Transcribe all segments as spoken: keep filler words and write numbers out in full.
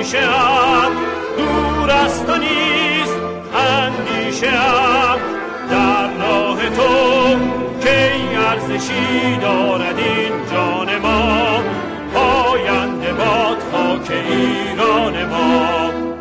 اندیشه‌ام دور است و نیست اندیشه‌ام در راه تو که ارزشی دارد این جان ما پاینده باد خاک ایران ما.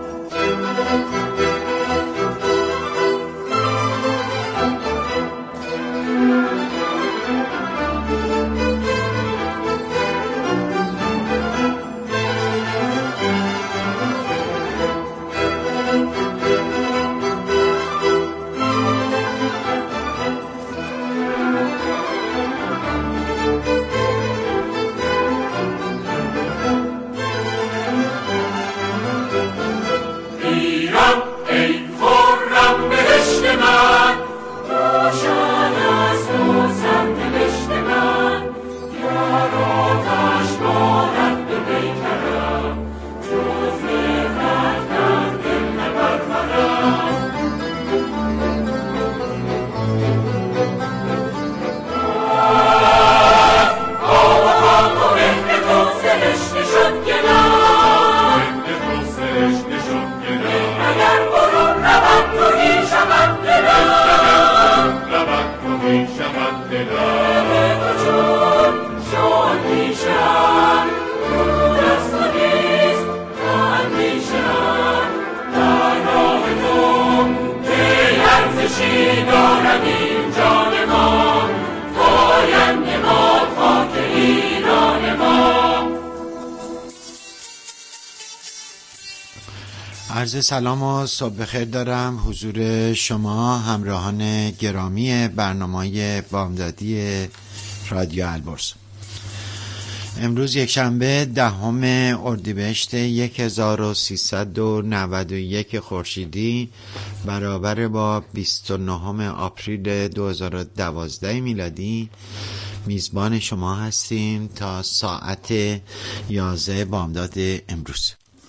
عرض سلام و صبح بخیر دارم حضور شما همراهان گرامی برنامه بامدادی رادیو البرز. امروز یک شنبه دهم اردیبهشت هزار و سیصد و نود و یک خورشیدی برابر با بیست و نهم آپریل دو هزار و دوازده میلادی میزبان شما هستیم تا ساعت یازده بامداد امروز.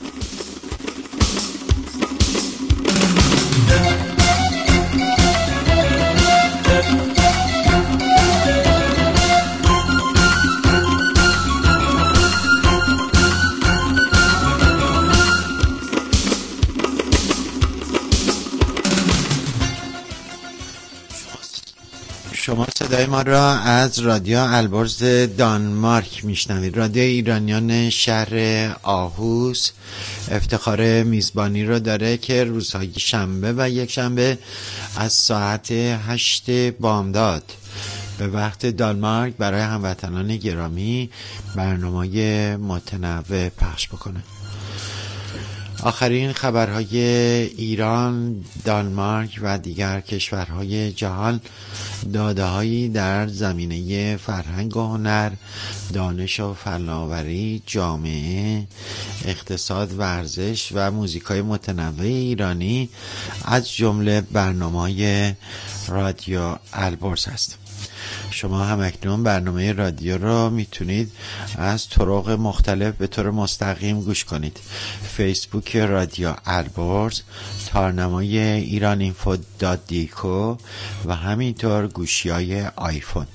شما صدای ما را از رادیو البرز دانمارک میشنوید. رادیو ایرانیان شهر آهوس افتخار میزبانی رو داره که روزهای شنبه و یک شنبه از ساعت هشت بامداد به وقت دانمارک برای هموطنان گرامی برنامه متنوع پخش بکنه. آخرین خبرهای ایران، دانمارک و دیگر کشورهای جهان داده‌هایی در زمینه فرهنگ و هنر، دانش و فناوری، جامعه، اقتصاد، ورزش و موزیکای متنوع ایرانی از جمله برنامه‌های رادیو البرز است. شما هم اکنون برنامه رادیو رو میتونید از طرق مختلف به طور مستقیم گوش کنید. فیسبوک رادیو البرز، تارنمای ایران اینفو دات دیکو و همینطور گوشی های آیفون.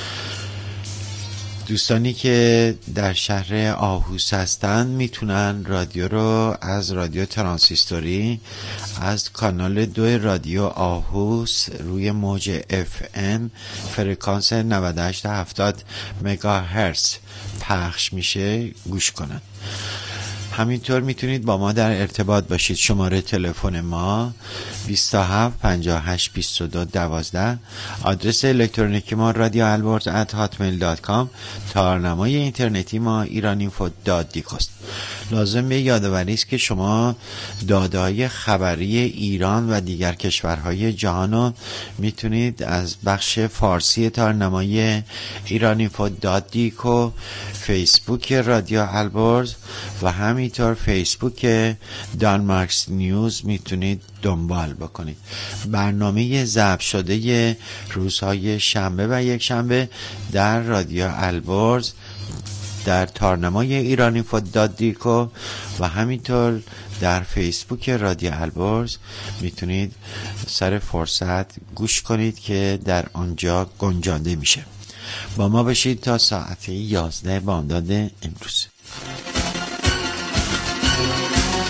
دوستانی که در شهر آهوس هستند میتونن رادیو رو از رادیو ترانسیستوری از کانال دو رادیو آهوس روی موج اف ام فرکانس نود و هشت هفتاد مگاهرتز پخش میشه گوش کنن. همینطور میتونید با ما در ارتباط باشید. شماره تلفن ما بیست و هفت پنجاه و هشت بیست و دو دوازده، آدرس الکترونیکی ما رادیو البرز ات هاتمیل دات کام، تارنمای اینترنتی ما ایران اینفو دات دیکو است. لازم به یادآوری است که شما داده‌های خبری ایران و دیگر کشورهای جهان رو میتونید از بخش فارسی تارنمای ایران اینفو دات دیکو، فیسبوک رادیو البرز و همینطور فیسبوک دانمارکس نیوز میتونید دنبال بکنید. برنامه ضبط شده روزهای شنبه و یک شنبه در رادیو البرز در تارنمای ایران اینفو دات دیکو و همینطور در فیسبوک رادیو البرز میتونید سر فرصت گوش کنید که در آنجا گنجانده میشه. با ما باشید تا ساعت یازده بامداد امروز.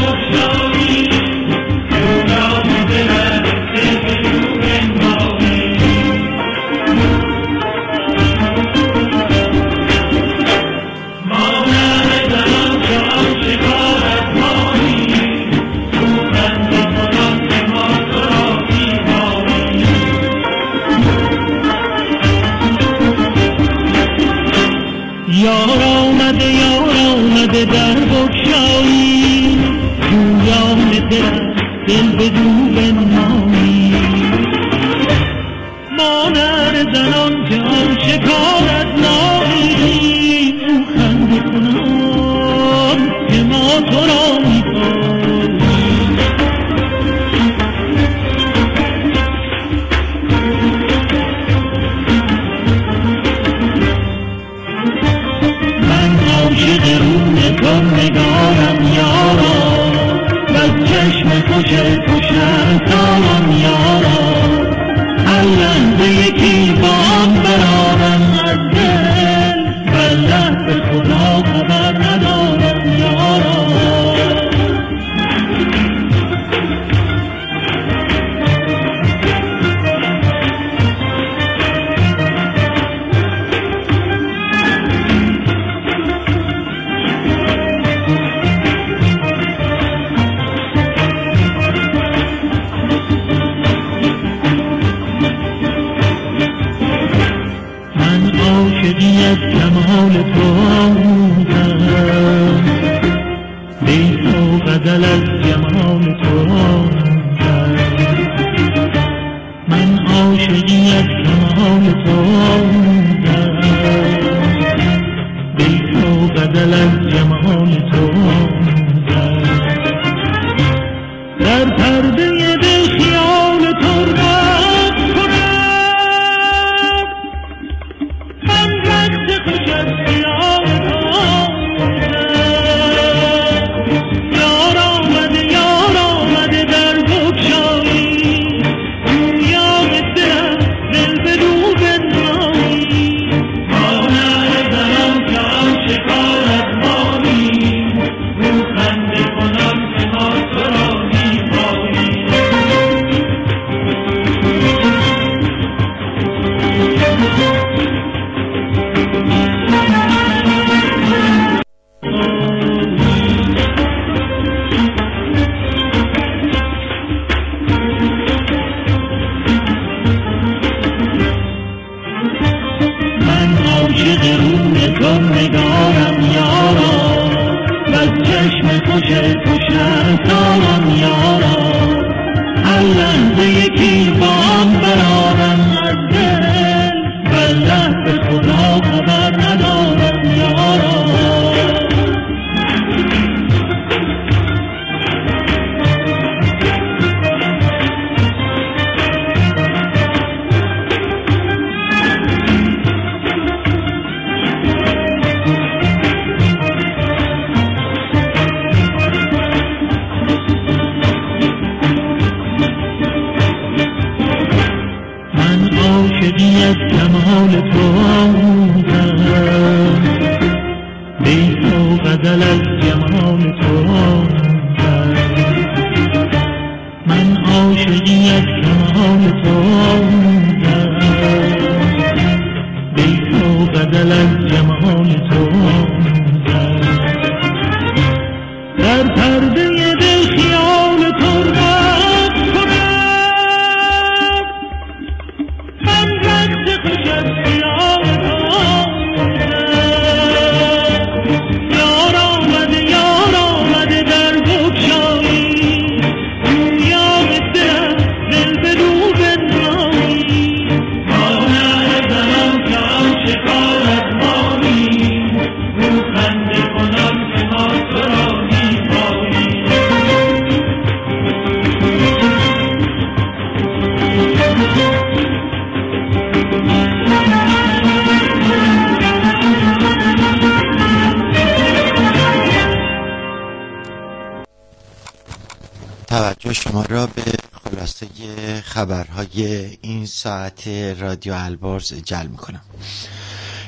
توجه شما را به خلاصه خبرهای این ساعت رادیو البرز جلب میکنم.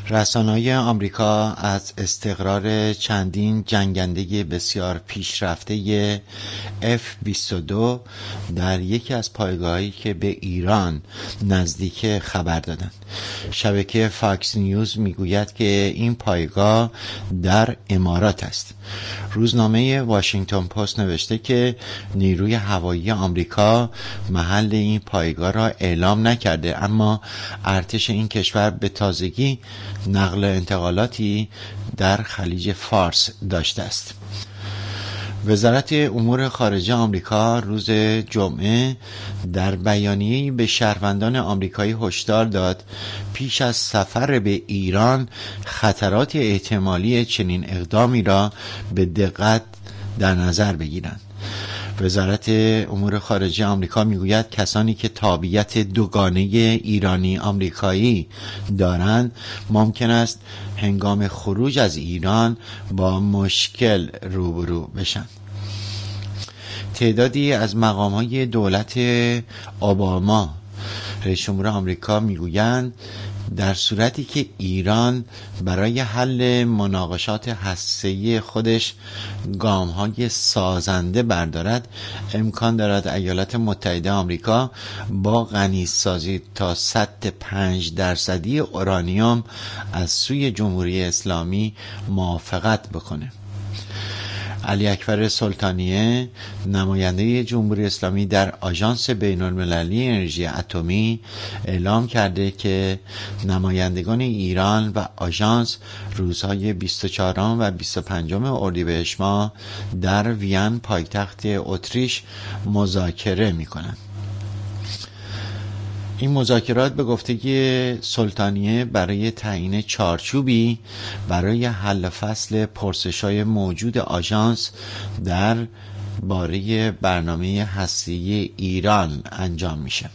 رسانه‌های آمریکا از استقرار چندین جنگنده بسیار پیشرفته اف بیست و دو در یکی از پایگاهایی که به ایران نزدیک خبر دادند. شبکه فاکس نیوز میگوید که این پایگاه در امارات است. روزنامه واشنگتن پست نوشته که نیروی هوایی آمریکا محل این پایگاه را اعلام نکرده، اما ارتش این کشور به تازگی نقل و انتقالاتی در خلیج فارس داشته است. وزارت امور خارجه آمریکا روز جمعه در بیانیه‌ای به شهروندان آمریکایی هشدار داد پیش از سفر به ایران خطرات احتمالی چنین اقدامی را به دقت در نظر بگیرند. وزارت امور خارجه آمریکا میگوید کسانی که تابعیت دوگانه ایرانی آمریکایی دارند ممکن است هنگام خروج از ایران با مشکل روبرو بشن. تعدادی از مقام‌های دولت اوباما رئیس جمهور آمریکا میگویند در صورتی که ایران برای حل مناقشات هسته‌ای خودش گام‌های سازنده بردارد، امکان دارد ایالات متحده آمریکا با غنی‌سازی تا سطح پنج درصدی اورانیوم از سوی جمهوری اسلامی موافقت بکنه. علی اکبر سلطانیه نماینده جمهوری اسلامی در آژانس بین المللی انرژی اتمی اعلام کرده که نمایندگان ایران و آژانس روزهای بیست و چهارم و بیست و پنجم اردیبهشت ماه در وین پایتخت اتریش مذاکره می‌کنند. این مذاکرات به گفته سلطانیه برای تعیین چارچوبی برای حل فصل پرسش‌های موجود آژانس در باره برنامه هسته‌ای ایران انجام میشه.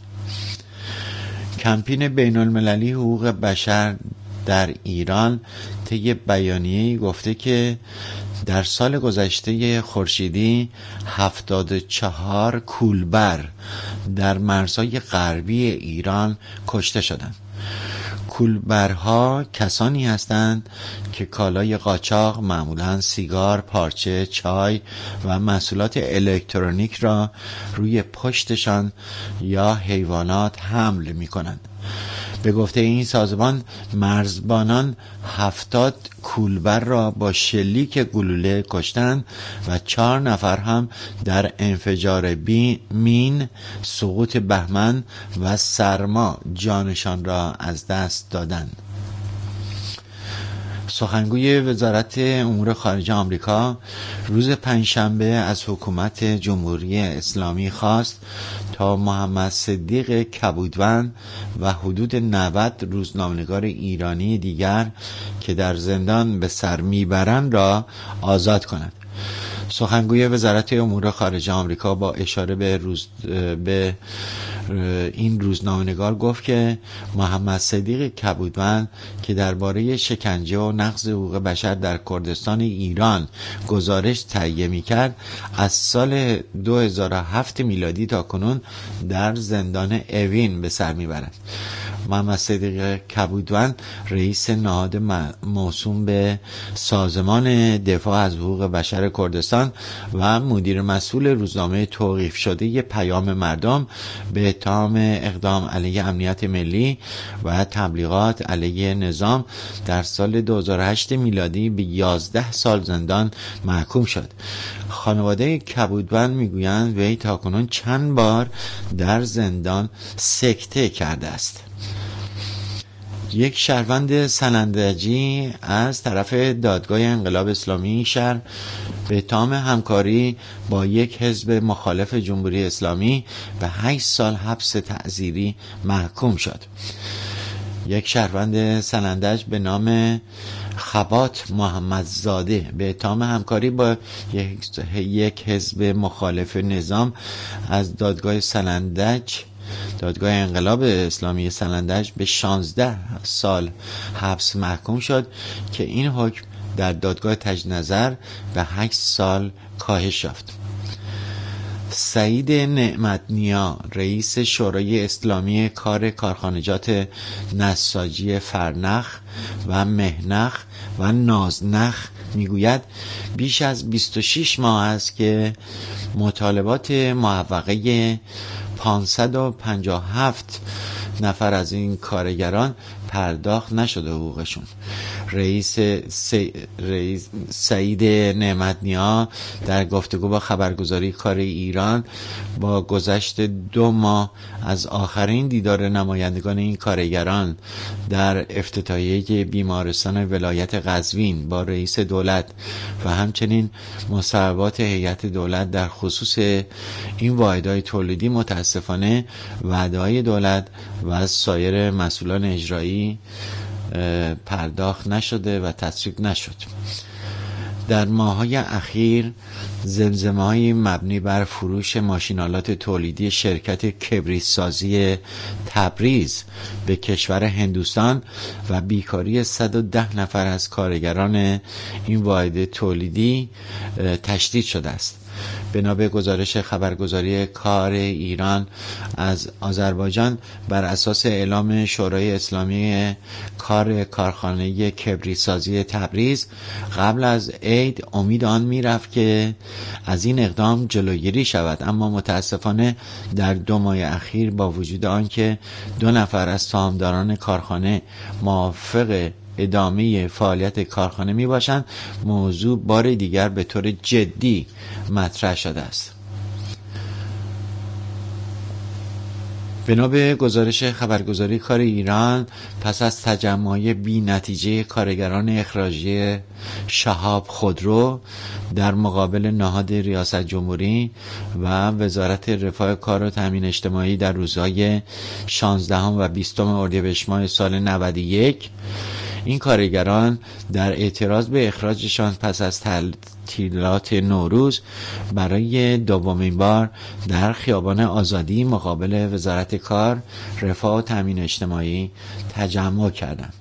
کمپین بین المللی حقوق بشر در ایران طی بیانیه‌ای گفته که در سال گذشته خورشیدی هفتاد و چهار کولبر در مرزهای غربی ایران کشته شدند. کولبرها کسانی هستند که کالای قاچاق، معمولاً سیگار، پارچه، چای و محصولات الکترونیک را روی پشتشان یا حیوانات حمل می کنند. به گفته این سازمان مرزبانان هفتاد کولبر را با شلیک گلوله کشتند و چهار نفر هم در انفجار مین، سقوط بهمن و سرما جانشان را از دست دادند. سخنگوی وزارت امور خارجه آمریکا روز پنجشنبه از حکومت جمهوری اسلامی خواست تا محمد صدیق کبودوند و حدود نود روزنامه‌نگار ایرانی دیگر که در زندان به سر میبرند را آزاد کند. سخنگوی وزارت امور خارجه آمریکا با اشاره به روز به این روزنامه‌نگار گفت که محمد صدیق کبودوند که درباره شکنجه و نقض حقوق بشر در کردستان ایران گزارش تهیه می‌کرد از سال دو هزار و هفت میلادی تا کنون در زندان اوین به سر میبرد. محمد صدیق کبودوند رئیس نهاد موسوم به سازمان دفاع از حقوق بشر کردستان و مدیر مسئول روزنامه توقیف شده پیام مردم به اتهام اقدام علیه امنیت ملی و تبلیغات علیه نظام در سال دو هزار و هشت میلادی به یازده سال زندان محکوم شد. خانواده کبودوند میگویند وی تاکنون چند بار در زندان سکته کرده است. یک شهروند سنندجی از طرف دادگاه انقلاب اسلامی شهر به اتهام همکاری با یک حزب مخالف جمهوری اسلامی به هشت سال حبس تعزیری محکوم شد. یک شهروند سنندج به نام خبات محمدزاده به اتهام همکاری با یک حزب مخالف نظام از دادگاه سنندج دادگاه انقلاب اسلامی سنندج به شانزده سال حبس محکوم شد که این حکم در دادگاه تجدید نظر به هشت سال کاهش یافت. سعید نعمت‌نیا رئیس شورای اسلامی کار کارخانجات نساجی فرنخ و مهنخ و نازنخ میگوید بیش از بیست و شش ماه است که مطالبات محققه پانصد و پنجاه و هفت نفر از این کارگران پرداخت نشده حقوقشون. رئیس, سی... رئیس سعید نعمت‌نیا در گفتگو با خبرگزاری کار ایران با گذشت دو ماه از آخرین دیدار نمایندگان این کارگران در افتتاحیه بیمارستان ولایت قزوین با رئیس دولت و همچنین مصوبات هیئت دولت در خصوص این واحدهای تولیدی متاسفانه وعده‌های دولت و از سایر مسئولان اجرایی پرداخت نشده و تصویب نشد. در ماه‌های اخیر زمزمه‌های مبنی بر فروش ماشین‌آلات تولیدی شرکت کبریت سازی تبریز به کشور هندوستان و بیکاری صد و ده نفر از کارگران این واحد تولیدی تشدید شده است. بنا به گزارش خبرگزاری کار ایران از آذربایجان بر اساس اعلام شورای اسلامی کار کارخانه کبریت سازی تبریز قبل از عید امید آن میرفت که از این اقدام جلوگیری شود، اما متاسفانه در دو ماه اخیر با وجود آنکه دو نفر از سهامداران کارخانه موافق ادامه فعالیت کارخانه می باشند، موضوع بار دیگر به طور جدی مطرح شده است. بنا به گزارش خبرگزاری کار ایران پس از تجمع بی نتیجه کارگران اخراجی شهاب خودرو در مقابل نهاد ریاست جمهوری و وزارت رفاه کار و تامین اجتماعی در روزهای شانزدهم و بیستم اردیبهشت ماه سال نود و یک، این کارگران در اعتراض به اخراجشان پس از تعطیلات نوروز برای دومین بار در خیابان آزادی مقابل وزارت کار، رفاه و تامین اجتماعی تجمع کردند.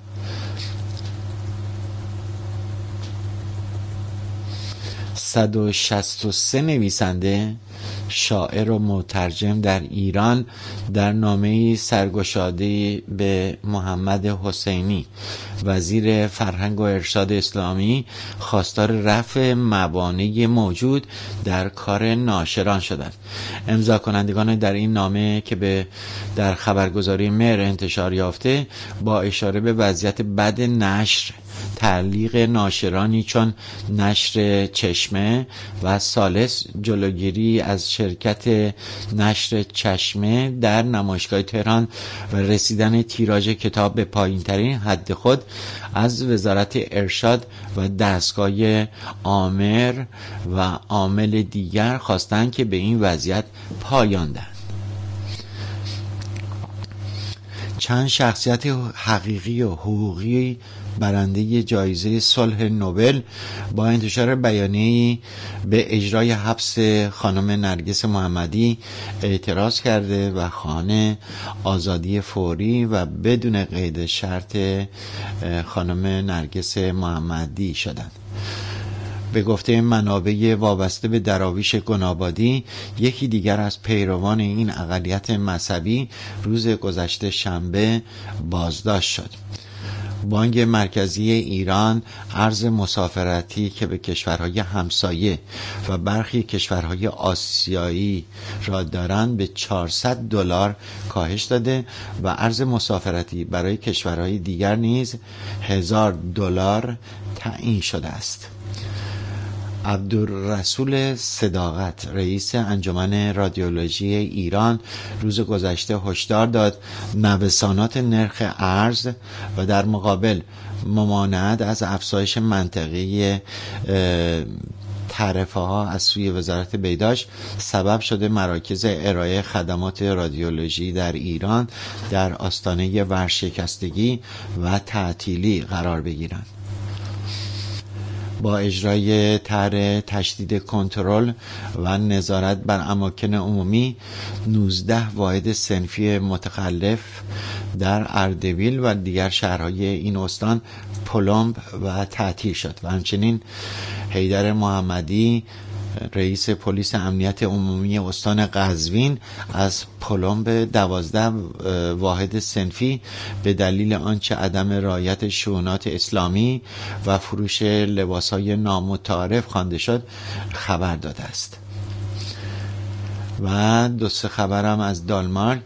صد و شصت و سه نویسنده، شاعر و مترجم در ایران در نامه‌ای سرگشاده به محمد حسینی وزیر فرهنگ و ارشاد اسلامی خواستار رفع موانع موجود در کار ناشران شدند. امضا کنندگان در این نامه که به در خبرگزاری مهر انتشار یافته با اشاره به وضعیت بد نشر، تعلیق ناشرانی چون نشر چشمه و ثالث جلوگیری از شرکت نشر چشمه در نمایشگاه تهران و رسیدن تیراژ کتاب به پایین ترین حد خود از وزارت ارشاد و دستگاه آمر و عامل دیگر خواستند که به این وضعیت پایان دهند. چند شخصیت حقیقی و حقوقی برنده جایزه صلح نوبل با انتشار بیانیه‌ای به اجرای حبس خانم نرگس محمدی اعتراض کرده و خواهان آزادی فوری و بدون قید شرط خانم نرگس محمدی شدند. به گفته منابع وابسته به دراویش گنابادی، یکی دیگر از پیروان این اقلیت مذهبی روز گذشته شنبه بازداشت شد. بانک مرکزی ایران ارز مسافرتی که به کشورهای همسایه و برخی کشورهای آسیایی را دارند به چهارصد دلار کاهش داده و ارز مسافرتی برای کشورهای دیگر نیز هزار دلار تعیین شده است. عبدالرسول صداقت رئیس انجمن رادیولوژی ایران روز گذشته هشدار داد نوسانات نرخ ارز و در مقابل ممانعت از افزایش منطقی تعرفه ها از سوی وزارت بهداشت سبب شده مراکز ارائه خدمات رادیولوژی در ایران در آستانه ورشکستگی و تعطیلی قرار بگیرند. با اجرای طرح تشدید کنترل و نظارت بر اماکن عمومی، نوزده واحد صنفی متخلف در اردبیل و دیگر شهرهای این استان پلمب و تعطیل شد و همچنین حیدر محمدی، رئیس پلیس امنیت عمومی استان قزوین از پلمب دوازده واحد صنفی به دلیل آنچه عدم رعایت شؤونات اسلامی و فروش لباسهای نامتعارف خوانده شد خبر داده است. و دو سه خبرم از دانمارک.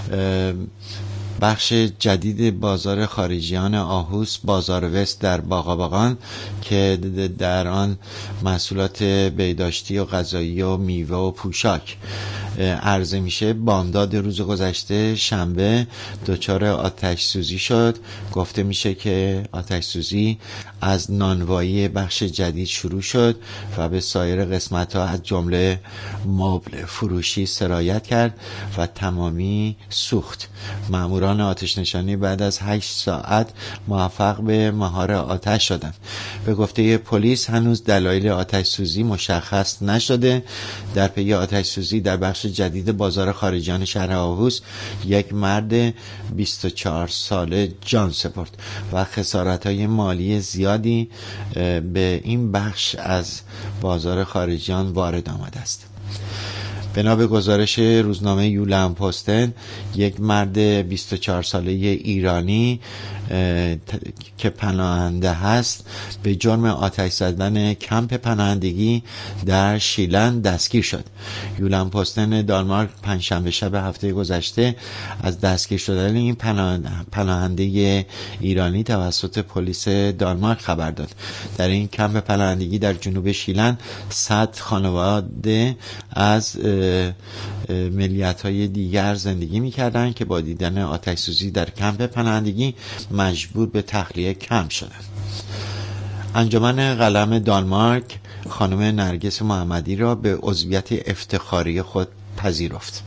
بخش جدید بازار خارجیان آهوس بازار وست در باغاباغان که در آن محصولات بهداشتی و غذایی و میوه و پوشاک عرضه میشه بامداد روز گذشته شنبه دچار آتش سوزی شد. گفته میشه که آتش سوزی از نانوایی بخش جدید شروع شد و به سایر قسمت ها از جمله مبل فروشی سرایت کرد و تمامی سوخت. ماموران آتش نشانی بعد از هشت ساعت موفق به مهار آتش شدند. به گفته پلیس هنوز دلایل آتش سوزی مشخص نشده. در پی آتش سوزی در بخش جدید بازار خارجیان شهر آهوس یک مرد بیست و چهار ساله جان سپرد و خسارت‌های مالی زیادی به این بخش از بازار خارجیان وارد آمده است. بنا به گزارش روزنامه یولن پستن یک مرد بیست و چهار ساله ایرانی که پناهنده هست به جرم آتش زدن کمپ پناهندگی در شیلن دستگیر شد. یولن پستن دانمارک پنجشنبه شب هفته گذشته از دستگیر شدن این پناهنده ایرانی توسط پلیس دانمارک خبر داد. در این کمپ پناهندگی در جنوب شیلن صد خانواده از ملیت‌های دیگر زندگی می‌کردند که با دیدن آتش سوزی در کمپ پناهندگی مجبور به تخلیه کمپ شدند. انجمن قلم دانمارک خانم نرگس محمدی را به عضویت افتخاری خود پذیرفت.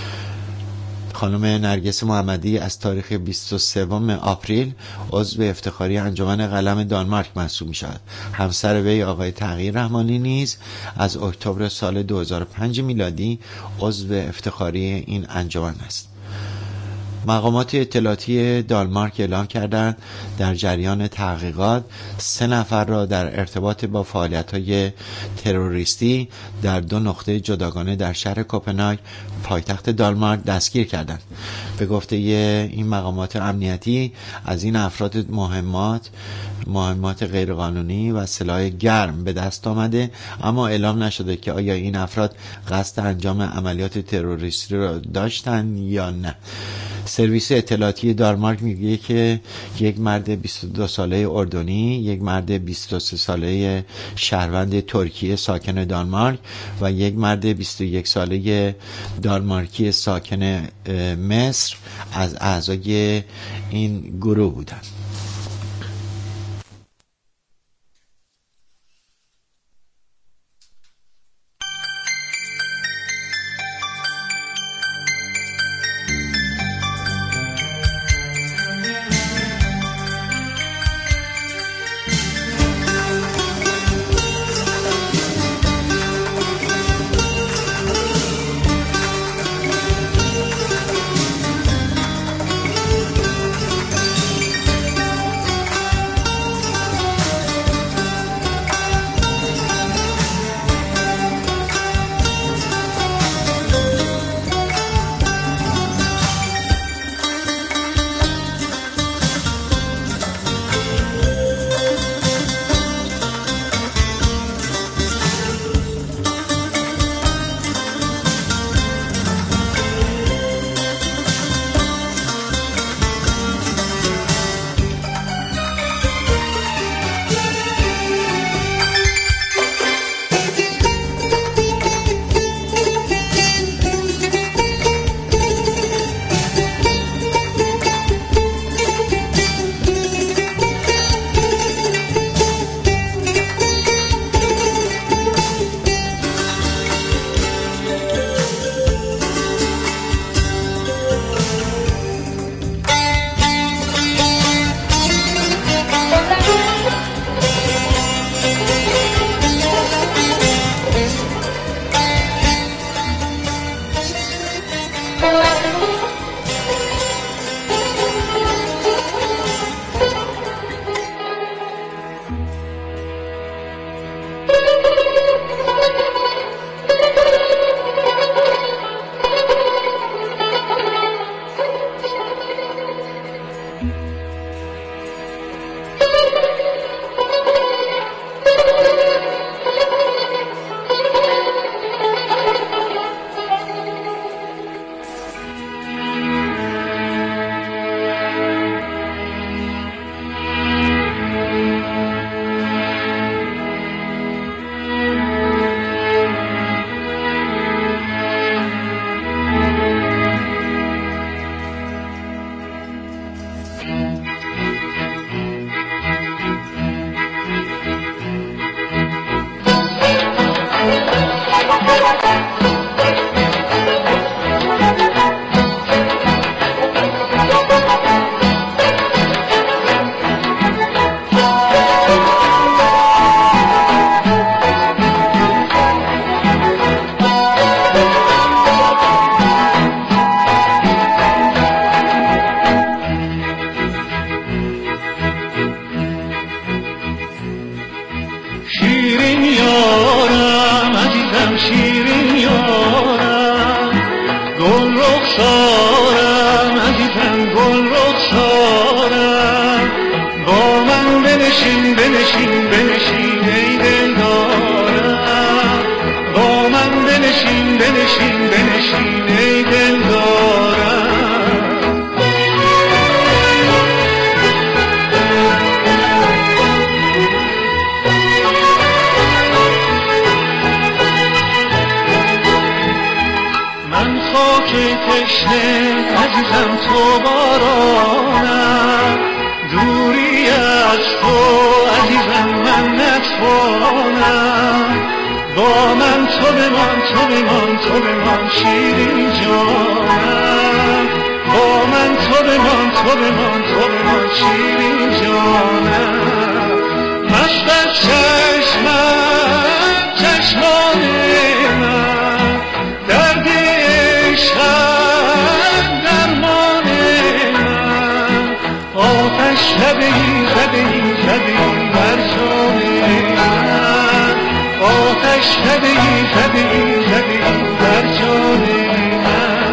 خانم نرگس محمدی از تاریخ بیست و سوم آپریل عضو افتخاری انجمن قلم دانمارک محسوب می شود. همسر وی آقای تغییر رحمانی نیز از اکتبر سال دو هزار و پنج میلادی عضو افتخاری این انجمن است. مقامات اطلاعاتی دانمارک اعلام کردند در جریان تحقیقات سه نفر را در ارتباط با فعالیت‌های تروریستی در دو نقطه جداگانه در شهر کوپنهاگ پایتخت دانمارک دستگیر کردند. به گفته این مقامات امنیتی از این افراد مهمات مهمات غیرقانونی و سلاح گرم به دست آمده، اما اعلام نشده که آیا این افراد قصد انجام عملیات تروریستی را داشتند یا نه. سرویس اطلاعاتی دانمارک میگه که یک مرد بیست و دو ساله اردنی، یک مرد بیست و سه ساله شهروند ترکیه ساکن دانمارک و یک مرد بیست و یک ساله دانمارکی ساکن مصر از اعضای این گروه بودند. خاک تشنه عزیزم تو بارانم، دوری از تو عزیزم من نتوانم. با من تو بمان تو بمان تو بمان شیرین جانم، با من تو بمان تو بمان تو بمان شیرین جانم. مست از چشمت چشمان من، درد عشقت درمان من. آتش زده ای زده ای زده ای بر جان من، آتش زده ای زده ای زده ای بر جان من.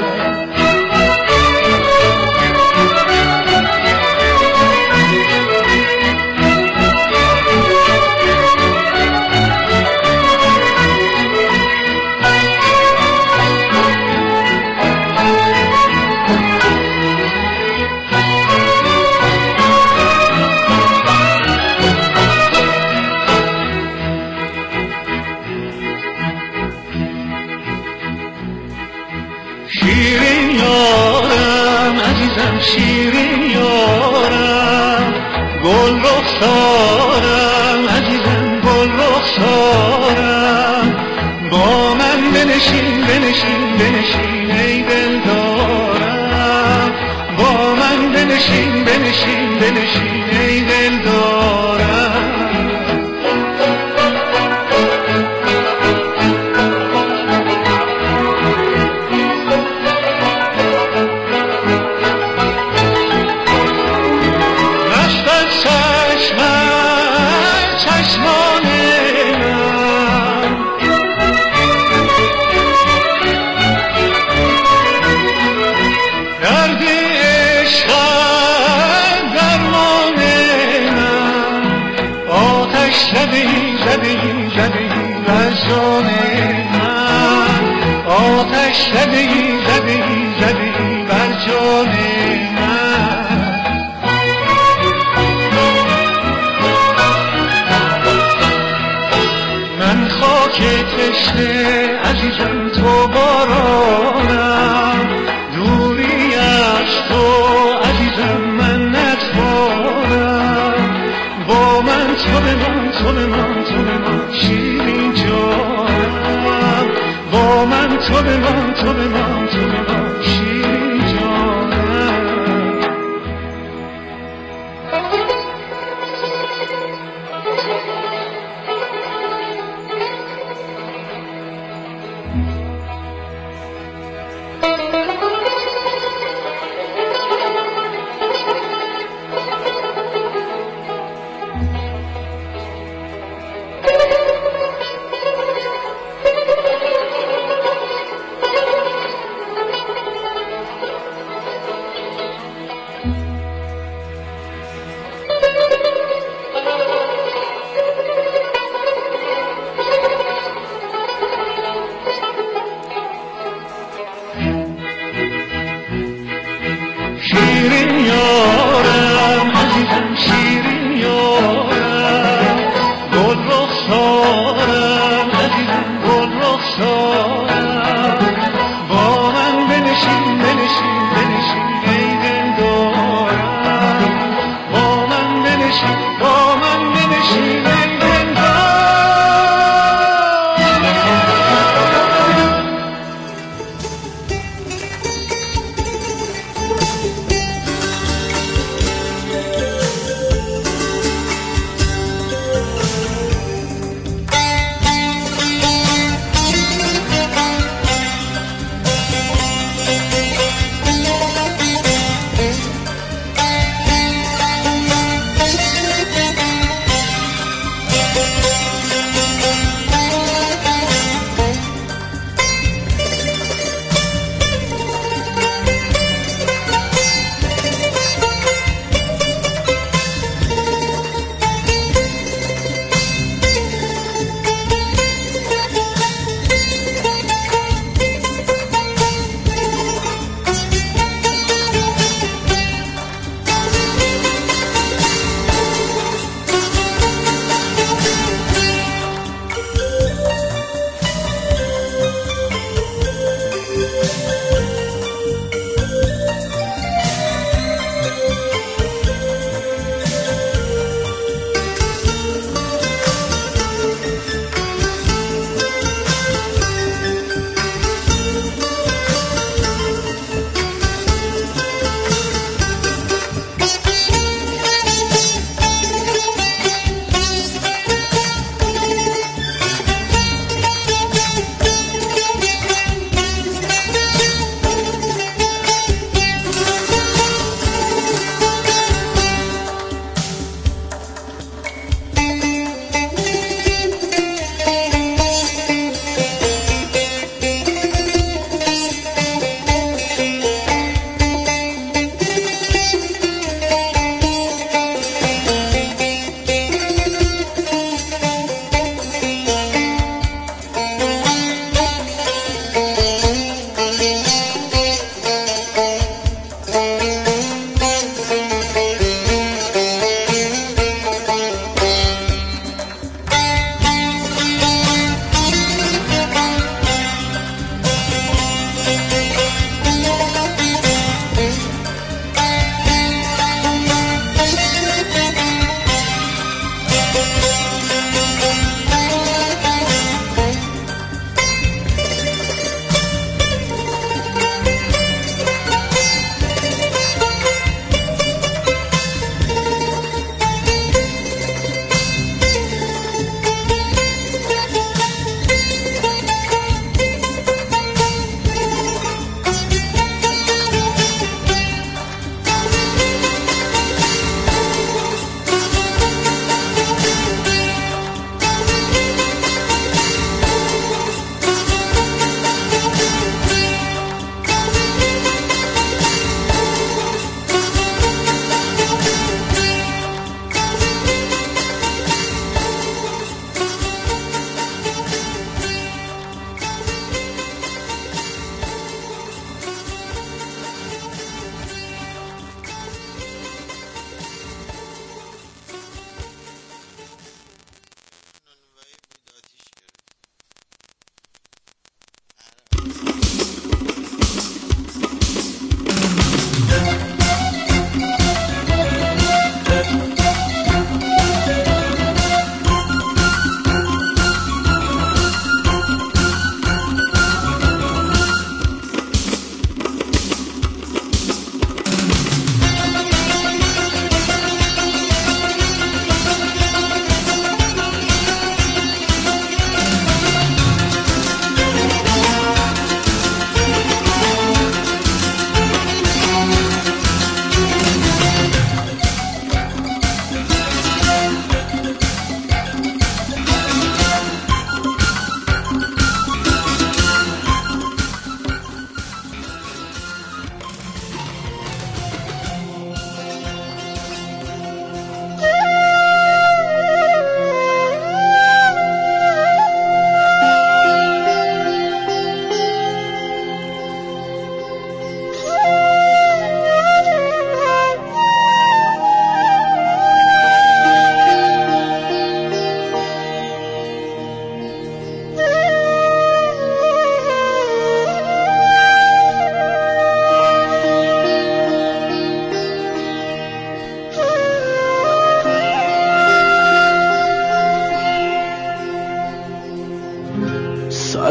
شیرین یارم عزیزم شیرین یارم، گل رخسارم عزیزم گل رخسارم. با من بنشین بنشین بنشین ای دلدارم، با من بنشین بنشین بنشین ای دلدارم. آتش زده ای زده ای زده ای بر جان من. من خاک تشنه عزیزم تو بارانم، دوری از تو عزیزم من نتوانم. با من تو بمان تو بمان تو بمان شیرین جانم، با من تو بمان تو بمان تو بمان شیرین جانم.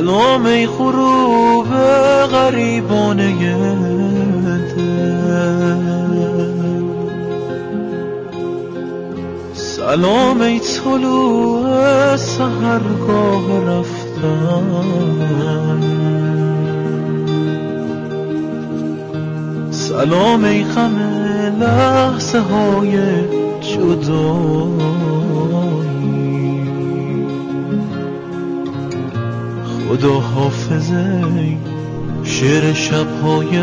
سلام ای غروب غریبانه دل، سلام ای طلوع سحرگاه رفتن، سلام ای غم لحظه های جدایی، خدا حافظه ای شعر شبهای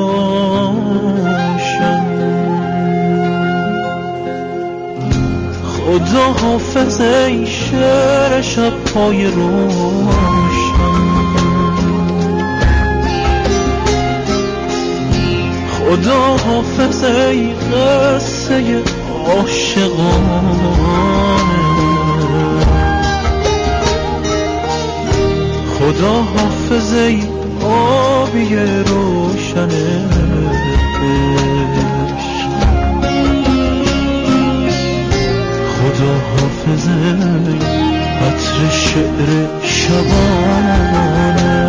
روشن، خدا حافظه ای شعر شبهای روشن، خدا حافظ ای قصه عاشقانه، خدا حافظ ای آبی روشنه، خدا حافظ ای عطر شعر شبانه.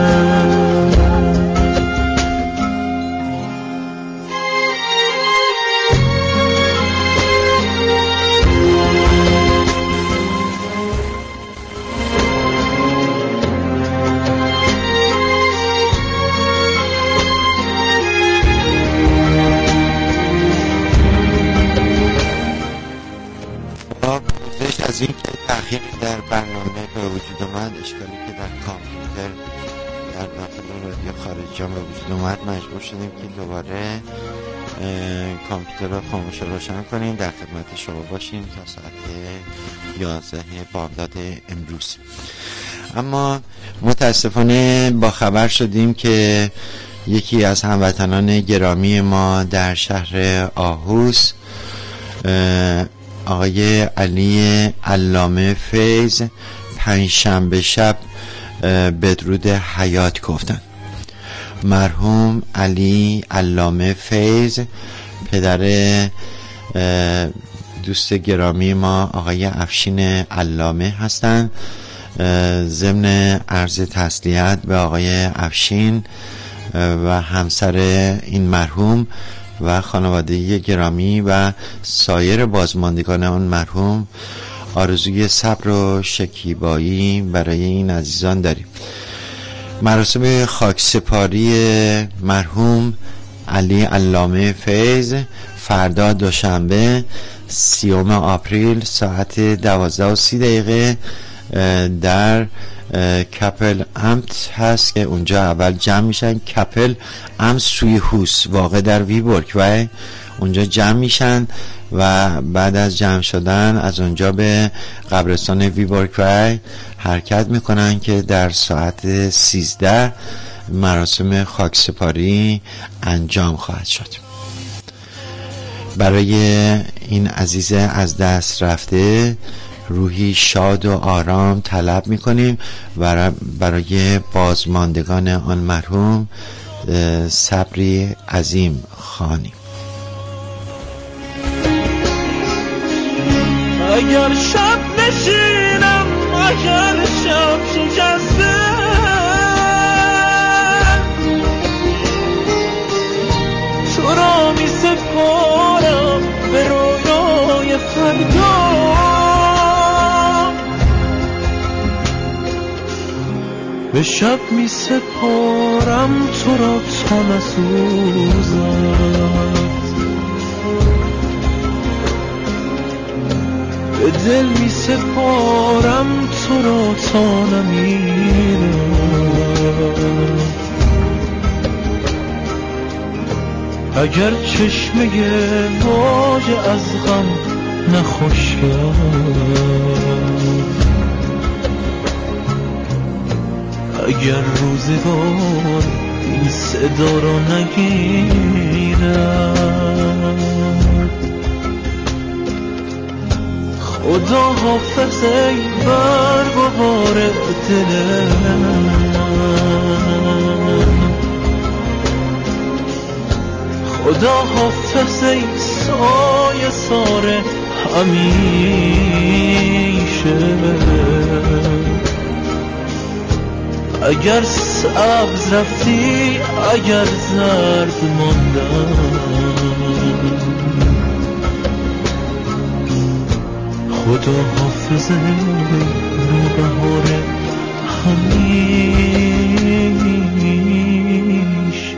از این که تأخیری در برنامه به وجود اومد، اشکالی که در کامپیوتر در داخل رادیو خارج جان به وجود اومد، مجبور شدیم که دوباره کامپیوتر رو خاموش و روشن کنیم، در خدمت شما باشیم تا ساعت یازده بامداد امروز. اما متاسفانه با خبر شدیم که یکی از هموطنان گرامی ما در شهر آهوس، آقای علی علامه فیض، پنجشنبه شب بدرود حیات گفتن. مرحوم علی علامه فیض پدر دوست گرامی ما آقای افشین علامه هستند. ضمن عرض تسلیت به آقای افشین و همسر این مرحوم و خانواده گرامی و سایر بازماندگان آن مرحوم، آرزوی صبر و شکیبایی برای این عزیزان داریم. مراسم خاکسپاری مرحوم علی علامه فیض فردا دوشنبه سیوم آپریل ساعت دوازده و سی دقیقه در کپل امت هست که اونجا اول جمع میشن. کپل امت سوی هوس واقع در ویبورگ و اونجا جمع میشن و بعد از جمع شدن از اونجا به قبرستان ویبورگ و حرکت میکنن که در ساعت سیزده مراسم خاکسپاری انجام خواهد شد. برای این عزیز از دست رفته روحی شاد و آرام طلب میکنیم و برای بازماندگان آن مرحوم صبری عظیم خوانیم. اگر شب نشینم، اگر شب شکسته، تو را می سپارم به رویای فردا، به شب می سپارم تو را تا نسوزد، به دل می سپارم تو را تا نمیرد. اگر چشمه موج از غم نخوش کرد، اگر روزگار این صدا را نگیرد، خدا حافظ ای برگ و بار دلم، خدا حافظ ای سایه سار همیشه، اگر سبز رفتی اگر زرد ماندم خدا حافظه نوبهار همیشه.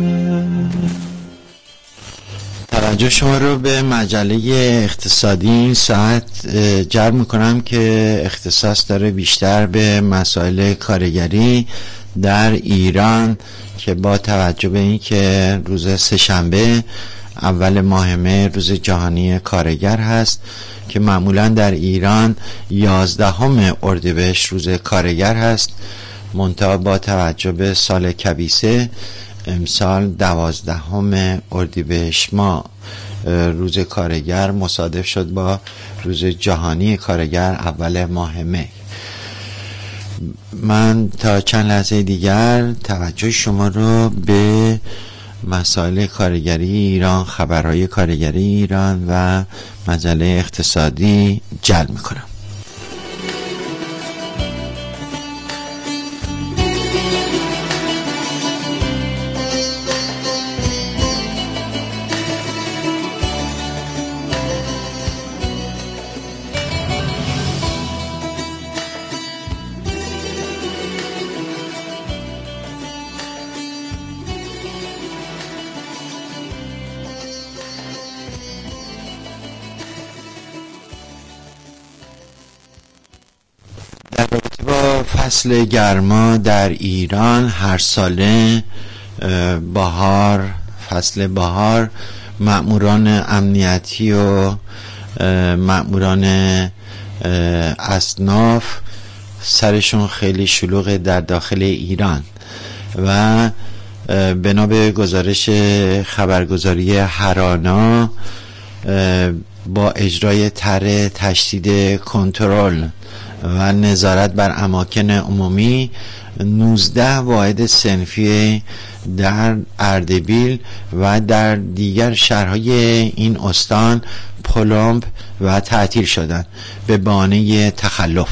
توجه شما رو به مجله اقتصادی این ساعت جلب میکنم که اختصاص داره بیشتر به مسائل کارگری در ایران که با توجه به این که روز سه‌شنبه اول ماه مه روز جهانی کارگر هست که معمولا در ایران یازدهم اردیبهشت روز کارگر هست، منتها با توجه به سال کبیسه امسال دوازدهم اردیبهشت ماه روز کارگر مصادف شد با روز جهانی کارگر اول ماه مه. من تا چند لحظه دیگر توجه شما رو به مسائل کارگری ایران، خبرهای کارگری ایران و مجله اقتصادی جلب میکنم. در رابطه با فصل گرما در ایران هر ساله بهار، فصل بهار، مأموران امنیتی و مأموران اصناف سرشون خیلی شلوغ در داخل ایران و بنا به گزارش خبرگزاری هرانا با اجرای طرح تشدید کنترل و نظارت بر اماکن عمومی نوزده واحد صنفی در اردبیل و در دیگر شهرهای این استان پلمب و تعطیل شدند به بهانه تخلف.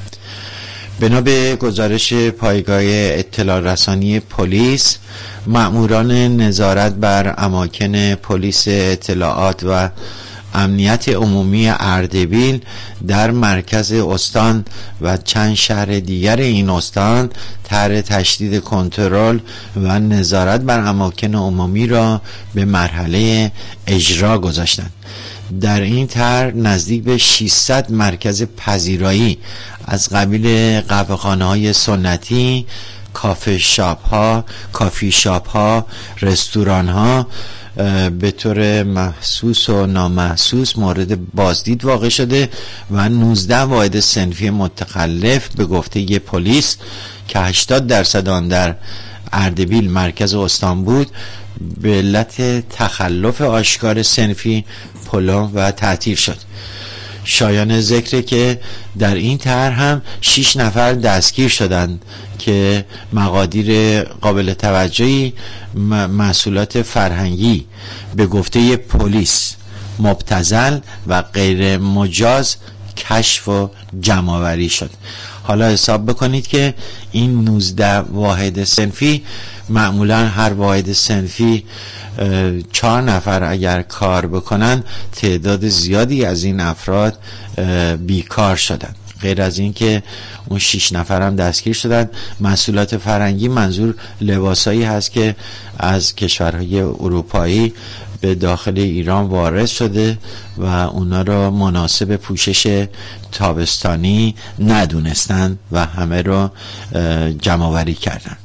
بنا به گزارش پایگاه اطلاع رسانی پلیس، مأموران نظارت بر اماکن پلیس اطلاعات و امنیت عمومی اردبیل در مرکز استان و چند شهر دیگر این استان طرح تشدید کنترل و نظارت بر اماکن عمومی را به مرحله اجرا گذاشتند. در این طرح نزدیک به ششصد مرکز پذیرایی از قبیل قهوه‌خانه‌های سنتی، کافه شاپ ها، کافی شاپ ها، رستوران ها به طور محسوس و نامحسوس مورد بازدید واقع شده و نوزده واحد صنفی متخلف به گفته پلیس که هشتاد درصد آن در اردبیل مرکز استان بود به علت تخلف آشکار صنفی پلم و تعطیل شد. شایان ذکره که در این طرح هم شش نفر دستگیر شدند که مقادیر قابل توجهی محصولات فرهنگی به گفته پلیس مبتذل و غیر مجاز کشف و جمع‌آوری شد. حالا حساب بکنید که این نوزده واحد صنفی معمولا هر واحد صنفی چهار نفر اگر کار بکنن، تعداد زیادی از این افراد بیکار شدن. غیر از این که اون شش نفر هم دستگیر شدن. محصولات فرهنگی منظور لباسایی هست که از کشورهای اروپایی به داخل ایران وارد شده و اونا را مناسب پوشش تابستانی ندونستن و همه را جمع آوری کردن.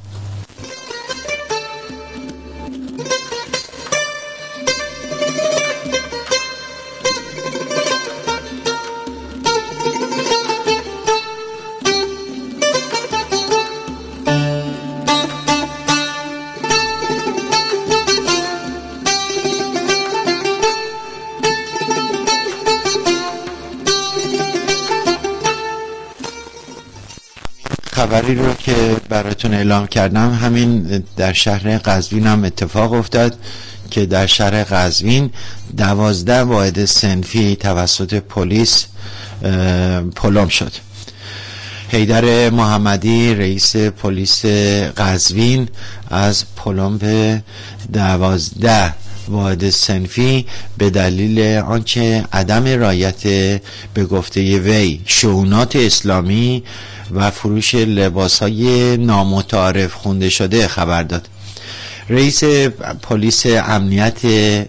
خبری رو که براتون اعلام کردم همین در شهر قزوین هم اتفاق افتاد که در شهر قزوین دوازده واحد صنفی توسط پلیس پلم شد. حیدر محمدی رئیس پلیس قزوین از پلمب دوازده واحد صنفی به دلیل آنچه عدم رعایت به گفته وی شؤونات اسلامی و فروش لباسهای نامتعارف خونده شده خبر داد. رئیس پلیس امنیت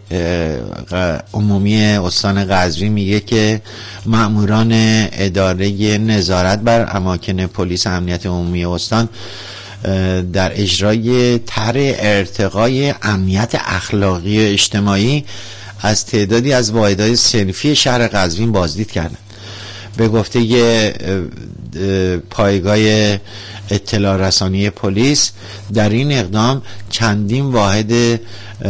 عمومی استان قزوین میگه که مأموران اداره نظارت بر اماکن پلیس امنیت عمومی استان در اجرای طرح ارتقای امنیت اخلاقی و اجتماعی از تعدادی از واحدهای صنفی شهر قزوین بازدید کردند. به گفته پایگاه اطلاع رسانی پلیس در این اقدام چندین واحد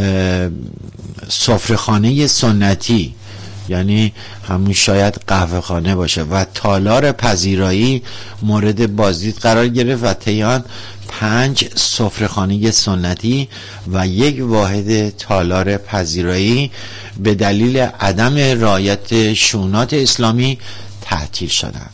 سفره‌خانه سنتی، یعنی همون شاید قهوه خانه باشه، و تالار پذیرایی مورد بازدید قرار گرفت و طی پنج سفره‌خانه سنتی و یک واحد تالار پذیرایی به دلیل عدم رعایت شؤونات اسلامی تعطیل شدند.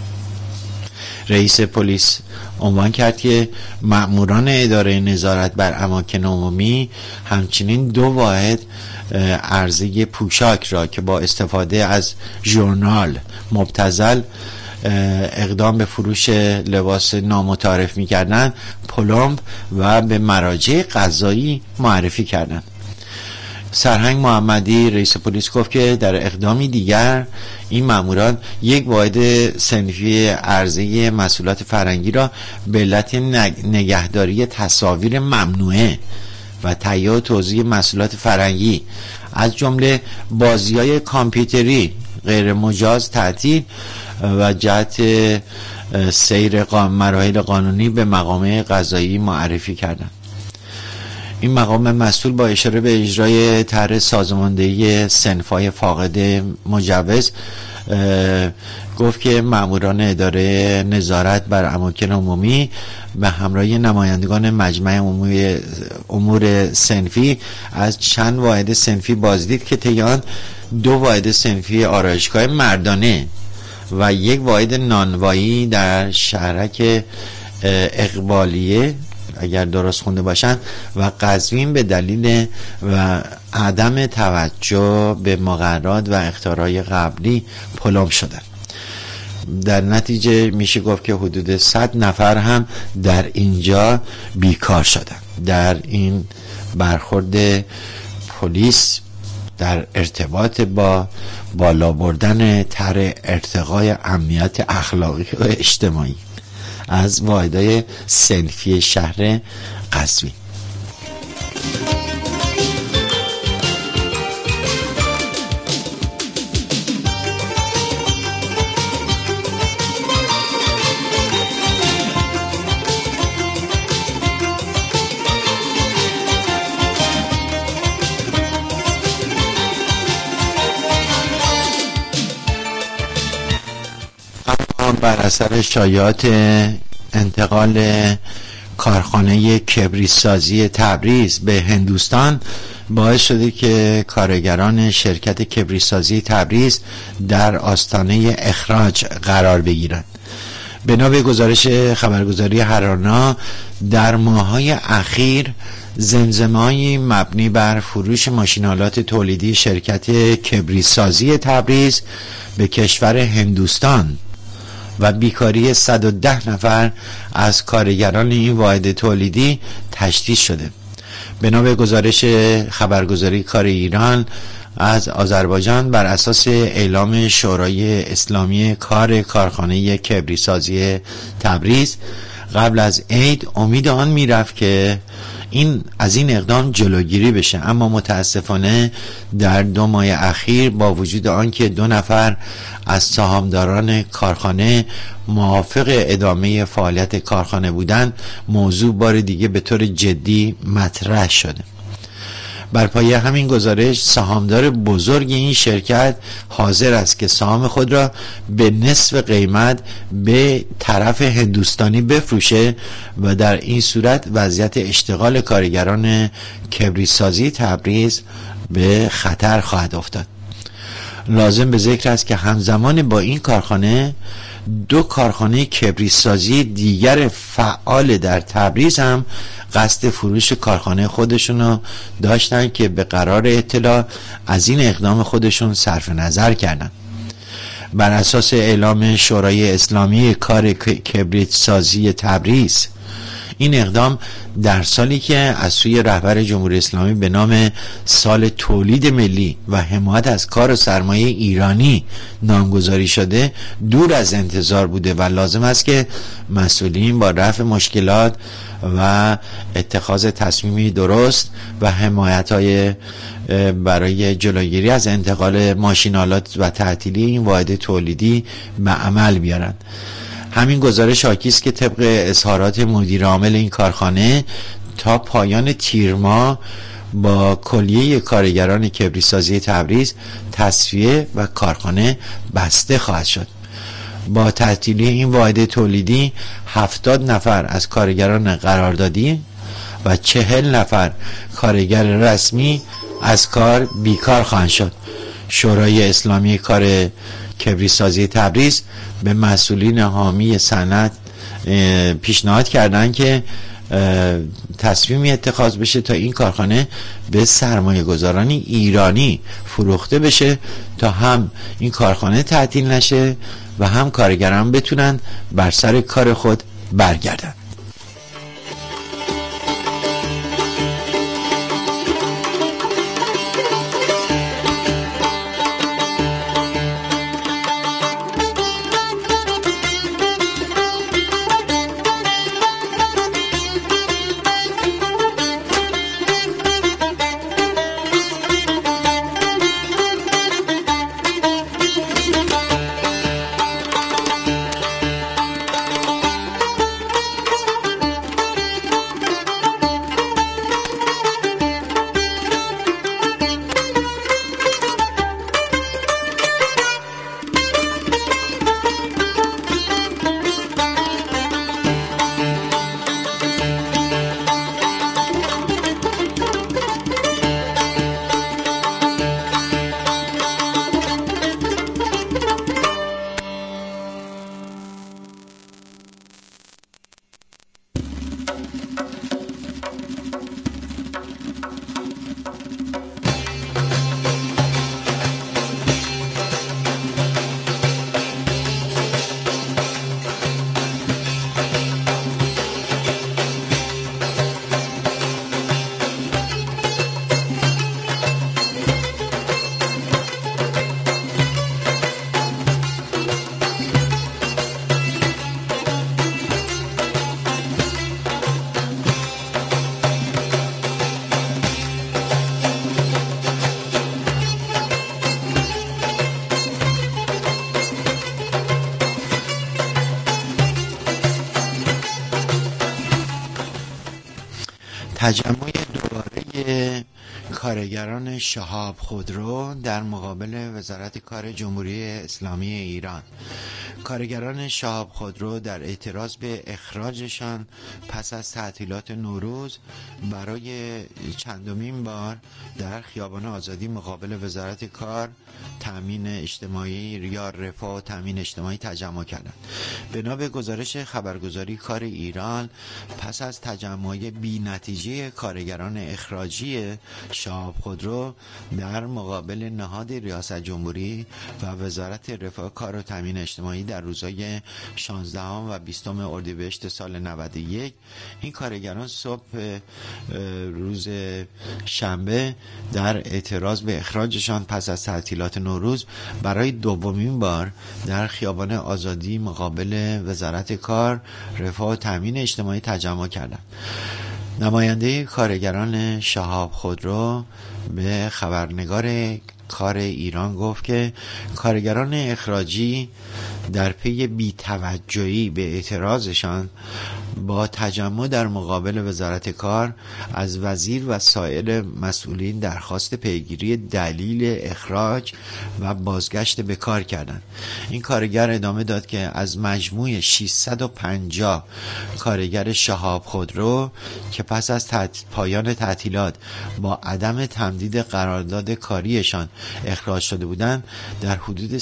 رئیس پلیس عنوان کرد که مأموران اداره نظارت بر اماکن عمومی همچنین دو واحد عرضه پوشاک را که با استفاده از ژورنال مبتذل اقدام به فروش لباس نامتعارف می‌کردند پلمب و به مراجع قضایی معرفی کردند. سرهنگ محمدی رئیس پلیس گفت که در اقدامی دیگر این ماموران یک واحد صنفی عرضه محصولات فرنگی را به علت نگهداری تصاویر ممنوعه و تهیه و توزیع محصولات فرنگی از جمله بازی‌های کامپیوتری غیر مجاز تعطیل و جهت سیر مراحل قانونی به مقام قضایی معرفی کردند. این مقام مسئول با اشاره به اجرای طرح سازماندهی صنف‌های فاقد مجوز گفت که مأموران اداره نظارت بر اماکن عمومی به همراه نمایندگان مجمع عمومی امور صنفی از چند واحد صنفی بازدید که طی آن دو واحد صنفی آرایشگاه مردانه و یک واحد نانوایی در شهرک اقبالیه اگر درست خونده باشن و قزوین به دلیل و عدم توجه به مقررات و اخطارهای قبلی پلم شدن. در نتیجه میشه گفت که حدود صد نفر هم در اینجا بیکار شدن. در این برخورد پلیس در ارتباط با بالا بردن طرح ارتقای امنیت اخلاقی و اجتماعی از واحدهای صنفی شهر قزوین. بر اثر شایعات انتقال کارخانه کبریت‌سازی تبریز به هندوستان باعث شده که کارگران شرکت کبریت‌سازی تبریز در آستانه اخراج قرار بگیرند. بنا به گزارش خبرگزاری هرانا در ماه‌های اخیر زمزمه‌ای مبنی بر فروش ماشین‌آلات تولیدی شرکت کبریت‌سازی تبریز به کشور هندوستان و بیکاری صد و ده نفر از کارگران این واحد تولیدی تشدید شده. بنا به گزارش خبرگزاری کار ایران از آذربایجان بر اساس اعلام شورای اسلامی کار کارخانه کبریت‌سازی تبریز قبل از عید امید آن میرفت که این از این اقدام جلوگیری بشه، اما متاسفانه در دو ماه اخیر با وجود آنکه دو نفر از سهامداران کارخانه موافق ادامه فعالیت کارخانه بودند، موضوع بار دیگه به طور جدی مطرح شده. بر پایه همین گزارش سهامدار بزرگ این شرکت حاضر است که سهام خود را به نصف قیمت به طرف هندوستانی بفروشه و در این صورت وضعیت اشتغال کارگران کبریت‌سازی تبریز به خطر خواهد افتاد. لازم به ذکر است که همزمان با این کارخانه دو کارخانه کبریت‌سازی دیگر فعال در تبریز هم قصد فروش کارخانه خودشونو داشتن که به قرار اطلاع از این اقدام خودشون صرف نظر کردن. بر اساس اعلام شورای اسلامی کار کبریت سازی تبریز، این اقدام در سالی که از سوی رهبر جمهوری اسلامی به نام سال تولید ملی و حمایت از کار و سرمایه ایرانی نامگذاری شده دور از انتظار بوده و لازم است که مسئولین با رفع مشکلات و اتخاذ تصمیمی درست و حمایت‌های برای جلوگیری از انتقال ماشین‌آلات و تعطیلی این واحد تولیدی به عمل بیارند. همین گزارش حاکی است که طبق اظهارات مدیر عامل این کارخانه تا پایان تیر ماه با کلیه کارگران کبریت‌سازی تبریز تصفیه و کارخانه بسته خواهد شد. با تعطیلی این واحد تولیدی هفتاد نفر از کارگران قراردادی و چهل نفر کارگر رسمی از کار بیکار خواهند شد. شورای اسلامی کار کبریت‌سازی تبریز به مسئولین حامی صنعت پیشنهاد کردند که تصمیمی اتخاذ بشه تا این کارخانه به سرمایه گذارانی ایرانی فروخته بشه تا هم این کارخانه تعطیل نشه و هم کارگران بتونن بر سر کار خود برگردن. تجمع دوباره کارگران شهاب خودرو در مقابل وزارت کار جمهوری اسلامی ایران. کارگران شهاب خودرو در اعتراض به اخراجشان پس از تعطیلات نوروز برای چندمین بار در خیابان آزادی مقابل وزارت کار، تامین اجتماعی یا رفاه و تامین اجتماعی تجمع کردند. بنا به گزارش خبرگزاری کار ایران، پس از تجمع بی نتیجه کارگران اخراجی شهاب خودرو در مقابل نهاد ریاست جمهوری و وزارت رفاه کار و تامین اجتماعی در روزهای شانزدهم و بیستم اردیبهشت سال نود و یک، این کارگران صبح روز شنبه در اعتراض به اخراجشان پس از تعطیلات نوروز برای دومین بار در خیابان آزادی مقابل وزارت کار، رفاه و تامین اجتماعی تجمع کردند. نماینده کارگران شهاب خودرو به خبرنگار کار ایران گفت که کارگران اخراجی در پی بی‌توجهی به اعتراضشان با تجمع در مقابل وزارت کار از وزیر و سایر مسئولین درخواست پیگیری دلیل اخراج و بازگشت به کار کردند. این کارگر ادامه داد که از مجموع ششصد و پنجاه کارگر شهاب خودرو که پس از پایان تعطیلات با عدم تمدید قرارداد کاریشان اخراج شده بودند، در حدود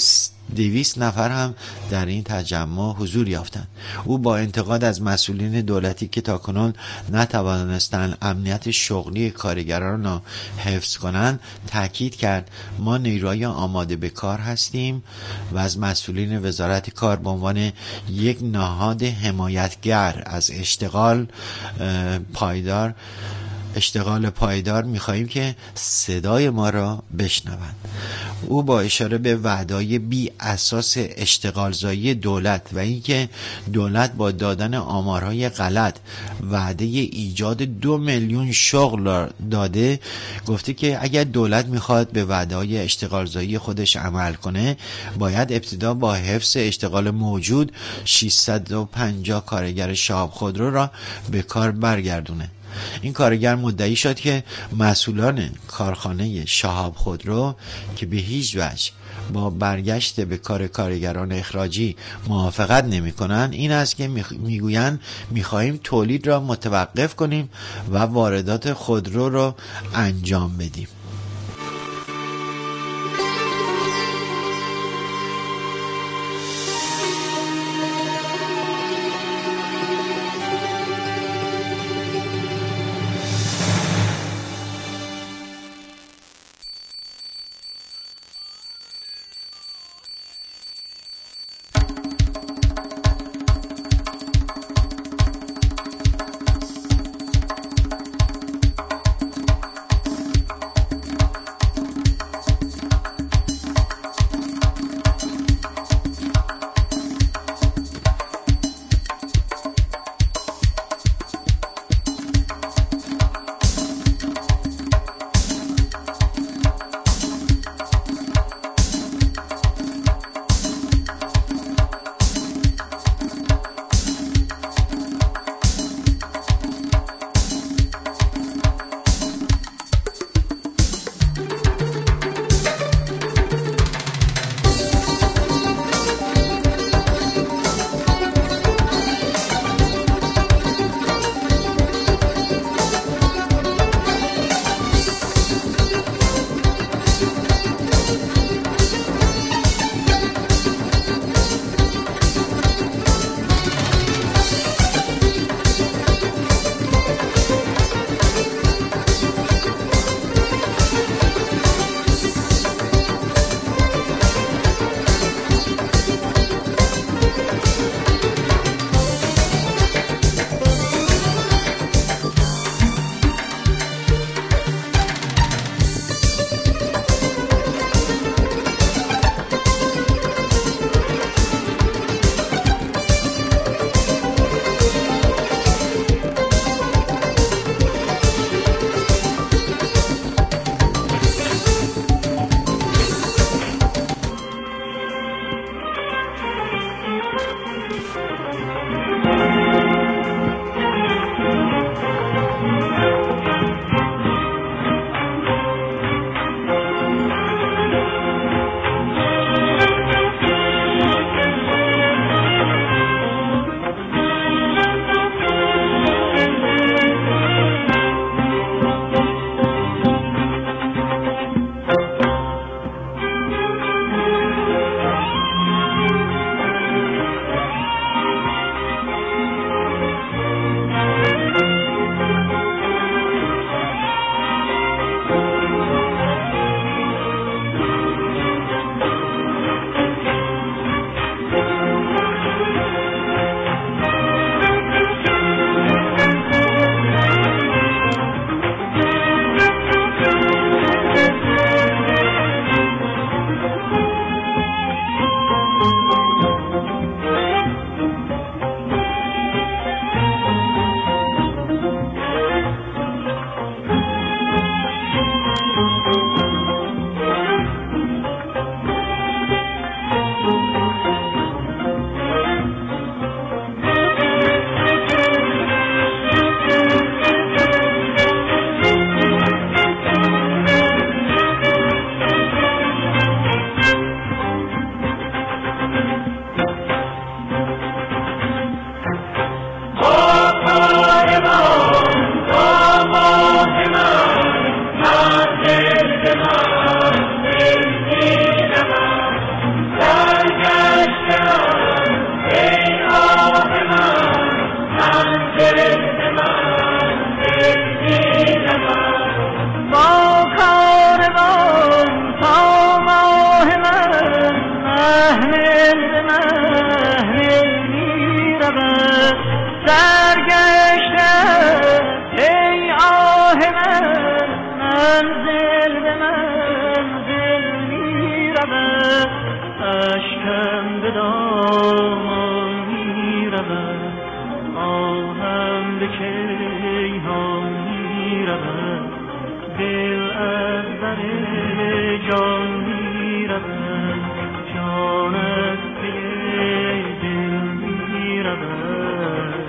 دویست نفر هم در این تجمع حضور یافتند. او با انتقاد از مسئولین دولتی که تاکنون نتوانستند امنیت شغلی کارگران را حفظ کنند تاکید کرد ما نیروی آماده به کار هستیم و از مسئولین وزارت کار به عنوان یک نهاد حمایتگر از اشتغال پایدار اشتغال پایدار می‌خواهیم که صدای ما را بشنوند. او با اشاره به وعده‌های بی اساس اشتغالزایی دولت و اینکه دولت با دادن آمارهای غلط وعده ایجاد دو میلیون شغل را داده، گفته که اگر دولت می‌خواد به وعده‌های اشتغالزایی خودش عمل کنه باید ابتدا با حفظ اشتغال موجود ششصد و پنجاه کارگر شهاب خودرو را به کار برگردونه. این کارگر مدعی شد که مسئولان کارخانه شهاب خودرو که به هیچ وجه با برگشت به کار کارگران اخراجی موافقت نمی کنند این است که میگویند میخواهیم تولید را متوقف کنیم و واردات خودرو را انجام بدیم. محمل به محمل می رود سرگشته ای آه من منزل به منزل می رود اشکم به دامان می رود آهم به کیهان می رود دل از بر جان می رود جان از پی دل می رود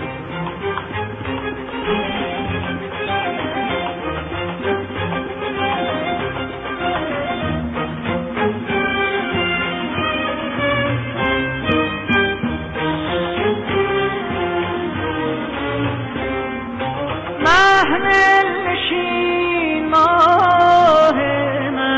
محمل نشین ماه من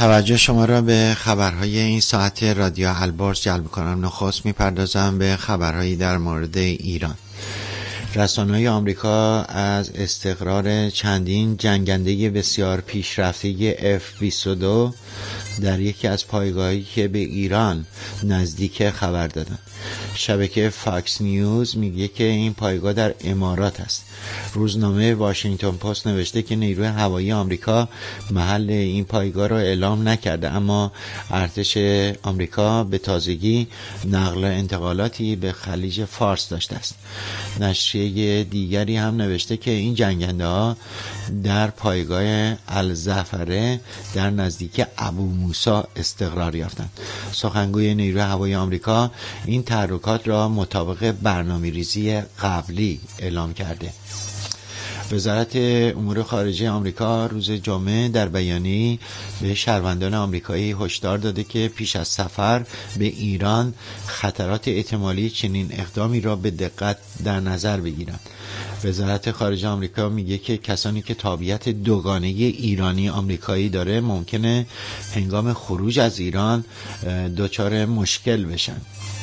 توجه شما را به خبرهای این ساعت رادیو البرز جلب کنم. نخست میپردازم به خبرهایی در مورد ایران. رسانه‌های آمریکا از استقرار چندین جنگنده بسیار پیشرفته اف بیست و دو در یکی از پایگاهایی که به ایران نزدیک خبر دادند. شبکه فاکس نیوز میگه که این پایگاه در امارات است. روزنامه واشنگتن پست نوشته که نیروی هوایی آمریکا محل این پایگاه را اعلام نکرده، اما ارتش آمریکا به تازگی نقل و انتقالاتی به خلیج فارس داشته است. نشریه دیگری هم نوشته که این جنگنده ها در پایگاه الزعفره در نزدیک ابو موسی استقرار یافتند. سخنگوی نیروی هوایی آمریکا این تحرکات را مطابق برنامه‌ریزی قبلی اعلام کرده. وزارت امور خارجه آمریکا روز جمعه در بیانیه‌ای به شهروندان آمریکایی هشدار داده که پیش از سفر به ایران خطرات احتمالی چنین اقدامی را به دقت در نظر بگیرند. وزارت خارجه آمریکا میگه که کسانی که تابعیت دوگانه ایرانی آمریکایی داره ممکنه هنگام خروج از ایران دچار مشکل بشن.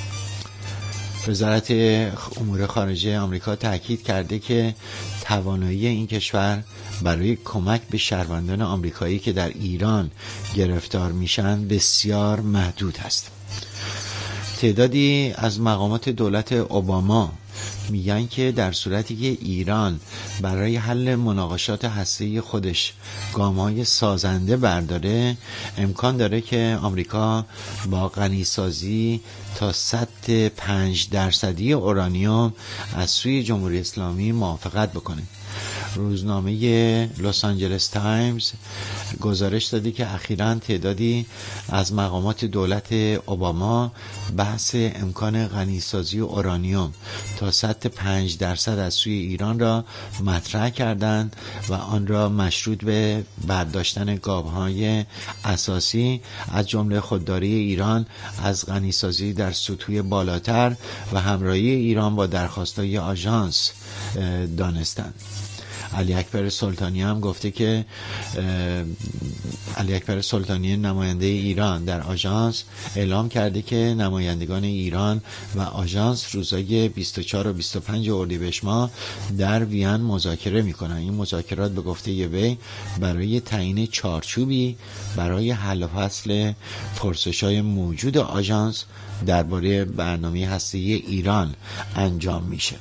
وزارت امور خارجه آمریکا تاکید کرده که توانایی این کشور برای کمک به شهروندان آمریکایی که در ایران گرفتار میشن بسیار محدود است. تعدادی از مقامات دولت اوباما میگن که در صورتی که ایران برای حل مناقشات هسته‌ای خودش گام‌های سازنده برداره، امکان داره که آمریکا با غنیسازی تا سطح پنج درصدی اورانیوم از سوی جمهوری اسلامی موافقت بکنه. روزنامه لس آنجلس تایمز گزارش داده که اخیراً تعدادی از مقامات دولت اوباما بحث امکان غنیسازی اورانیوم تا سطح پنج درصد از سوی ایران را مطرح کردند و آن را مشروط به برداشتن گاوهای اساسی از جمله خودداری ایران از غنیسازی در سطوح بالاتر و همراهی ایران با درخواست‌های آژانس دانستند. علی اکبر سلطانی هم گفته که علی اکبر سلطانی نماینده ایران در آژانس اعلام کرده که نمایندگان ایران و آژانس روزهای بیست و چهار و بیست و پنج اردیبهشت ماه در وین مذاکره میکنن. این مذاکرات به گفته وی برای تعیین چارچوبی برای حل و فصل پرسش‌های موجود آژانس درباره برنامه هسته‌ای ایران انجام میشه.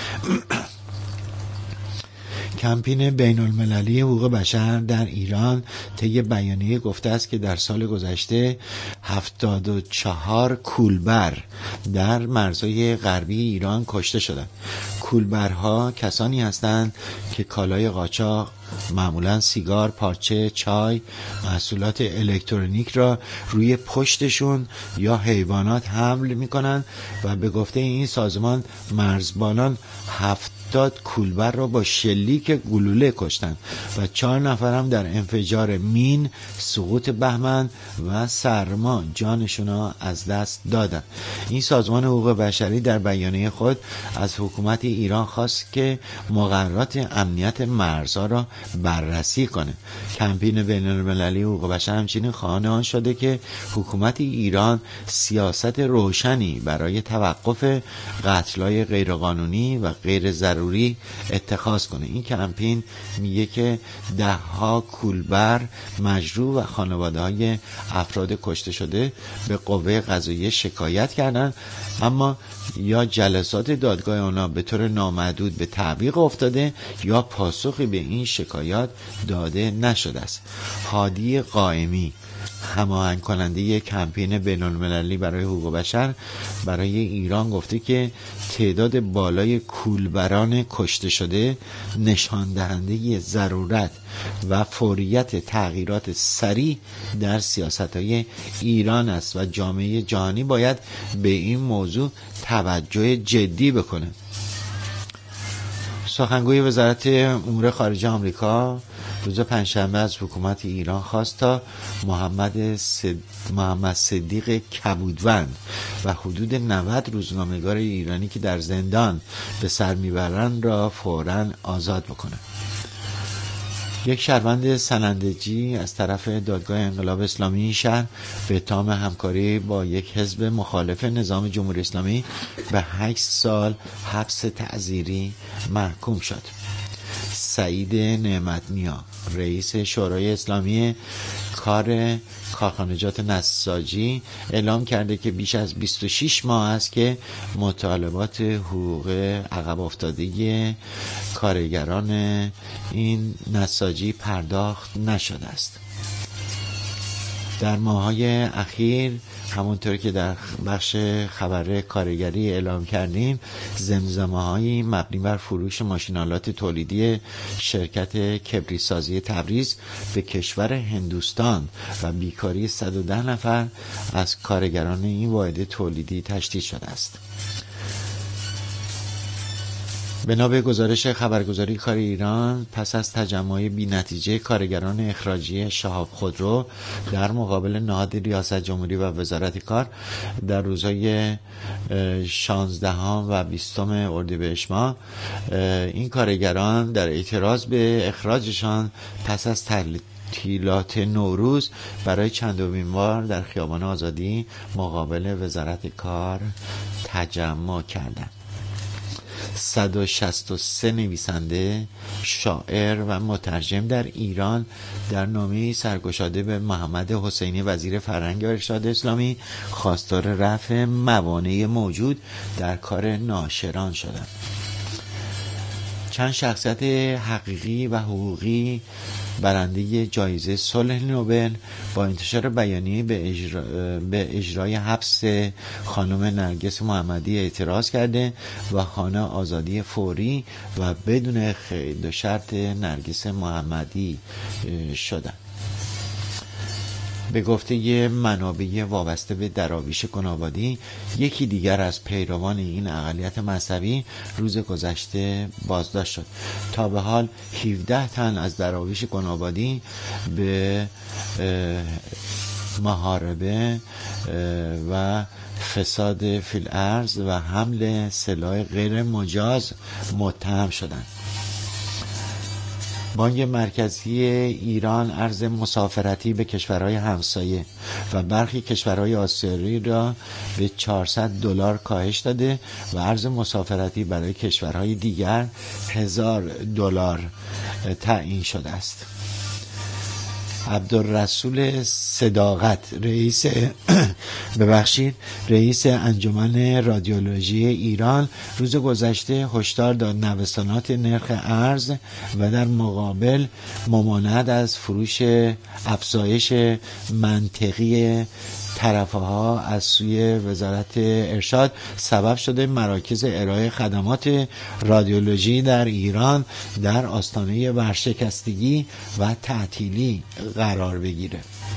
کمپین بین المللی حقوق بشر در ایران طی بیانیه گفته است که در سال گذشته هفتاد و چهار کولبر در مرزهای غربی ایران کشته شدند. کولبرها کسانی هستند که کالای قاچاق، معمولا سیگار، پارچه، چای، محصولات الکترونیک را روی پشتشون یا حیوانات حمل میکنن و به گفته این سازمان مرزبانان هفت داد کولبر را با شلیک گلوله کشتند و چهار نفر هم در انفجار مین، سقوط بهمن و سرما جانشون را از دست دادند. این سازمان حقوق بشری در بیانیه خود از حکومت ایران خواست که مقررات امنیت مرزها را بررسی کنه. کمپین بین المللی حقوق بشر همچنین خواهان آن شده که حکومت ایران سیاست روشنی برای توقف قتل‌های غیرقانونی و غیر ضروری اتخاذ کنه. این کمپین میگه که ده ها کولبر مجروح و خانواده های افراد کشته شده به قوه قضاییه شکایت کردن، اما یا جلسات دادگاه اونا به طور نامحدود به تعویق افتاده یا پاسخی به این شکایات داده نشده است. هادی قائمی، هماهنگ کننده کمپین بین المللی برای حقوق بشر برای ایران، گفته که تعداد بالای کولبران کشته شده نشان دهنده ضرورت و فوریت تغییرات سریع در سیاست‌های ایران است و جامعه جهانی باید به این موضوع توجه جدی بکنه. سخنگوی وزارت امور خارجه آمریکا روز پنجشنبه از حکومت ایران خواست تا محمد صد... محمد صدیق کبودوند و حدود نود روزنامه‌نگار ایرانی که در زندان به سر میبرند را فوراً آزاد بکنند. یک شهروند سنندجی از طرف دادگاه انقلاب اسلامی شهر به اتهام همکاری با یک حزب مخالف نظام جمهوری اسلامی به هشت سال حبس تعزیری محکوم شد. سعید نعمت‌نیا رئیس شورای اسلامی کار کارخانجات نساجی اعلام کرده که بیش از بیست و شش ماه است که مطالبات حقوق عقب افتاده کارگران این نساجی پرداخت نشده است. در ماه‌های اخیر همونطور که در بخش خبر کارگری اعلام کردیم، زمزمه‌هایی مبنی بر فروش ماشین‌آلات تولیدی شرکت کبریت‌سازی تبریز به کشور هندوستان و بیکاری صد و ده نفر از کارگران این واحد تولیدی تشدید شده است. بنا به گزارش خبرگزاری کار ایران، پس از تجمع بی نتیجه کارگران اخراجی شهاب خودرو در مقابل نهاد ریاست جمهوری و وزارت کار در روزهای شانزدهم و بیستم اردیبهشت ماه، این کارگران در اعتراض به اخراجشان پس از تعطیلات نوروز برای چندمین بار در خیابان آزادی مقابل وزارت کار تجمع کردند. صد و شصت و سه نویسنده، شاعر و مترجم در ایران در نامه‌ای سرگشاده به محمد حسینی وزیر فرهنگ و ارشاد اسلامی خواستار رفع موانع موجود در کار ناشران شدند. چند شخصیت حقیقی و حقوقی برنده جایزه صلح نوبل با انتشار بیانیه به, اجرا... به اجرای حبس خانم نرگس محمدی اعتراض کرده و خانه آزادی فوری و بدون قید و شرط نرگس محمدی شدند. به گفته منابع وابسته به دراویش گنابادی، یکی دیگر از پیروان این اقلیت مذهبی روز گذشته بازداشت شد. تا به حال هفده تن از دراویش گنابادی به محاربه و فساد فی الارض و حمل سلاح غیر مجاز متهم شدند. بانک مرکزی ایران ارز مسافرتی به کشورهای همسایه و برخی کشورهای آسیایی را به چهارصد دلار کاهش داده و ارز مسافرتی برای کشورهای دیگر هزار دلار تعیین شده است. عبدالرسول صداقت رئیس ببخشید رئیس انجمن رادیولوژی ایران روز گذشته هشدار داد نوسانات نرخ ارز و در مقابل ممانعت از فروش افزایش منطقی طرفه ها از سوی وزارت ارشاد سبب شده مراکز ارائه خدمات رادیولوژی در ایران در آستانه ورشکستگی و تعطیلی قرار بگیره.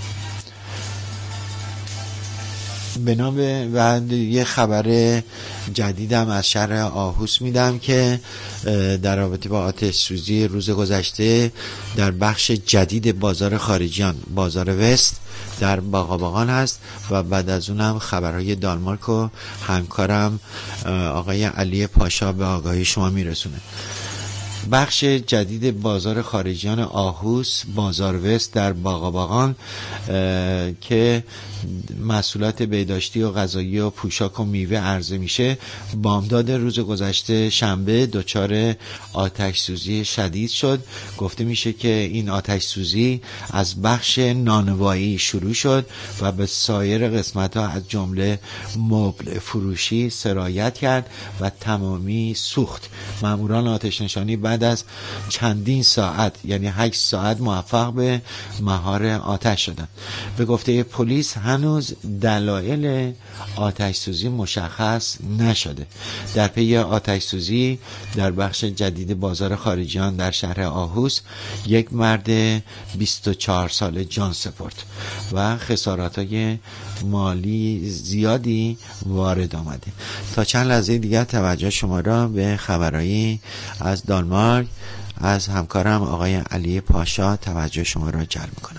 به نام و یه خبر جدیدم از شهر آهوس میدم که در رابطه با آتش سوزی روز گذشته در بخش جدید بازار خارجیان، بازار وست در باغاباغان هست و بعد از اونم خبرهای دانمارک و همکارم آقای علی پاشا به آگاهی شما میرسونه. بخش جدید بازار خارجیان آهوس، بازار وست در باغاباغان که محصولات بهداشتی و غذایی و پوشاک و میوه عرضه میشه، بامداد روز گذشته شنبه دچار آتش سوزی شدید شد. گفته میشه که این آتش سوزی از بخش نانوایی شروع شد و به سایر قسمت ها از جمله مبل فروشی سرایت کرد و تمامی سوخت. ماموران آتش نشانی بعد از چندین ساعت یعنی هشت ساعت موفق به مهار آتش شدند. به گفته پلیس هنوز دلایل آتش سوزی مشخص نشده. در پی آتش سوزی در بخش جدید بازار خارجیان در شهر آهوس یک مرد بیست و چهار ساله جان سپرد و خسارات‌های مالی زیادی وارد آمده. تا چند لحظه دیگر توجه شما را به خبرایی از دانمارک از همکارم آقای علی پاشا توجه شما را جلب می‌کنم.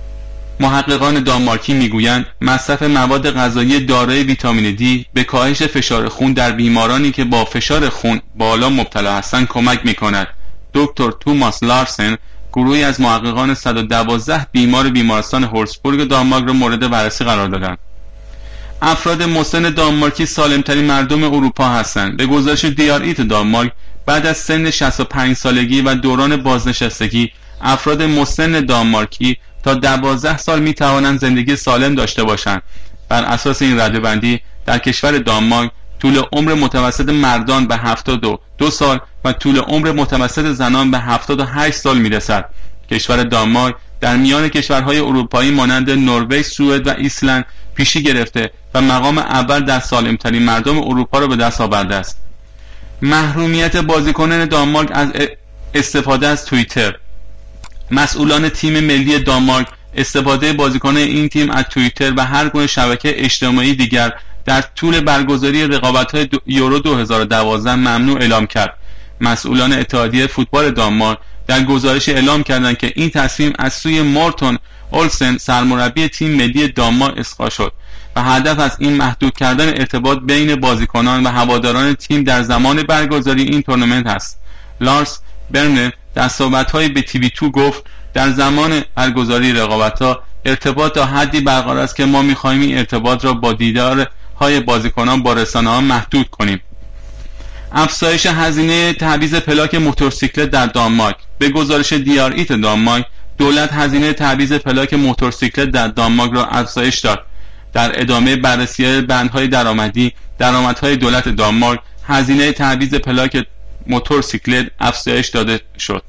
محققان دانمارکی میگویند مصرف مواد غذایی دارای ویتامین دی به کاهش فشار خون در بیمارانی که با فشار خون بالا مبتلا هستند کمک میکند. دکتر توماس لارسن گروهی از محققان صد و دوازده بیمار بیمارستان هولسبورگ دانمارک را مورد بررسی قرار دادند. افراد مسن دانمارکی سالمترین مردم اروپا هستند. به گزارش دیار ایت دانمارک بعد از سن شصت و پنج سالگی و دوران بازنشستگی افراد مسن دانمارکی تا دوازده سال می توانند زندگی سالم داشته باشند. بر اساس این رده‌بندی در کشور دانمارک طول عمر متوسط مردان به هفتاد و دو سال و طول عمر متوسط زنان به هفتاد و هشت سال می رسد. کشور دانمارک در میان کشورهای اروپایی مانند نروژ، سوئد و ایسلند پیشی گرفته و مقام اول در سالمترین مردم اروپا را به دست آورده است. محرومیت بازیکنان دانمارک از استفاده از توییتر. مسئولان تیم ملی دانمارک استفاده بازیکنان این تیم از توییتر و هر گونه شبکه اجتماعی دیگر در طول برگزاری رقابت‌های یورو دو هزار و دوازده ممنوع اعلام کرد. مسئولان اتحادیه فوتبال دانمارک در گزارش اعلام کردند که این تصمیم از سوی مورتون اولسن سرمربی تیم ملی دانمارک اصلاح شد و هدف از این محدود کردن ارتباط بین بازیکنان و هواداران تیم در زمان برگزاری این تورنمنت است. لارس برنر در صحبت‌های به تی وی دو گفت در زمان برگزاری رقابت‌ها ارتباط تا حدی برقرار است که ما می‌خواهیم این ارتباط را با دیدارهای بازیکنان با رسانه‌ها محدود کنیم. افزایش هزینه تعویض پلاک موتورسیکلت در دانمارک. به گزارش دیار ایت دانمارک دولت هزینه تعویض پلاک موتورسیکلت در دانمارک را افزایش داد. در ادامه بررسی بندهای درآمدی درآمدهای دولت دانمارک هزینه تعویض پلاک موتورسیکلت افزایش داده شد.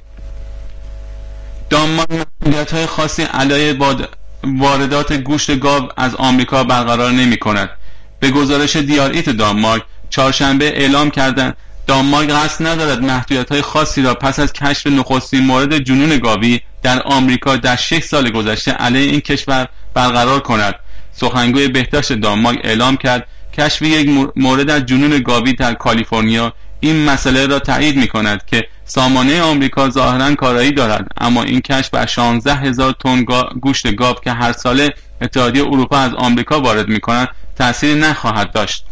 دانمارک محدودیت‌های خاصی علیه واردات گوشت گاو از آمریکا برقرار نمی‌کند. به گزارش دیار ایت دانمارک چهارشنبه اعلام کردند دانمارک قصد ندارد محدودیت‌های خاصی را پس از کشف نخستین مورد جنون گاوی در آمریکا در شش سال گذشته علیه این کشور برقرار کند. سخنگوی بهداشت دانمارک اعلام کرد کشف یک مورد از جنون گاوی در کالیفرنیا این مسئله را تایید می‌کند که سامانه آمریکا ظاهراً کارایی دارد، اما این کشف بر شانزده هزار تن گوشت گاو که هر سال اتحادیه اروپا از آمریکا وارد می‌کند تأثیری نخواهد داشت.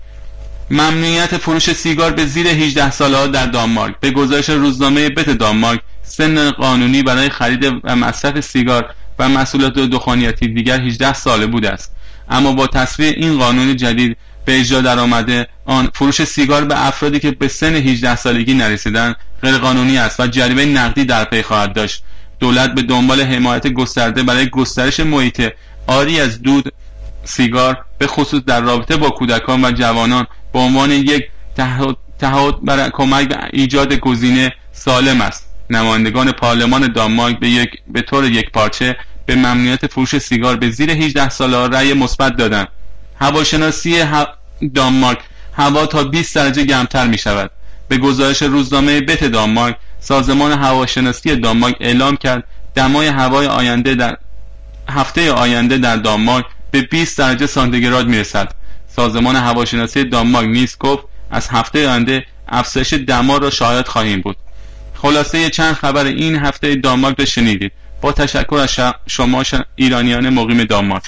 ممنوعیت فروش سیگار به زیر هجده ساله‌ها در دانمارک. به گزارش روزنامه بت دانمارک سن قانونی برای خرید و مصرف سیگار و محصولات دخانیاتی دیگر هجده ساله بوده است، اما با تصویب این قانون جدید به اجرا درآمده آن فروش سیگار به افرادی که به سن هجده سالگی نرسیدند غیر قانونی است و جریمه نقدی در پی خواهد داشت. دولت به دنبال حمایت گسترده برای گسترش محیط عاری از دود سیگار به خصوص در رابطه با کودکان و جوانان به عنوان یک تعهد برای کمک به ایجاد گزینه سالم است. نمایندگان پارلمان دانمارک به یک به طور یک پارچه به ممنوعیت فروش سیگار به زیر هجده ساله‌ها رأی مثبت دادند. هواشناسی ه... دانمارک هوا تا بیست درجه گرمتر می شود. به گزارش روزنامه بت دانمارک سازمان هواشناسی دانمارک اعلام کرد دمای هوای آینده در هفته آینده در دانمارک به بیست درجه سانتیگراد می رسد. سازمان هواشناسی دانمارک نیز گفت از هفته آینده افزایش دما را شاهد خواهیم بود. خلاصه چند خبر این هفته دانمارک را شنیدید. با تشکر از شما ایرانیان مقیم دانمارک.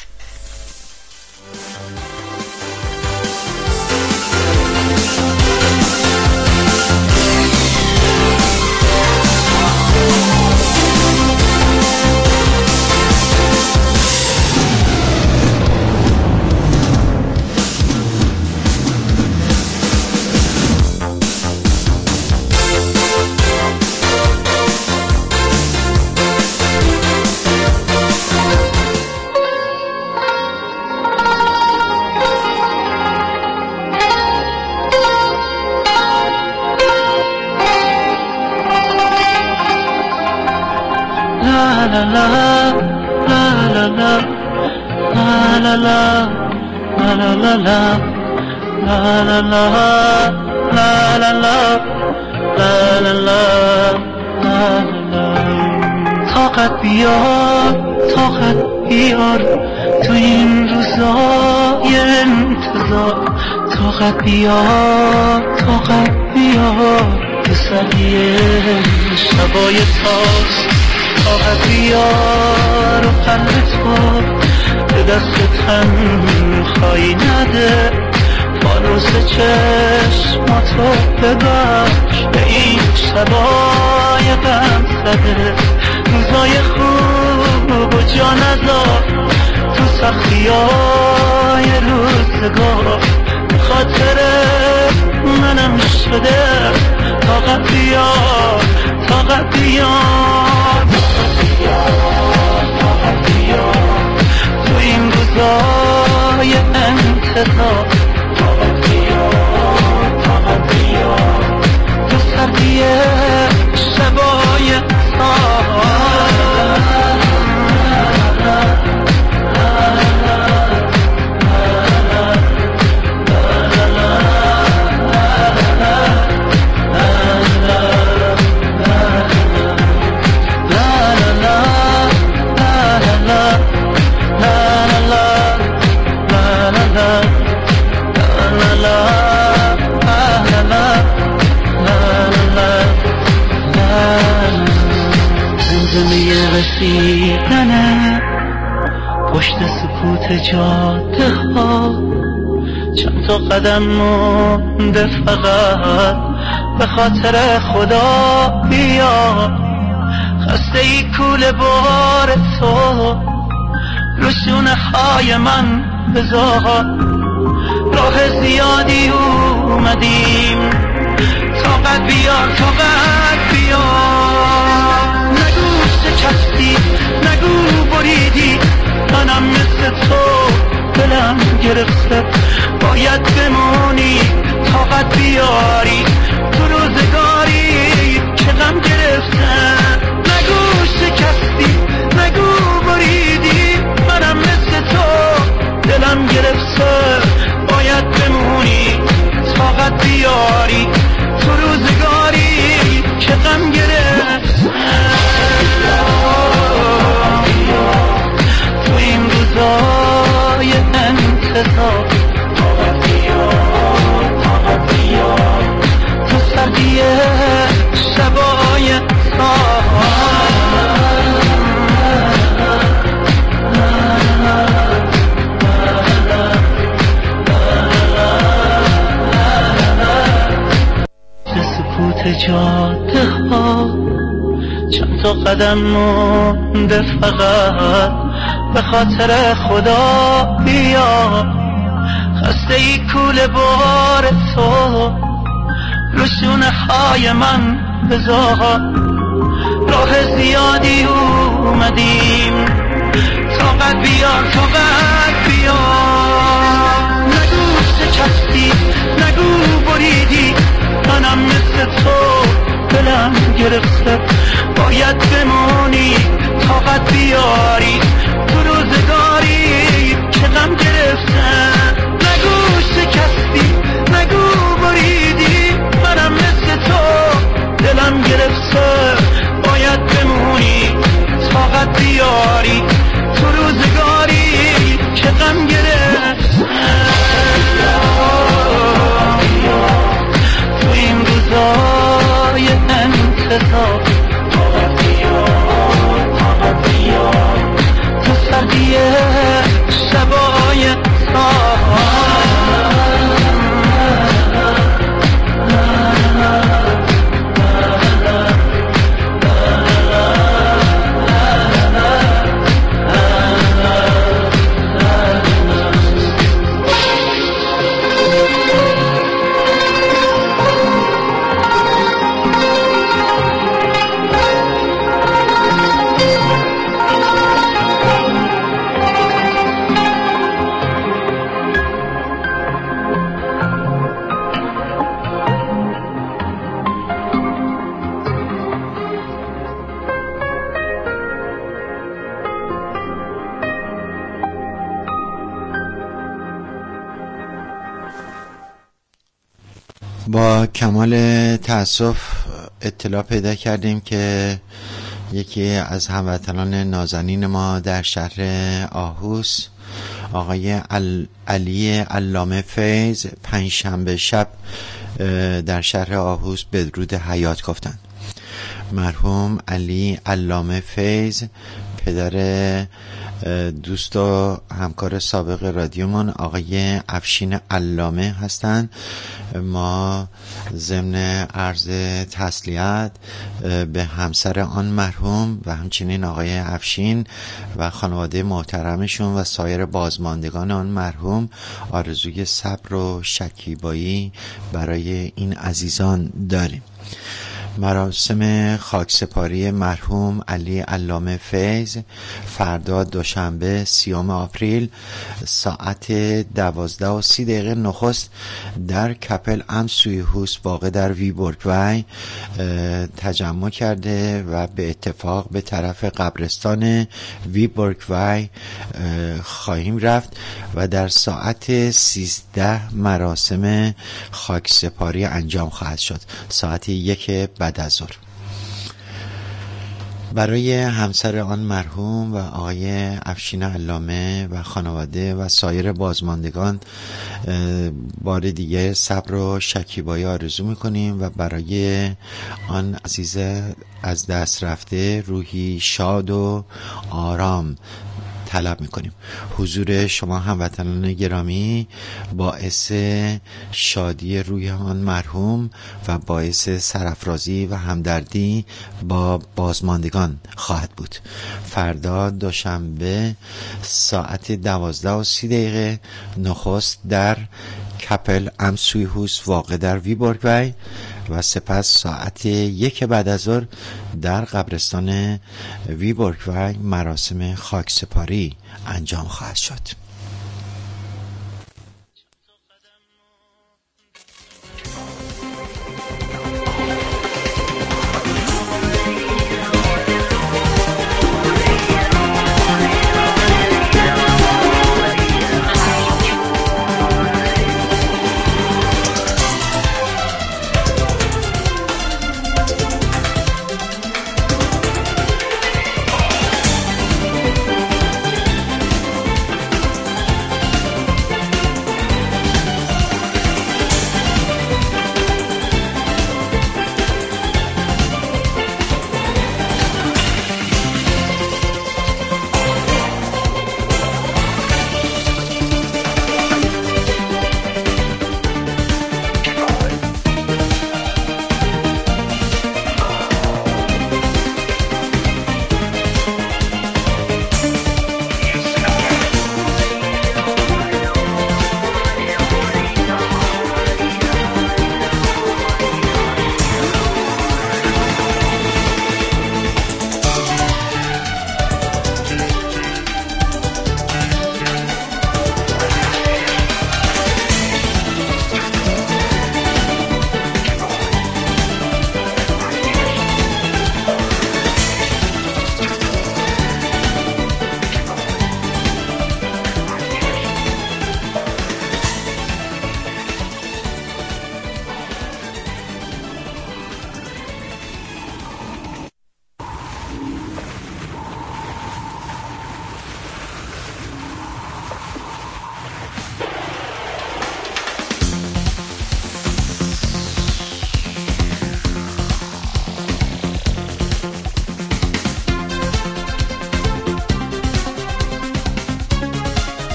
طاقت بیار طاقت بیار تو این روزای انتظار، طاقت بیار طاقت بیار تو سریع شبای تاس، طاقت فقط بیار و قلب تو به دست تنهایی نده، فانوس چشماتو ببخش به این شبای غم زده، روزای خوب و جا نذار تو سختیای روزگار، به خاطر منم شده طاقت بیار طاقت بیار طاقت بیار تو این روزای انتظار، طاقت بیار طاقت بیار تو سردی شبای سار. زمزمه رسیدنه پشت سکوت جاده ها، چند تا قدم مونده فقط به خاطر خدا بیا، خسته ای کوله بار تو رو شونه های من بذار، راه زیادی اومدیم طاقت بیار طاقت بیار، نگو شکستی نگو بریدی، منم مثل تو دلم گرفته باید بمونی طاقت بیاری تو روزگاری که غم گرفته، نگو شکستی نگو بریدی، منم مثل تو دلم گرفته باید بمونی طاقت بیاری تو روزگاری که غم گرفته، تو این روزای انتظار، طاقت بیار طاقت بیار تو سردی شبای سار. سکوت جاده ها چند تا قدم مونده فقط به خاطر خدا بیا، خسته ای کوله بار تو رو شونه های من بذار، راه زیادی اومدیم طاقت بیار طاقت بیار، نگو شکستی نگو بریدی، منم مثل تو دلم گرفته باید بمونی طاقت بیاری تو روزگاری که غم گرفته، نگو شکستی نگو بریدی، منم مثل تو دلم گرفته باید بمونی طاقت بیاری تو روزگاری که غم گرفته، تو این روزای انتظار، طاقت بیار طاقت بیار تو سردی شبای سار. با کمال تأسف اطلاع پیدا کردیم که یکی از هموطنان نازنین ما در شهر آهوس، آقای علی علامه فیض، پنجشنبه شب در شهر آهوس بدرود حیات گفتند مرحوم علی علامه فیض، پدر دوست و همکار سابق رادیومون آقای افشین علامه هستند. ما ضمن عرض تسلیت به همسر آن مرحوم و همچنین آقای افشین و خانواده محترمشون و سایر بازماندگان آن مرحوم آرزوی صبر و شکیبایی برای این عزیزان داریم. مراسم خاکسپاری مرحوم علی علامه فیض فردا دوشنبه سیوم آپریل ساعت دوازده و سی دقیقه نخست در کپل ام سویهوس واقع در ویبورگوی تجمع کرده و به اتفاق به طرف قبرستان ویبورگوی خواهیم رفت و در ساعت سیزده مراسم خاکسپاری انجام خواهد شد، ساعت یک بعد از ظهر. برای همسر آن مرحوم و آقای افشین علامه و خانواده و سایر بازماندگان بار دیگه صبر و شکیبایی آرزو میکنیم و برای آن عزیز از دست رفته روحی شاد و آرام طلب میکنیم. حضور شما هموطنان گرامی باعث شادی روی آن مرحوم و باعث سرافرازی و همدردی با بازماندگان خواهد بود. فردا دوشنبه ساعت دوازده و سی دقیقه نخست در کپل ام سویهوس واقع در ویبورگوی و سپس ساعت یک بعد از ظهر در قبرستان ویبورگوی مراسم خاکسپاری انجام خواهد شد.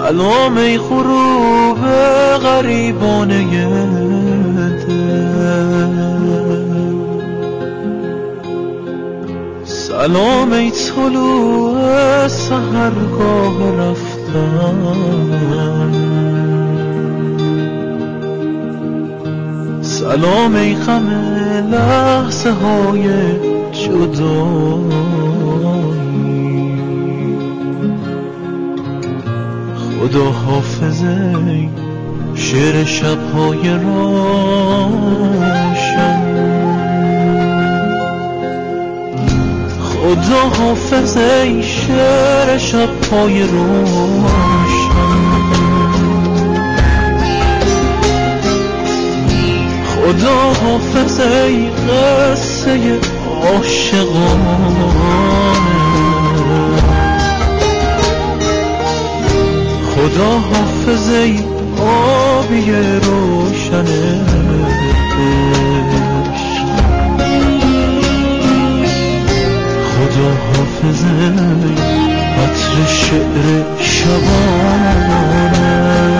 سلام ای غروب غریبانه دل، سلام ای طلوع سحرگاه رفتن، سلام ای غم لحظه های جدایی، خدا حافظه شعر شب‌های روشن، خدا حافظه شعر شب‌های روشن، خدا حافظه قصه عاشقانه، خدا حافظه آبی روشن عشق، خدا حافظه عطر شعر شبانه.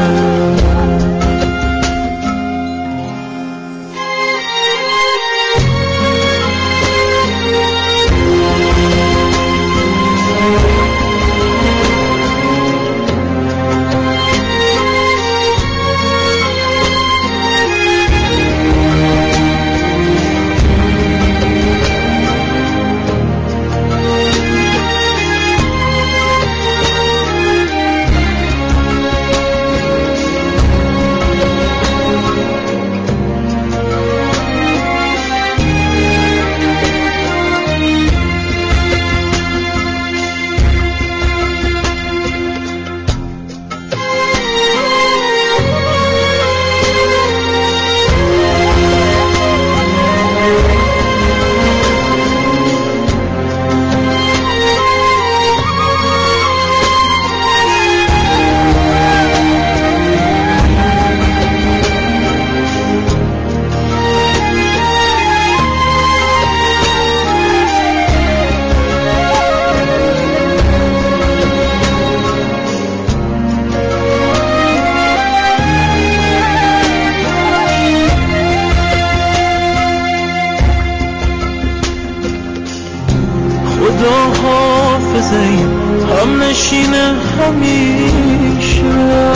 هم نشین همیشه،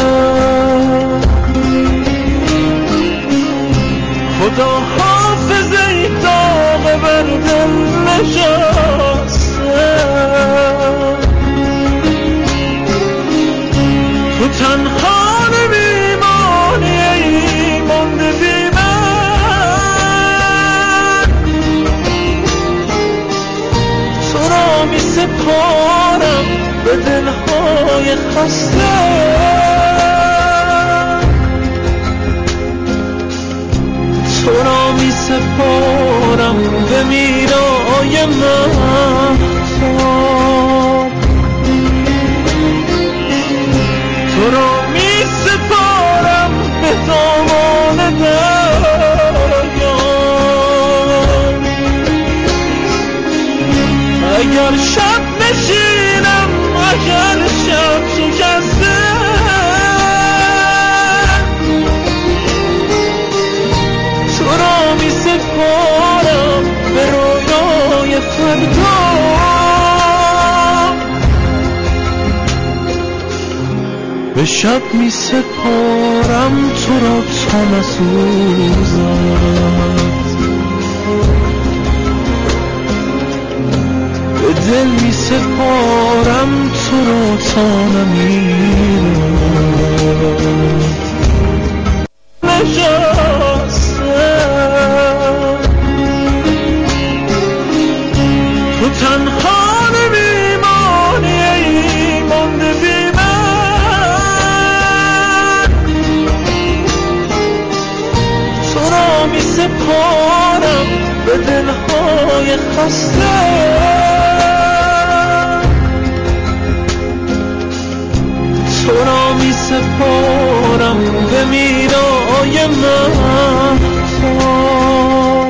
خدا حافظه داغ بر دل نشسته، تو تنها نمیمانی ای مانده بی من، تو را می سپارم به دلهای خسته، تو را می سپارم به میرای مهتاب، تو را می سپارم به دامان دریا، اگر شب نشینم اگر شب شکسته، تو را می سپارم به رویای فردا، به شب می سپارم تو را تا نسوزد، به دل می سپارم تو را تا نمیرد نشسته، تو تنها نمیمانی ای مانده بی من، تو را می سپارم به دلهای خسته، تو را می سپارم به میرای مهتاب،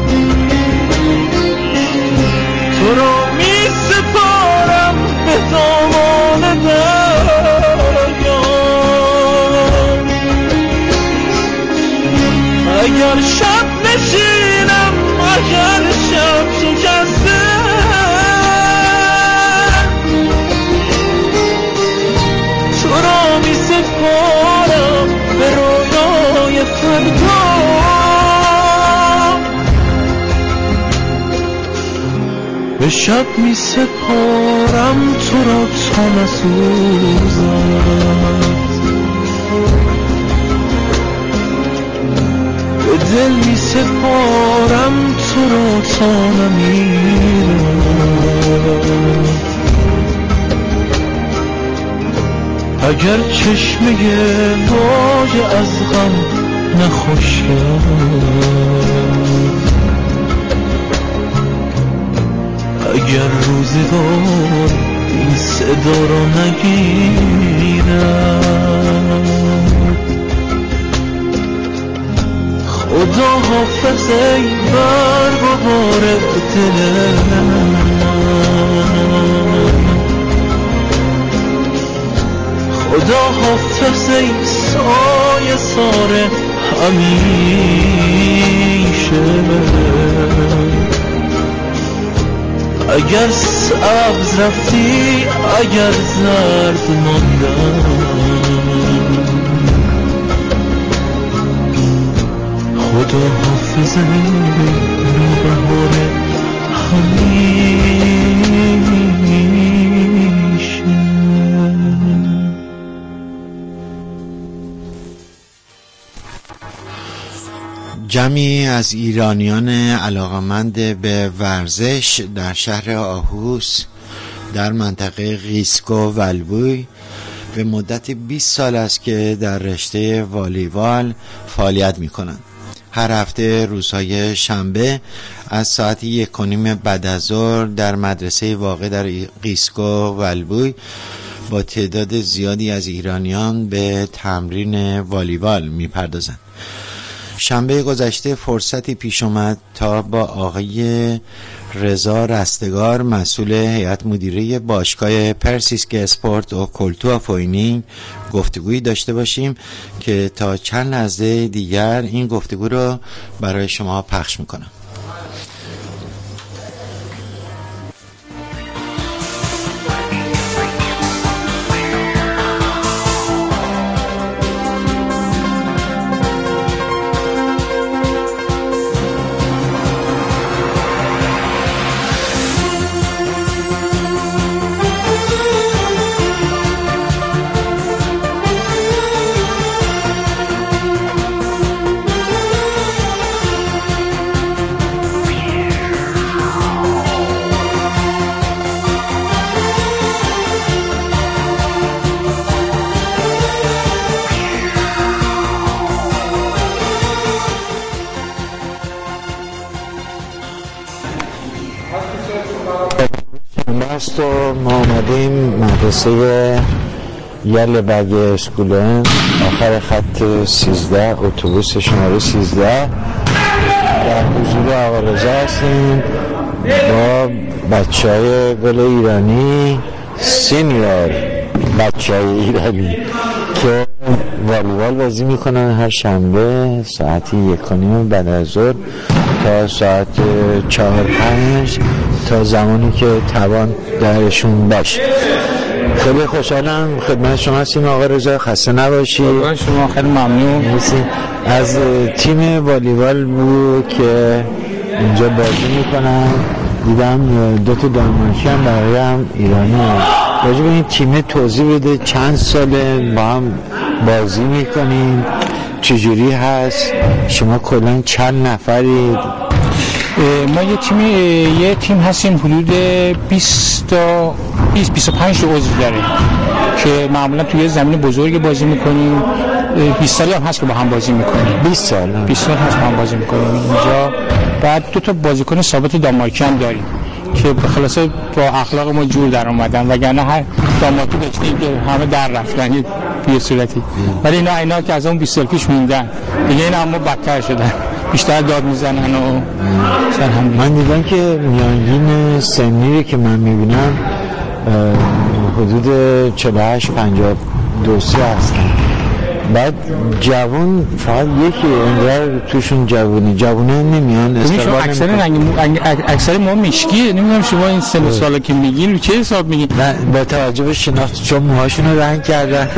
تو را می سپارم به دامان دریا، بنشینم اگر شب شکسته تو را می سپارم به رویای فردا به شب می سپارم تو را تا نسوزد به دل می سپارم تو را تا نمیرد اگر چشمه واژه از غم نخوشد اگر روزگار این صدا را نگیرد خدا حافظ ای برگ و بار دلم خدا حافظ ای سایه سار همیشه اگر سبز رفتی اگر زرد ماندم خدا حافظ نوبهار همیشه. جمعی از ایرانیان علاقمند به ورزش در شهر آهوس در منطقه قیسکو ولبوی به مدت بیست سال است که در رشته والیبال فعالیت می کنند. هر هفته روزهای شنبه از ساعت یک و نیم بعد از ظهر در مدرسه واقع در قیسکو ولبوی با تعداد زیادی از ایرانیان به تمرین والیبال می پردازند. شنبه گذشته فرصتی پیش اومد تا با آقای رضا رستگار مسئول هیئت مدیره باشگاه پرسیسک اسپورت و کلتو فوینینگ گفتگویی داشته باشیم که تا چند لحظه دیگر این گفتگو رو برای شما پخش میکنم. است و ما آمدیم مدرسه یل بگ اسکولن آخر خط سیزده اتوبوس شماره سیزده در حضور آقا رضا هستیم با بچه های گل ایرانی سینیور بچه های ایرانی که والیبال بازی میکنن هر شنبه ساعتی یک و نیم بعد از ظهر تا ساعت چهار پنج تا زمانی که توان درشون باشه. خیلی خوشحالم خدمت شما هستیم آقا رضا، خسته نباشید. شما خیلی ممنون. از تیم والیبال بود که اینجا بازی میکنن، دیدم دو تا دانمارکی هم برای هم ایرانی هم. راجع به این تیم توضیح بده، چند ساله با هم بازی میکنین، چجوری هست، شما کلا چند نفرید؟ ما یه تیم یه تیم هستیم حدود بیست تا بیست و پنج تا عضو داریم که معمولا توی زمین بزرگ بازی میکنیم. بیست سالی هم هست که با هم بازی میکنیم. بیست سال بیست سال هست با هم بازی میکنیم اینجا. بعد دو تا بازیکن ثابت دانمارکی هم داریم که به خلاصه با اخلاق ما جور در اومدن، وگرنه هر دانمارکی داشتیم که همه در رفتن یه صورتی، ولی اینا اینا که از اون بیست سال پیش موندن دیگه، اینا اما بدتر شدن، بیشتر داد میزنن و سرهم. من دیدم که میانگین سنی که من میبینم حدود چهل و هشت پنجاه و دو هستن. بعد جوان فقط یکی انگار توشون جوونی جوونه نمیان استقبال اکثر اکثر ما مشکیه. نمیدونم شما این سن و سالا که میگین رو چه حساب میگین؟ نه با توجه به شناخت چون موهاشون رو رنگ کردن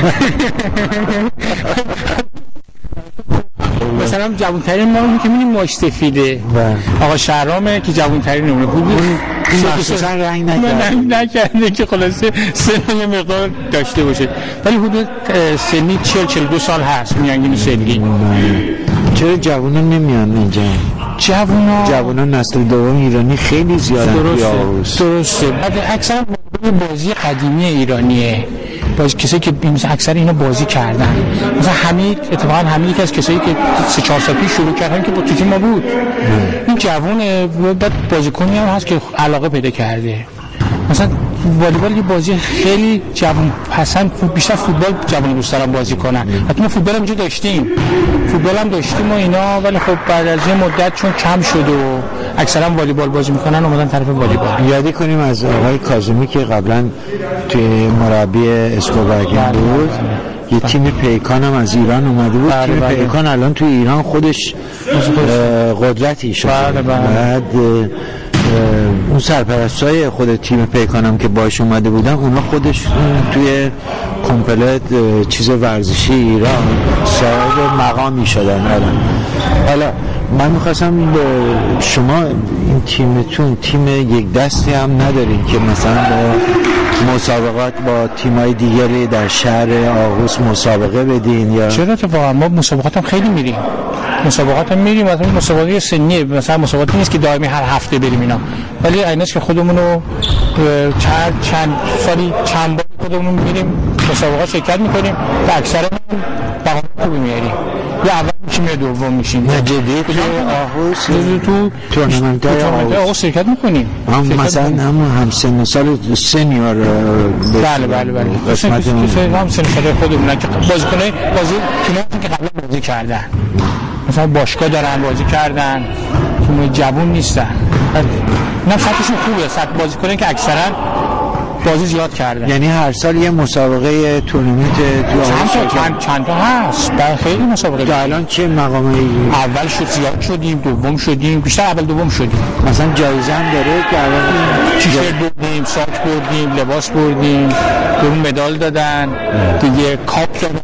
مثلا جوان‌ترین ما که می‌بینیم موش سفیده آقا شهرامه که جوان‌ترین نمونه بود مخصوصا رنگ نکرده نکرده که خلاصه سن یه مقدار داشته باشه ولی حدود سنی چهل چهل و دو سال هست میانگین سنی. چرا جوونا نمیان اینجا؟ جوونا جوونا نسل دوم ایرانی خیلی زیادن. درسته درسته بعد اکثرا بازی قدیمی ایرانیه باز کسایی که اکثر اینا بازی کردن مثلا حمید اتفاقا حمید یکی از کسایی که سه چهار سال پیش شروع کردن که با تیم ما بود این جوونه بعد بازیکنی هم هست که علاقه پیدا کرده مثلا والیبال یه بازی خیلی جوان پسند بیشتر فوتبال جوان دوست دارن بازی کنن حتی ما فوتبال هم اینجا داشتیم فوتبال هم داشتیم و اینا ولی خب بعد از یه مدت چون کم شد و اکثرا والیبال بازی میکنن اومدن طرف والیبال. یادی کنیم از آقای کاظمی که قبلا توی مربی اسکوبرگین بود یه تیم پیکان هم از ایران اومده بود. تیم پیکان الان توی ایران خودش قدرتی شد. بعد اون سرپرستای خود تیم پیکانم که باش اومده بودن اونا خودش توی کمپلت چیز ورزشی ایران صاحب مقامی شدن. حالا من میخواستم شما این تیمتون تیم یک دستی هم ندارین که مثلا با مسابقات با تیمای دیگری در شهر آغوس مسابقه بدین؟ یا چرا اتفاقا ما مسابقات هم خیلی میریم مسابقات هم میریم مثلا مسابقه سنیه مثلا مسابقاتی نیست که دائمی هر هفته بریم اینا ولی ایناست که خودمونو چند چند سالی چند بار خودمون میریم مسابقات شرکت میکنیم و اکثرا مقام خوبی میاریم یا اول میشیم یا دوم میشیم. نه جدی تو آغوس تو تورنمنت آغوس شرکت میکنیم هم مثلا هم هم سن سال سنیور بله بله بله قسمت هم سن سال خودمون که بازیکنای بازی تیمایی که قبلا بازی کردن مثلا باشگاه دارن بازی کردن تیم جوون نیستن نه سطحشون خوبه سطح بازیکنایی که اکثرا بازی زیاد کردن یعنی هر سال یه مسابقه تورنمنت تو چند تا چند, چند تا هست در خیلی مسابقه تا الان چه مقامه اول شد زیاد شدیم دوم شدیم بیشتر اول دوم شدیم مثلا جایزه هم داره که اول تیشرت بردیم ساک بردیم لباس بردیم دو مدال دادن دیگه کاپ دادن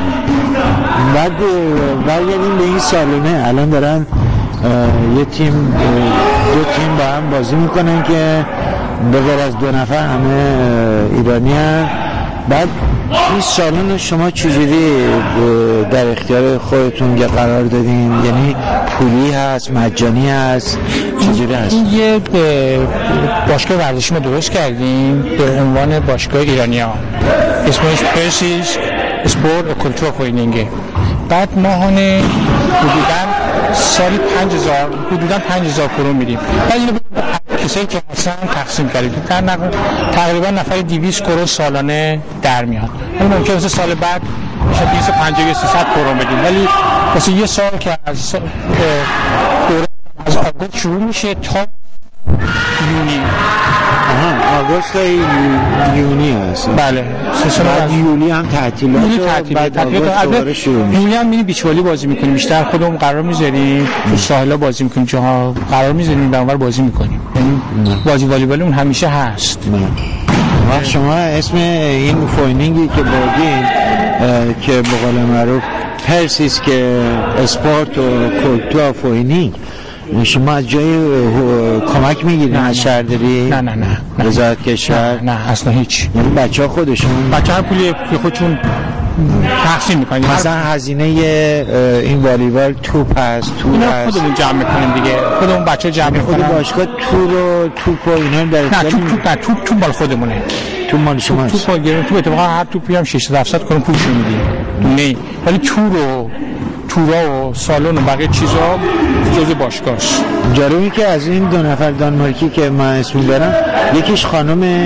بعد برگردیم به این سالونه الان دارن یه تیم دو تیم با هم بازی میکنن که بغیر از دو نفر همه ایرانی هستن. بعد این سالن شما چجوری در اختیار خودتون قرار دادین؟ یعنی پولی هست مجانی هست چجوری هست؟ این یه باشگاه ورزشی ما درست کردیم به عنوان باشگاه ایرانی ها اسمش پرسیس اسپورت و کلتور فوینینگه. بعد ماهانه حدوداً سالی پنج هزار حدوداً پنج هزار کرون میدیم. بعد اینو کسایی که هستن تقسیم کردیم تقریبا نفر دویست کرون سالانه در میاد. این ممکنه مثل سال بعد میشه دویست و پنجاه یا سیصد کرون بدیم ولی واسه یه سال که از دوره از آگوست شروع میشه تا یونی. آها آگوست یونی هست. بله بعد یولی هم تعطیلات یولی تعطیلات دوباره شروع میشه. یولی هم میریم بیچ والی بازی میکنیم بیشتر خودمون قرار میذاریم تو ساحلا بازی میکنیم جاها قرار میذاریم اونور بازی میکنیم یعنی بازی والیبالمون همیشه هست. وقت شما اسم این فوینینگی که بردین که به قول معروف پرسیس که اسپورت و کلتور فوینینگ شما از جای کمک میگیرین از شهرداری؟ نه نه نه وزارت کشور؟ نه, نه اصلا هیچ. یعنی بچه ها خودشون؟ بچه ها پولی خودشون تقسیم میکنیم. مثلا هزینه این والیبال توپ هست توپ اینا هست خودمون جمع میکنیم دیگه خودمون بچه ها جمع میکنن. خود باشگاه تور و توپ و اینا در نه توپ توپ نه توپ توپ مال خودمونه. توپ مال شماست؟ توپ گیریم توپ اتفاقا هر توپی هم ششصد هفتصد کرون پولش میدیم. نه ولی تور و تورا و سالن و بقیه چیزا جزء باشگاهش. جالبی که از این دو نفر دانمارکی که من اسم میبرم یکیش خانم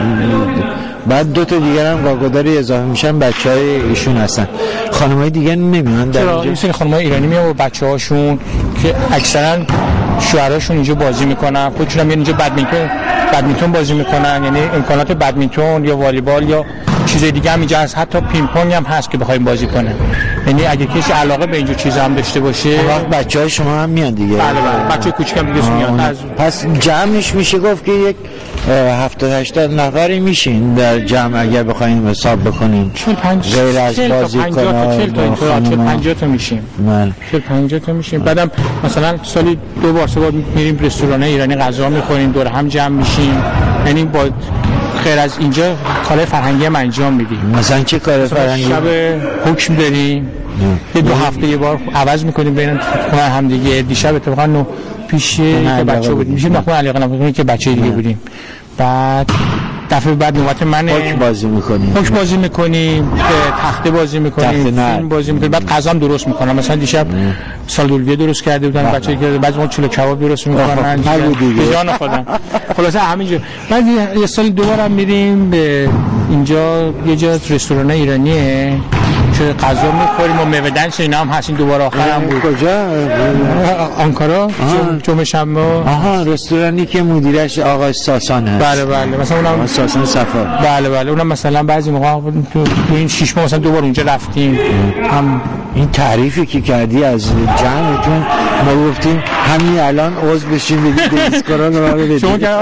بعد دو تا دیگر هم واگذاری اضافه میشن بچهای ایشون هستن. خانمای دیگه نمیان در اینجا؟ این سری خانمای ایرانی میان با بچه‌هاشون که اکثرا شوهراشون اینجا بازی میکنن خودشون هم اینجا بدمینتون بدمینتون بازی میکنن یعنی امکانات بدمینتون یا والیبال یا چیزای دیگه هم اینجا هست، حتی پینگ پونگ هم هست که بخوایم بازی کنیم. یعنی اگه کسی علاقه به اینجور چیزا هم داشته باشه، بچهای شما هم میان دیگه. بله بله، بچه کوچیکم دیگه میان. از پس جمعش میشه گفت که یک هفتاد هشتاد نفری میشین در جمع اگر بخوایم حساب بکنیم، غیر از بازیکن‌ها چهل پنجاه تا میشیم. بله چهل پنجاه تا میشیم. بعدم مثلا سالی دو بار سه بار میریم رستوران ایرانی غذا میخوریم، دور هم جمع میشیم. یعنی با خیر از اینجا کار فرهنگی هم انجام میدیم. مثلا چه کار فرهنگی؟ شب حکم داریم، یه دو هفته یه بار عوض میکنیم بین هم دیگه. دیشب اتفاقا نو پیش که بچه بودیم، میشیم نخون علیقه نمیکنیم که بچه دیگه بودیم. بعد دفعه بعد نوبت منه، حکم بازی میکنیم، حکم بازی میکنیم، تخته بازی میکنیم، فیلم بازی میکنیم. بعد غذا هم درست میکنم. مثلا دیشب سالدولویه درست کرده بودن بچه‌ای که بعد ما چلو کباب درست میکنن به جان خودم. خلاصه همینجا. بعد یه سال دوبارم میریم به اینجا یه جا رستوران ایرانیه که غذا میخوریم و میوه دنس اینا هم هست. این دوباره آخرم بود. کجا؟ آنکارا، جمعه شنبه. آها، رستورانی که مدیرش آقای ساسان هست. بله بله، مثلا اونم ساسان صفا. بله بله، اونم مثلا بعضی موقع تو این شش ماه مثلا دوباره اونجا رفتیم. هم این تعریفی که کردی از جمعتون، ما گفتیم همین الان عضو بشین بدید دیسکوران رو بدید. شما که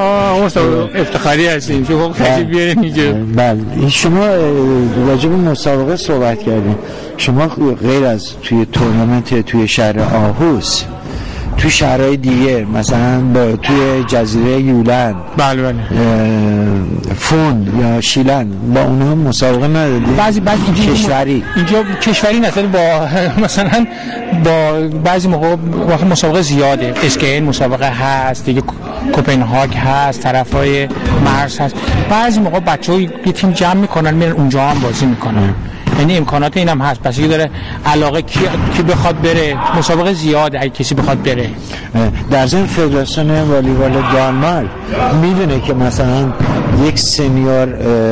افتخاری هستین، شما خیلی بیارین اینجا. بله، شما راجع به مسابقه صحبت کردیم. شما غیر از توی تورنمنت توی شهر آهوس، توی شهرهای دیگه مثلا با توی جزیره یولن، بله بله، فون یا شیلن، با اونها مسابقه ندادید؟ بعضی بعضی اینجا کشوری اینجا کشوری مثلا با مثلا با بعضی موقع واقعا مسابقه زیاده. اسکین مسابقه هست دیگه، کوپنهاگ هست، طرفای مرز هست. بعضی موقع بچه‌ها یه تیم جمع میکنن میرن اونجا هم بازی میکنن. یعنی امکانات اینم هست. پس اگه داره علاقه کی کی بخواد بره، مسابقه زیاده اگه کسی بخواد بره. در ضمن فدراسیون والیبال دانمارک میدونه که مثلا یک سنیور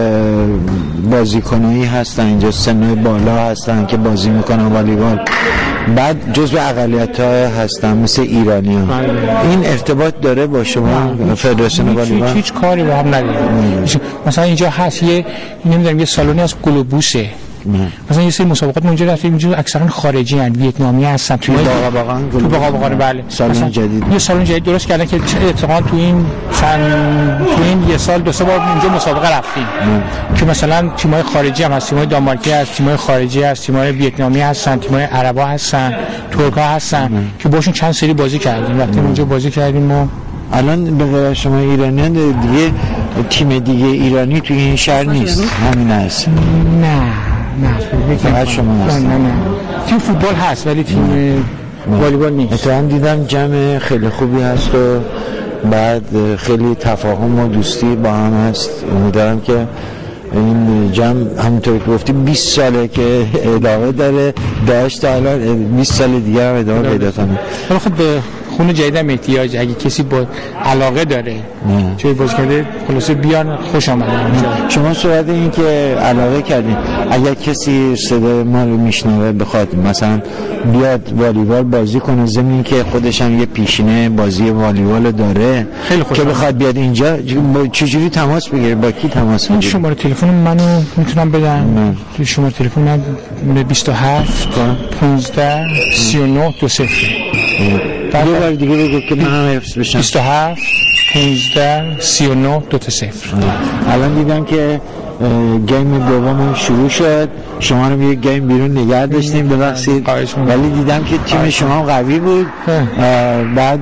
بازیکنایی هستن اینجا، سنای بالا هستن که بازی میکنن والیبال، بعد جزو اقلیت‌ها هستن مثل ایرانیان. این ارتباط داره با شما فدراسیون والیبال؟ هیچ, هیچ کاری با هم نداره. مثلا اینجا هست یه نمیدونم یه سالونی از گلوبوسه، مثلا یه سری مسابقات اونجا رفتیم، اینجا اکثرا خارجی ان، ویتنامی هستن. توی باقا باقان تو باقا باقان بله، سالن جدید، یه سالن جدید درست کردن که اتفاقا تو این چند تو این یه سال دو سه بار اینجا مسابقه رفتیم که مثلا تیم‌های خارجی هم هست، تیم‌های دانمارکی هست، تیم‌های خارجی هست، تیم‌های ویتنامی هستن، تیم‌های عربا هستن، ترک‌ها هستن مم. که باشون چند سری بازی کردیم. رفتیم اونجا بازی کردیم. و الان به غیر شما ایرانیان دیگه تیم دیگه ایرانی توی این شهر نیست، همین است؟ نه نه، فقط شما هست. نه نه، تیم فوتبال هست ولی تیم والیبال نیست. مثلا دیدم جمع خیلی خوبی هست و بعد خیلی تفاهم و دوستی با هم هست. امیدوارم که این جمع همونطور که گفتی بیست ساله که ادامه داره، داشت تا الان بیست سال دیگه هم ادامه پیدا کنه. ولی خب به خون جدید هم احتیاج، اگه کسی با علاقه داره چه باز کرده خلاصه بیان، خوش آمدن. شما صحبت این که علاقه کردین، اگر کسی صدای ما رو میشنوه بخواد مثلا بیاد والیبال بازی کنه، ضمن که خودش هم یه پیشینه بازی والیبال داره، خیلی خوش که بخواد بیاد اینجا، چجوری تماس بگیره، با کی تماس بگیره؟ شماره تلفن منو میتونم بدم. شماره تلفن من بیست و هفت پانزده سی و نه دو صفر. دو بار دیگه بگو که من هم حفظ بشم. بیست و هفت پانزده سی و نه دو صفر. الان دیدم که گیم دوم شروع شد، شما رو یه گیم بیرون نگه داشتیم، ببخشید، ولی دیدم که تیم شما قوی بود. بعد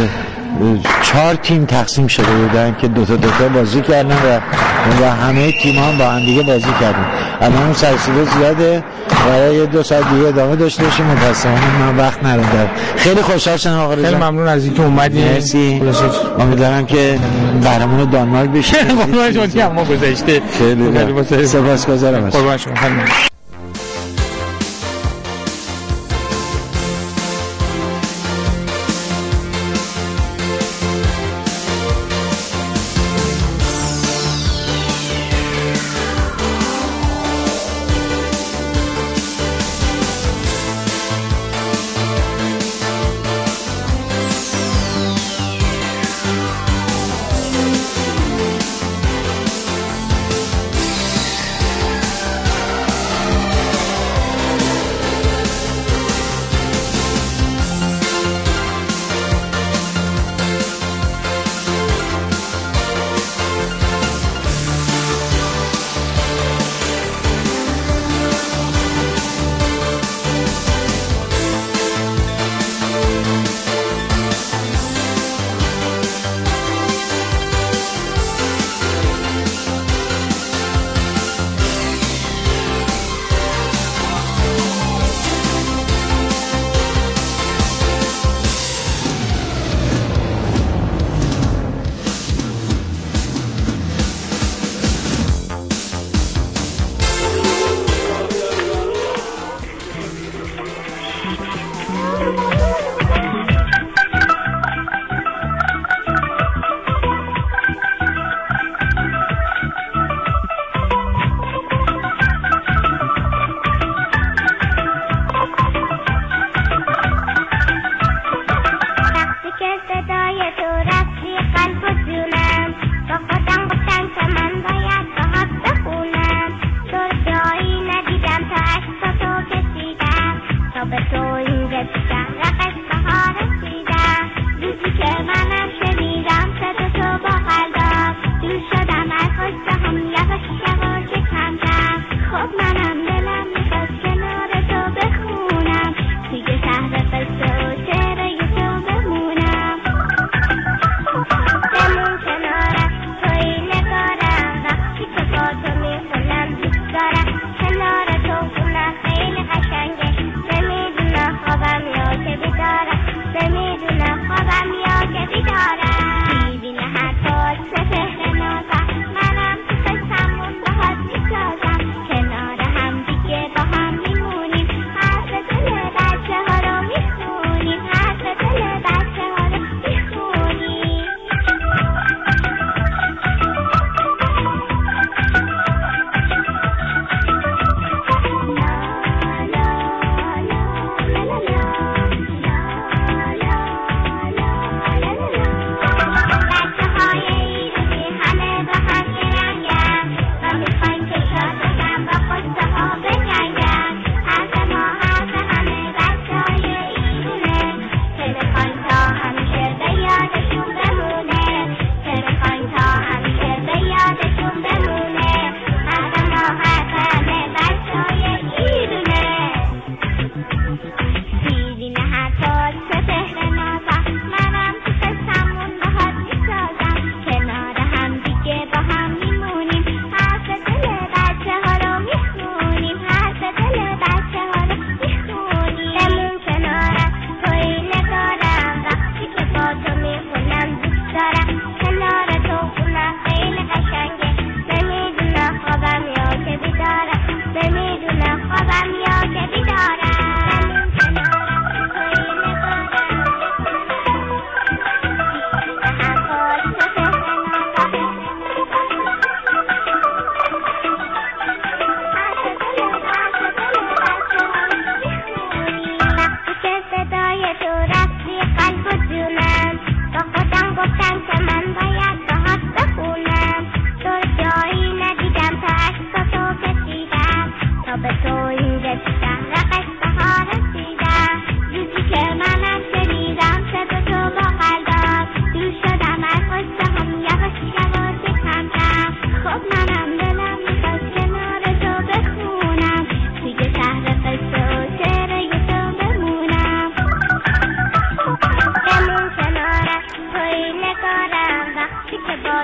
چهار تیم تقسیم شده بودن که دوتا دوتا بازی کردن و, و همه تیم ها با هم دیگه بازی کردن. الان اون سرسیده زیاده و یه دو ساعت دیگه ادامه داشته باشیم. متاسفانه من وقت ندارم. خیلی خوشحال شدم آقا رضا، خیلی ممنون از اینکه اومدید. مرسی. امیدوارم که قهرمان دانمارک بشید. قربان شما، ما گذشته. خیلی سپاسگزارم. قربان شما.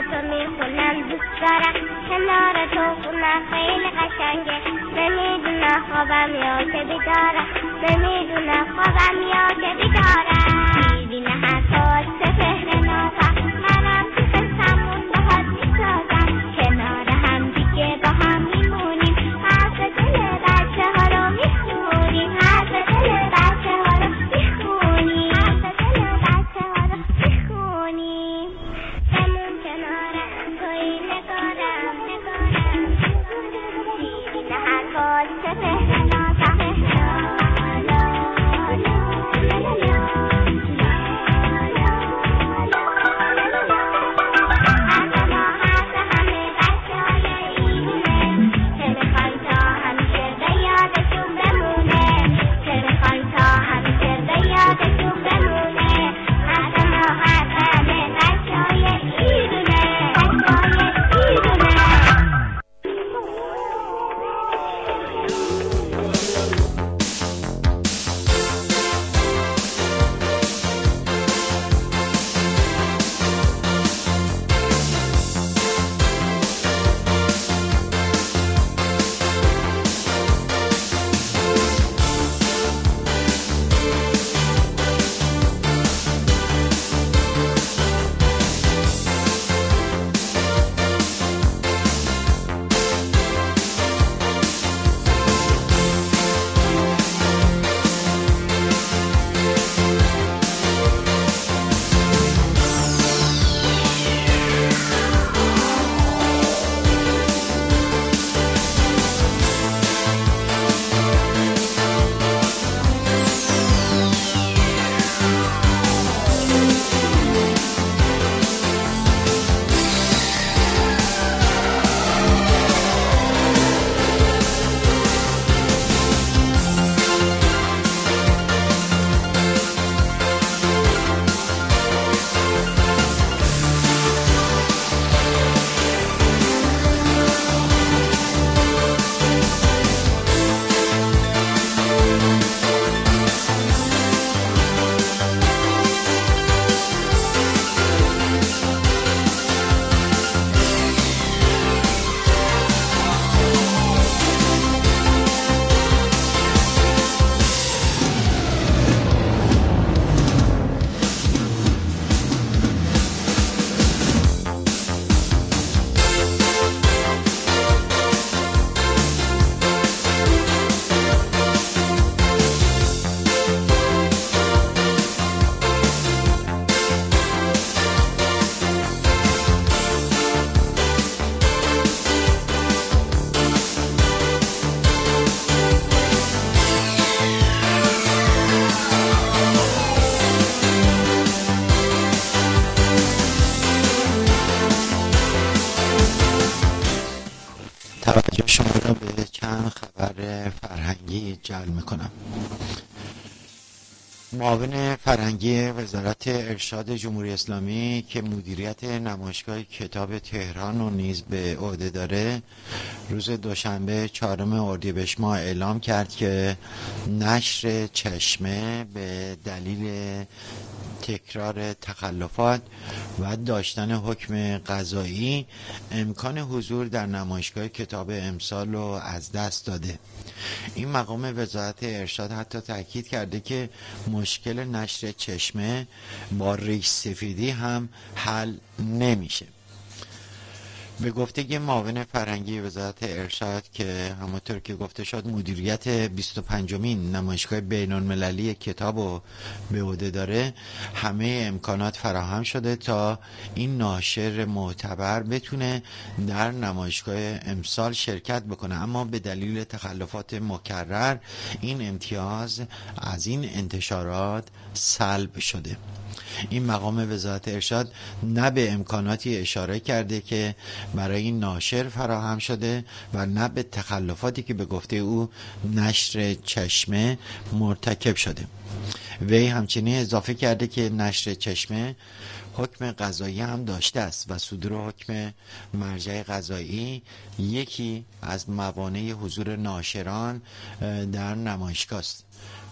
تو میخونم دوست دارم کنار تو خونم خیلی قشنگه نمیدونم خوابم یا که بیدارم نمیدونم خوابم یا که بیدارم میبینه هر کار سفهر نافم منم تو قصمون باهات میسازم کنار هم دیگه با هم میمونیم حرف دل بچه ها رو میخونیم حرف دل بچه ها رو میخونیم حرف دل بچه ها رو میخونیم بمون کنارم توی نگارم نگارم میبینه هر کار سفهر نافم توجه شما را به چند خبر فرهنگی جلب میکنم. معاون فرهنگی وزارت ارشاد جمهوری اسلامی که مدیریت نمایشگاه کتاب تهران رو نیز به عهده داره، روز دوشنبه چهارم اردیبهشت ماه اعلام کرد که نشر چشمه به دلیل تکرار تخلفات و داشتن حکم قضایی امکان حضور در نمایشگاه کتاب امسال رو از دست داده. این مقام وزارت ارشاد حتی تاکید کرده که مشکل نشر چشمه با ریش سفیدی هم حل نمیشه. به گفته معاون فرهنگی وزارت ارشاد که همونطور که گفته شد مدیریت بیست و پنجمین نمایشگاه بین‌المللی کتاب رو به عهده داره، همه امکانات فراهم شده تا این ناشر معتبر بتونه در نمایشگاه امسال شرکت بکنه، اما به دلیل تخلفات مکرر این امتیاز از این انتشارات سلب شده. این مقام وزارت ارشاد نه به امکاناتی اشاره کرده که برای این ناشر فراهم شده و نه به تخلفاتی که به گفته او نشر چشمه مرتکب شده. وی همچنین اضافه کرده که نشر چشمه حکم قضایی هم داشته است و صدور حکم مرجع قضایی یکی از موانع حضور ناشران در نمایشگاه است.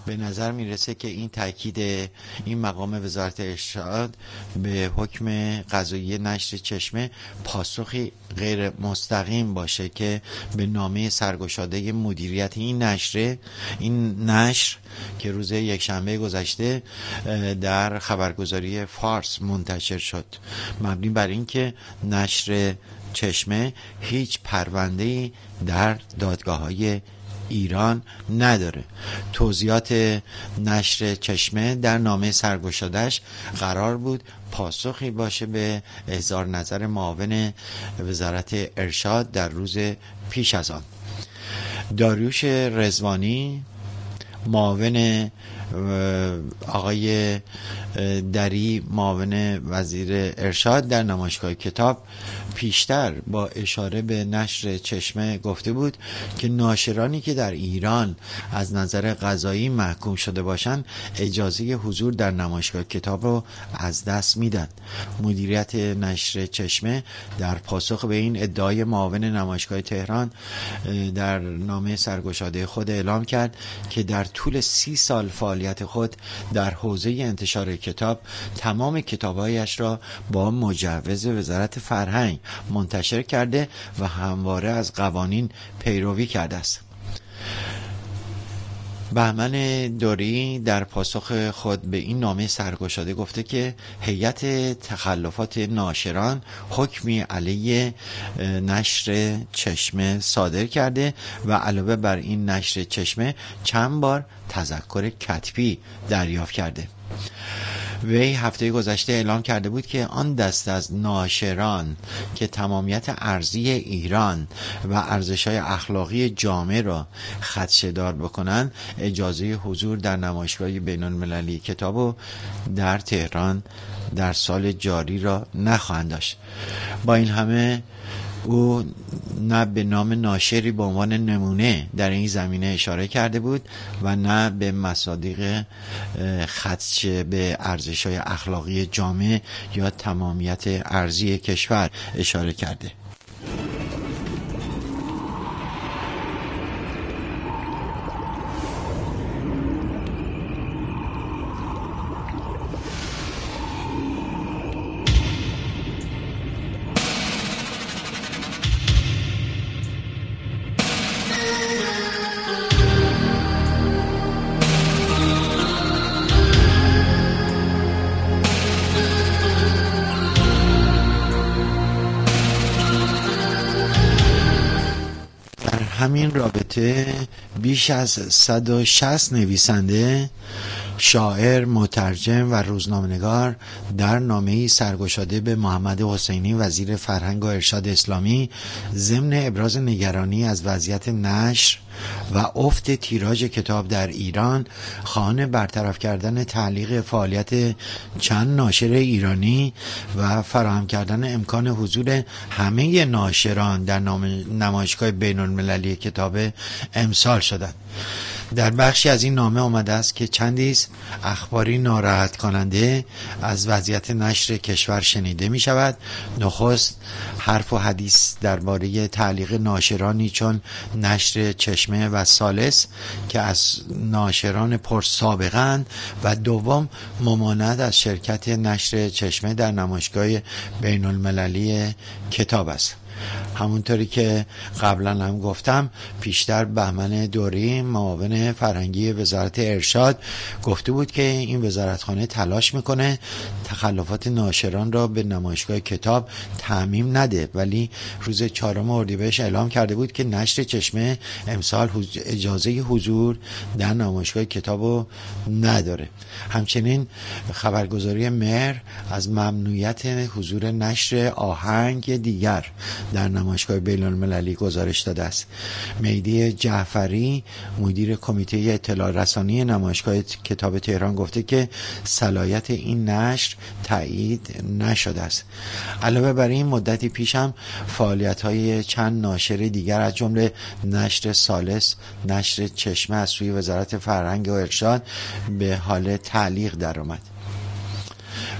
به نظر میرسه که این تاکید این مقام وزارت ارشاد به حکم قضایی نشر چشمه پاسخی غیر مستقیم باشه که به نامه سرگشاده مدیریت این نشر این نشر که روز یکشنبه گذشته در خبرگزاری فارس منتشر شد، مبنی بر اینکه نشر چشمه هیچ پرونده‌ای در دادگاه‌های ایران نداره. توضیحات نشر چشمه در نامه سرگشادش قرار بود پاسخی باشه به اظهار نظر معاون وزارت ارشاد در روز پیش از آن. داریوش رضوانی، معاون آقای دری، معاون وزیر ارشاد، در نمایشگاه کتاب پیشتر با اشاره به نشر چشمه گفته بود که ناشرانی که در ایران از نظر قضایی محکوم شده باشند اجازه حضور در نمایشگاه کتاب رو از دست میدن. مدیریت نشر چشمه در پاسخ به این ادعای معاون نمایشگاه تهران در نامه سرگشاده خود اعلام کرد که در طول سی سال فعالیت خود در حوزه انتشار کتاب تمام کتابهایش را با مجوز وزارت فرهنگ منتشر کرده و همواره از قوانین پیروی کرده است. بهمن دوری در پاسخ خود به این نامه سرگشاده گفته که هیئت تخلفات ناشران حکمی علیه نشر چشمه صادر کرده و علاوه بر این نشر چشمه چند بار تذکر کتبی دریافت کرده. وی هفته گذشته اعلام کرده بود که آن دست از ناشران که تمامیت ارضی ایران و ارزش‌های اخلاقی جامعه را خدشه‌دار بکنند اجازه حضور در نمایشگاه بین‌المللی کتاب در تهران در سال جاری را نخواهند داشت. با این همه او نه به نام ناشری به عنوان نمونه در این زمینه اشاره کرده بود و نه به مصادیق خدش به ارزش‌های اخلاقی جامعه یا تمامیت ارضی کشور اشاره کرده. همین رابطه بیش از صد و شصت نویسنده، شاعر، مترجم و روزنامه‌نگار در نامه‌ای سرگشاده به محمد حسینی وزیر فرهنگ و ارشاد اسلامی ضمن ابراز نگرانی از وضعیت نشر و افت تیراژ کتاب در ایران خواهان برطرف کردن تعلیق فعالیت چند ناشر ایرانی و فراهم کردن امکان حضور همه ناشران در نمایشگاه بین‌المللی کتاب امسال شدند. در بخشی از این نامه آمده است که چندیز اخباری ناراحت کننده از وضعیت نشر کشور شنیده می شود. نخست حرف و حدیث درباره تعلیق ناشرانی چون نشر چشمه و ثالث که از ناشران پرسابقه‌اند و دوم ممانعت از شرکت نشر چشمه در نمایشگاه بین المللی کتاب است. همونطوری که قبلا هم گفتم، پیشتر بهمن دوری معاون فرهنگی وزارت ارشاد گفته بود که این وزارتخانه تلاش میکنه تخلفات ناشران را به نمایشگاه کتاب تعمیم نده، ولی روز چهارم اردیبهشت اعلام کرده بود که نشر چشمه امسال اجازه حضور در نمایشگاه کتاب نداره. همچنین خبرگزاری مهر از ممنوعیت حضور نشر آهنگ دیگر در نمایشگاه بین المللی گزارش داده است. مهدی جعفری مدیر کمیته اطلاع رسانی نمایشگاه کتاب تهران گفته که صلاحیت این نشر تایید نشده است. علاوه بر این مدتی پیش هم فعالیت‌های چند ناشر دیگر از جمله نشر ثالث، نشر چشمه از سوی وزارت فرهنگ و ارشاد به حال تعلیق درآمد.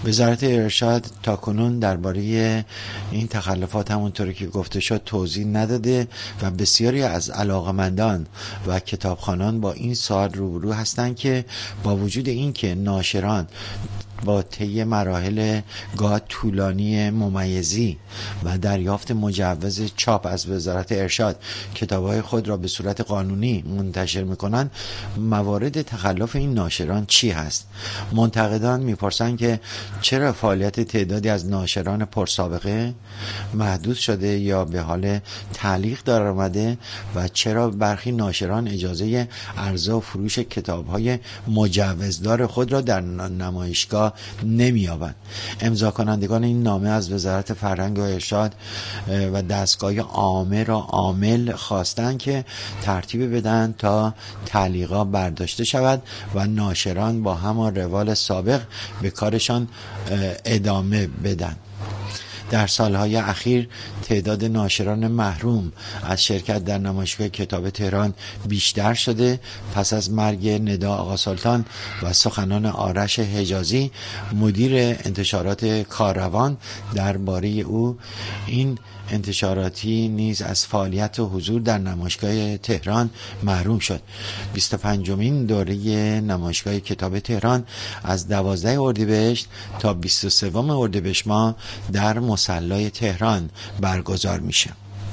وزارت ارشاد تاکنون درباره این تخلفات همونطوری که گفته شد توضیح نداده و بسیاری از علاقمندان و کتابخوانان با این سوال روبرو هستند که با وجود این که ناشران با طی مراحل گاه طولانی ممیزی و دریافت مجوز چاپ از وزارت ارشاد کتاب‌های خود را به صورت قانونی منتشر می‌کنند، موارد تخلف این ناشران چی هست؟ منتقدان می‌پرسند که چرا فعالیت تعدادی از ناشران پرسابقه محدود شده یا به حال تعلیق در آمده و چرا برخی ناشران اجازه عرضه و فروش کتاب‌های مجوزدار خود را در نمایشگاه نمی‌یابند. امضا کنندگان این نامه از وزارت فرهنگ و ارشاد و دستگاه عامه را عامل خواستند که ترتیب بدن تا تعلیقات برداشته شود و ناشران با همان روال سابق به کارشان ادامه بدن. در سالهای اخیر تعداد ناشران محروم از شرکت در نمایشگاه کتاب تهران بیشتر شده. پس از مرگ ندا آقا سلطان و سخنان آرش حجازی مدیر انتشارات کاروان درباره او، این انتشاراتی نیز از فعالیت و حضور در نمایشگاه تهران محروم شد. بیست و پنجمین دوره نمایشگاه کتاب تهران از دوازده اردیبهشت تا بیست و سوم اردیبهشت ماه در مصلی تهران برگزار میشه.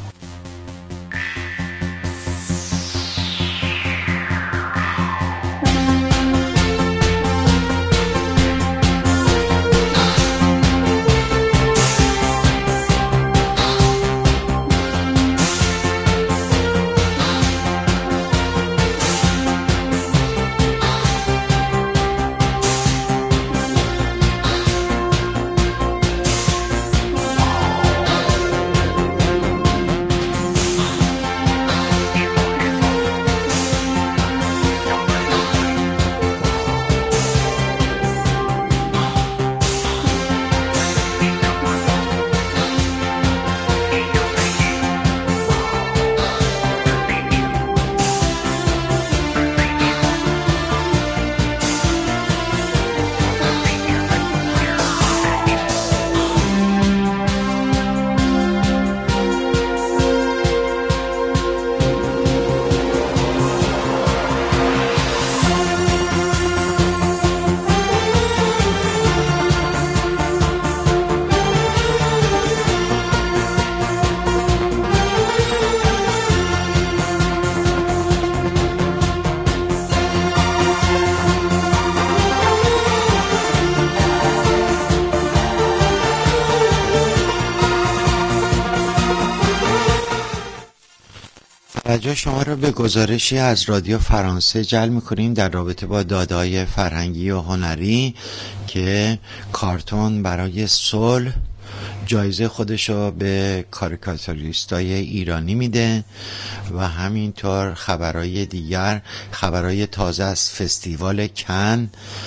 توجه شما را به گزارشی از رادیو فرانسه جلب می‌کنیم در رابطه با داده‌های فرهنگی و هنری که کارتون برای صلح جایزه خودشو به کاریکاتوریستای ایرانی میده و همینطور خبرهای دیگر، خبرهای تازه از فستیوال کن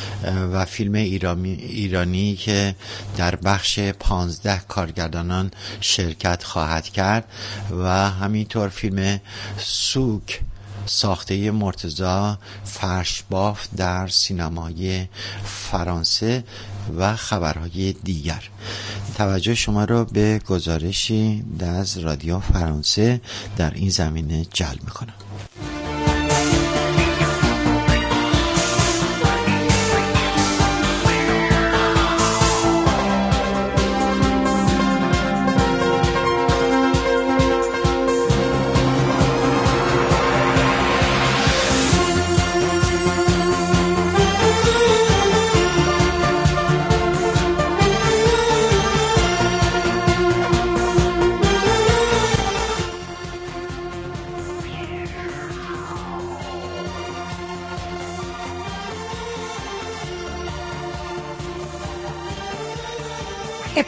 و فیلم ایرانی, ایرانی که در بخش پانزده کارگردانان شرکت خواهد کرد و همینطور فیلم سوک ساخته مرتضی فرشباف در سینمای فرانسه و خبرهای دیگر. توجه شما را به گزارشی از رادیو فرانسه در این زمینه جلب می‌کنم.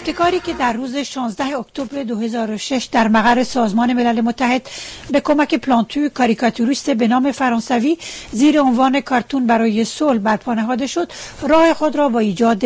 ابتکاری که در روز شانزده اکتبر دو هزار و شش در مقر سازمان ملل متحد به کمک پلانتو کاریکاتوریست به نام فرانسوی زیر عنوان کارتون برای صلح برپا نهاده شد، راه خود را با ایجاد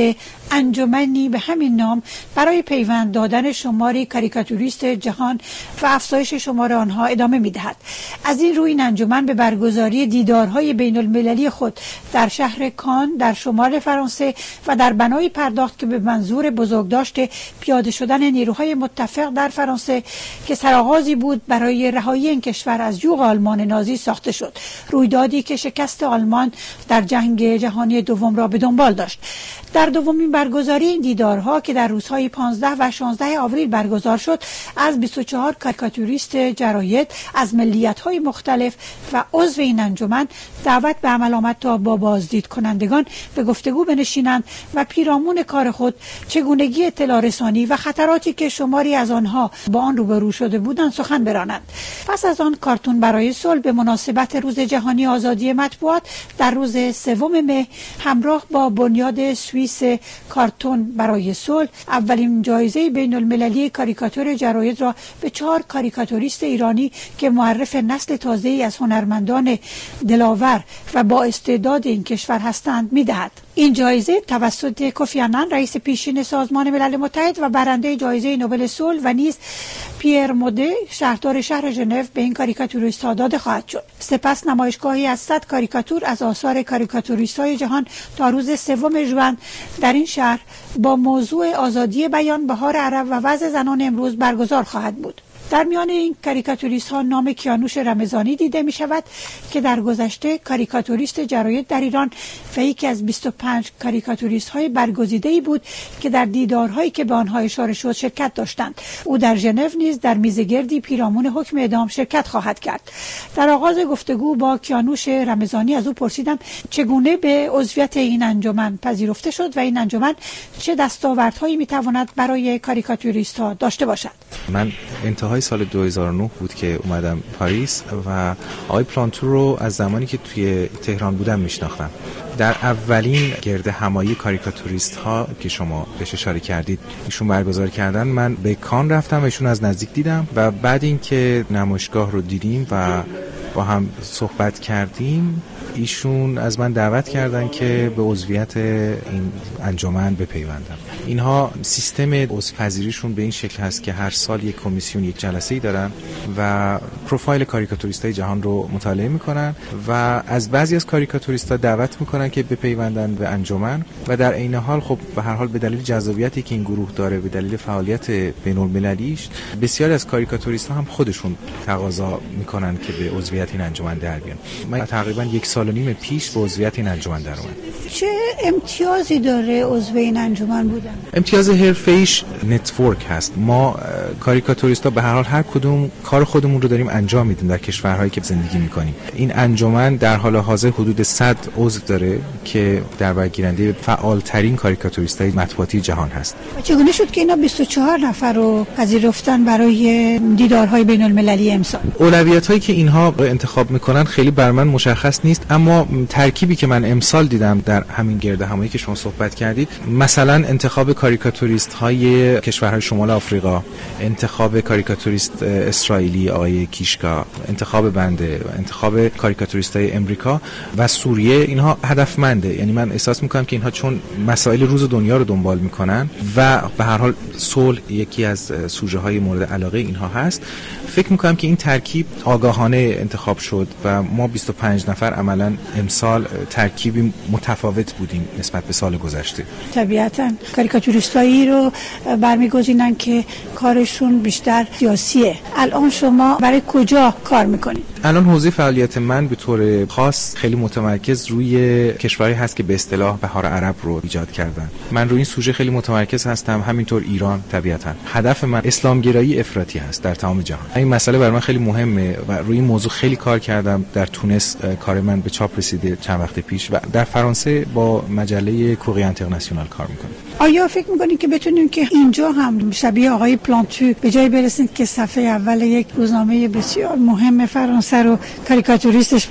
انجمنی به همین نام برای پیوند دادن شماری کاریکاتوریست جهان و افزایش شمار آنها ادامه می‌دهد. از این روی این انجمن به برگزاری دیدارهای بین المللی خود در شهر کان در شمال فرانسه و در بنایی پرداخت که به منظور بزرگداشت پیاده شدن نیروهای متفق در فرانسه که سرآغازی بود برای رهایی این کشور از یوغ آلمان نازی ساخته شد، رویدادی که شکست آلمان در جنگ جهانی دوم را به دنبال داشت. در دومین برگزاری این دیدارها که در روزهای پانزده و شانزده آوریل برگزار شد، از بیست و چهار کاریکاتوریست جراید از ملیت‌های مختلف و عضو این انجمن دعوت به عمل آمد تا با بازدید کنندگان به گفتگو بنشینند و پیرامون کار خود چگونگی اطلاع رسانی و خطراتی که شماری از آنها با آن روبرو شده بودند سخن برانند. پس از آن کارتون برای صلح به مناسبت روز جهانی آزادی مطبوعات در روز سوم مه همراه با بنیاد سوئیس کارتون برای صلح اولین جایزه بین المللی کاریکاتور جراید را به چهار کاریکاتوریست ایرانی که معرف نسل تازه‌ای از هنرمندان دلاور و با استعداد این کشور هستند می‌دهد. این جایزه توسط کوفی آنان رئیس پیشین سازمان ملل متحد و برنده جایزه نوبل صلح و نیز پیر موده شهردار شهر ژنو به این کاریکاتوریست‌ها داده خواهد شد. سپس نمایشگاهی از صد کاریکاتور از آثار کاریکاتوریست‌های جهان تا روز سوم ژوئن در این شهر با موضوع آزادی بیان، بهار عرب و وضع زنان امروز برگزار خواهد بود. در میان این کاریکاتوریست ها نام کیانوش رمضانی دیده می شود که در گذشته کاریکاتوریست جراید در ایران و یکی از بیست و پنج کاریکاتوریست های برگزیده‌ای بود که در دیدارهایی که به آنها اشاره شد شرکت داشتند. او در ژنو نیز در میزگردی پیرامون حکم اعدام شرکت خواهد کرد. در آغاز گفتگو با کیانوش رمضانی از او پرسیدم چگونه به عضویت این انجمن پذیرفته شد و این انجمن چه دستاوردهایی می تواند برای کاریکاتوریست ها داشته باشد. من انتهای سال دو هزار و نه بود که اومدم پاریس و آقای پلانتو رو از زمانی که توی تهران بودم میشناختم. در اولین گرد همایی کاریکاتوریست ها که شما بهش اشاره کردید ایشون برگزار کردن، من به کان رفتم و ایشون از نزدیک دیدم و بعد اینکه نمایشگاه رو دیدیم و با هم صحبت کردیم، ایشون از من دعوت کردن که به عضویت این انجمن بپیوندم. اینها سیستم عضوپذیریشون به این شکل هست که هر سال یک کمیسیون یک جلسه‌ای دارن و پروفایل کاریکاتوریستای جهان رو مطالعه میکنن و از بعضی از کاریکاتوریستا دعوت میکنن که بپیوندن به انجمن و در عین حال خب به هر حال به دلیل جذابیتی که این گروه داره، به دلیل فعالیت بین‌المللیش، بسیاری از کاریکاتوریست‌ها هم خودشون تقاضا میکنن که به عضویت این انجمن در بیان. من تقریبا یک سال و نیم پیش به عضویت این انجمن در اومدم. چه امتیازی داره عضو این انجمن بودن؟ امتیاز حرفه‌ایش نتورک هست. ما کاریکاتوریستا به هر حال هر کدوم کار خودمون رو داریم انجام میدیم در کشورهایی که زندگی میکنیم. این انجمن در حال حاضر حدود صد عضو داره که در برگیرنده فعالترین کاریکاتوریستای مطبوعاتی جهان هست. چگونه شد که اینا بیست و چهار نفر رو پذیرفتن برای دیدارهای بین المللی امسال؟ اولویتایی که اینها انتخاب میکنن خیلی بر من مشخص نیست، اما ترکیبی که من امسال دیدم در همین گرد همایی که شما صحبت کردید، مثلا انتخاب کاریکاتوریست های کشورهای شمال آفریقا، انتخاب کاریکاتوریست اسرائیلی آقای کیشکا، انتخاب بنده، انتخاب کاریکاتوریست های امریکا و سوریه، اینها هدفمنده. یعنی من احساس میکنم که اینها چون مسائل روز دنیا رو دنبال میکنن و به هر حال صلح یکی از سوژه های مورد علاقه اینها هست، فکر میکنم که این ترکیب آگاهانه انتخاب شد و ما بیست و پنج نفر عملاً امسال ترکیبی متفاوت بودیم نسبت به سال گذشته. طبیعتاً کاریکاتوریستایی رو برمیگزینن که کارشون بیشتر سیاسیه. الان شما برای کجا کار میکنید؟ الان حوزه فعالیت من به طور خاص خیلی متمرکز روی کشورهایی هست که به اصطلاح بهار عرب رو ایجاد کردن. من روی این سوژه خیلی متمرکز هستم، همینطور ایران. طبیعتاً هدف من اسلامگرایی افراطی هست در تمام جهان. این مسئله برای من خیلی مهمه و روی این موضوع خیلی کار کردم. در تونس کار من به چاپ رسیده چند وقت پیش و در فرانسه با مجله کوری اینترنشنال کار میکنم. آیا فکر میکنید که بتونیم که اینجا هم شبیه آقای پلانتو به جای برسید که صفحه اول یک روزنامه بسیار مهم فرانسه رو کاریکاتوریستش بشه؟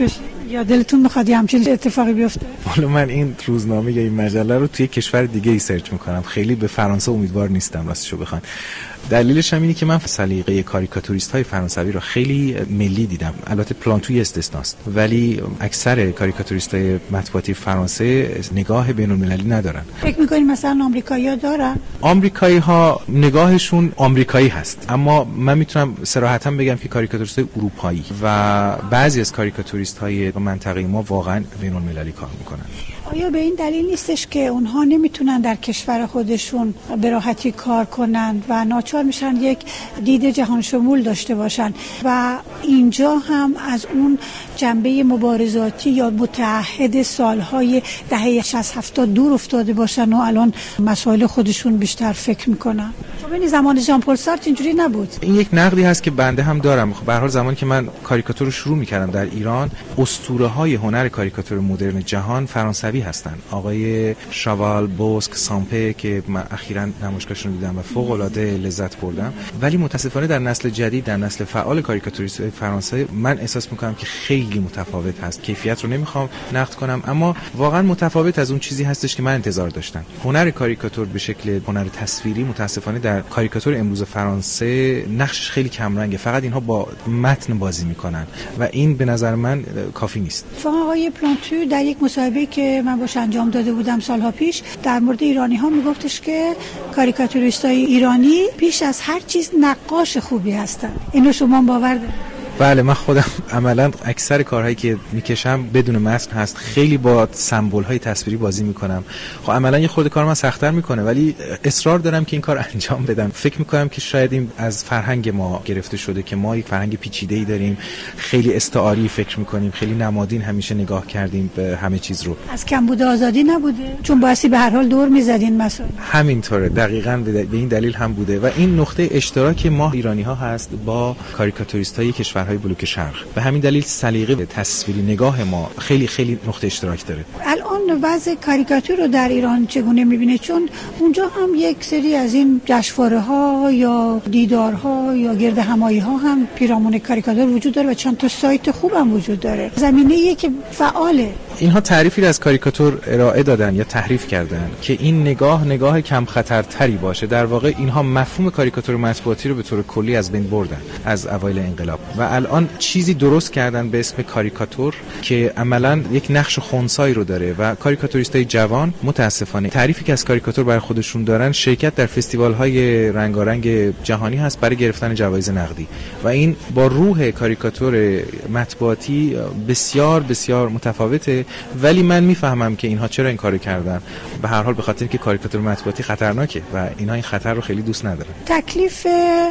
یا دلتون میخواد همچین اتفاقی بیفته؟ حالا من این روزنامه یا این مجله رو توی کشور دیگه ای سرچ میکنم، خیلی به فرانسه امیدوار نیستم راستشو بخوام. دلیلش هم اینه که من سلیقه کاریکاتوریست های فرانسوی رو خیلی ملی دیدم. البته پلانتوی استثناست، ولی اکثر کاریکاتوریست های مطبوعاتی فرانسه نگاه بین المللی ندارن. فکر می‌کنید مثلا آمریکایی‌ها دارن؟ آمریکایی‌ها نگاهشون آمریکایی هست، اما من میتونم صراحتاً بگم که کاریکاتوریست های اروپایی و بعضی از کاریکاتوریست های منطقه ما واقعاً بین المللی کار میکنن. آیا به این دلیل نیستش که اونها نمیتونن در کشور خودشون به راحتی کار کنن و ناچار میشن یک دید جهان شمول داشته باشن و اینجا هم از اون جنبه مبارزاتی یا متعهد سالهای دهه شصت هفتاد دور افتاده باشن و الان مسائل خودشون بیشتر فکر میکنن؟ چون این زمان ژان پل سارتر اینجوری نبود. این یک نقدی هست که بنده هم دارم. به هر حال زمانی که من کاریکاتور رو شروع میکردم در ایران، اسطوره‌های هنر کاریکاتور مدرن جهان فرانسوی هستن. آقای شاوال، بوسک، سامپه که من اخیراً نمایشگاهشون دیدم و فوق‌العاده لذت بردم، ولی متاسفانه در نسل جدید، در نسل فعال کاریکاتوریست فرانسه من احساس میکنم که خیلی متفاوت هست. کیفیت رو نمیخوام نقد کنم، اما واقعا متفاوت از اون چیزی هستش که من انتظار داشتم. هنر کاریکاتور به شکل هنر تصویری متاسفانه در کاریکاتور امروز فرانسه نقشش خیلی کم رنگه، فقط اینها با متن بازی میکنن و این به نظر من کافی نیست. شما آقای پلانتو در یک مصاحبه که من باش انجام داده بودم سالها پیش در مورد ایرانی ها میگفتش که کاریکاتوریستای ایرانی پیش از هر چیز نقاش خوبی هستن. اینو شما باور دارید؟ بله، من خودم عملا اکثر کارهایی که میکشم بدون متن هست. خیلی با سمبل های تصویری بازی میکنم. خب عملا یه خورده کار من سخت‌تر میکنه، ولی اصرار دارم که این کار انجام بدم. فکر میکنم که شاید این از فرهنگ ما گرفته شده که ما یک فرهنگ پیچیده‌ای داریم، خیلی استعاری فکر میکنیم، خیلی نمادین همیشه نگاه کردیم به همه چیز رو. از کمبود آزادی نبوده؟ چون باعثی به هر حال دور میزدین مثلا. همینطوره، دقیقاً به این دلیل هم بوده و این نقطه اشتراک ما ایرانی‌ها هست با کاریکاتوریست‌های کشور های بلوک شرق. به همین دلیل سلیقه تصویری نگاه ما خیلی خیلی نقطه اشتراک داره. الان وضع کاریکاتور رو در ایران چگونه می‌بینه؟ چون اونجا هم یک سری از این جشنواره‌ها یا دیدارها یا گردهمایی‌ها هم پیرامون کاریکاتور وجود داره و چند تا سایت خوب هم وجود داره. زمینه‌ای که فعاله. اینها تعریفی از کاریکاتور ارائه دادن یا تحریف کردن که این نگاه نگاه کم خطرتری باشه. در واقع اینها مفهوم کاریکاتور مطبوعاتی رو به طور کلی از بین بردن از اوایل انقلاب و الان چیزی درست کردن به اسم کاریکاتور که عملاً یک نقش خنثی رو داره و کاریکاتوریستای جوان متاسفانه تعریفی که از کاریکاتور برای خودشون دارن شرکت در فستیوال‌های رنگارنگ جهانی هست برای گرفتن جوایز نقدی و این با روح کاریکاتور مطبوعاتی بسیار بسیار متفاوته. ولی من میفهمم که اینها چرا این کارو کردن. به هر حال به خاطر که کاریکاتور مطبوعاتی خطرناکه و اینها این خطر رو خیلی دوست ندارن. تکلیف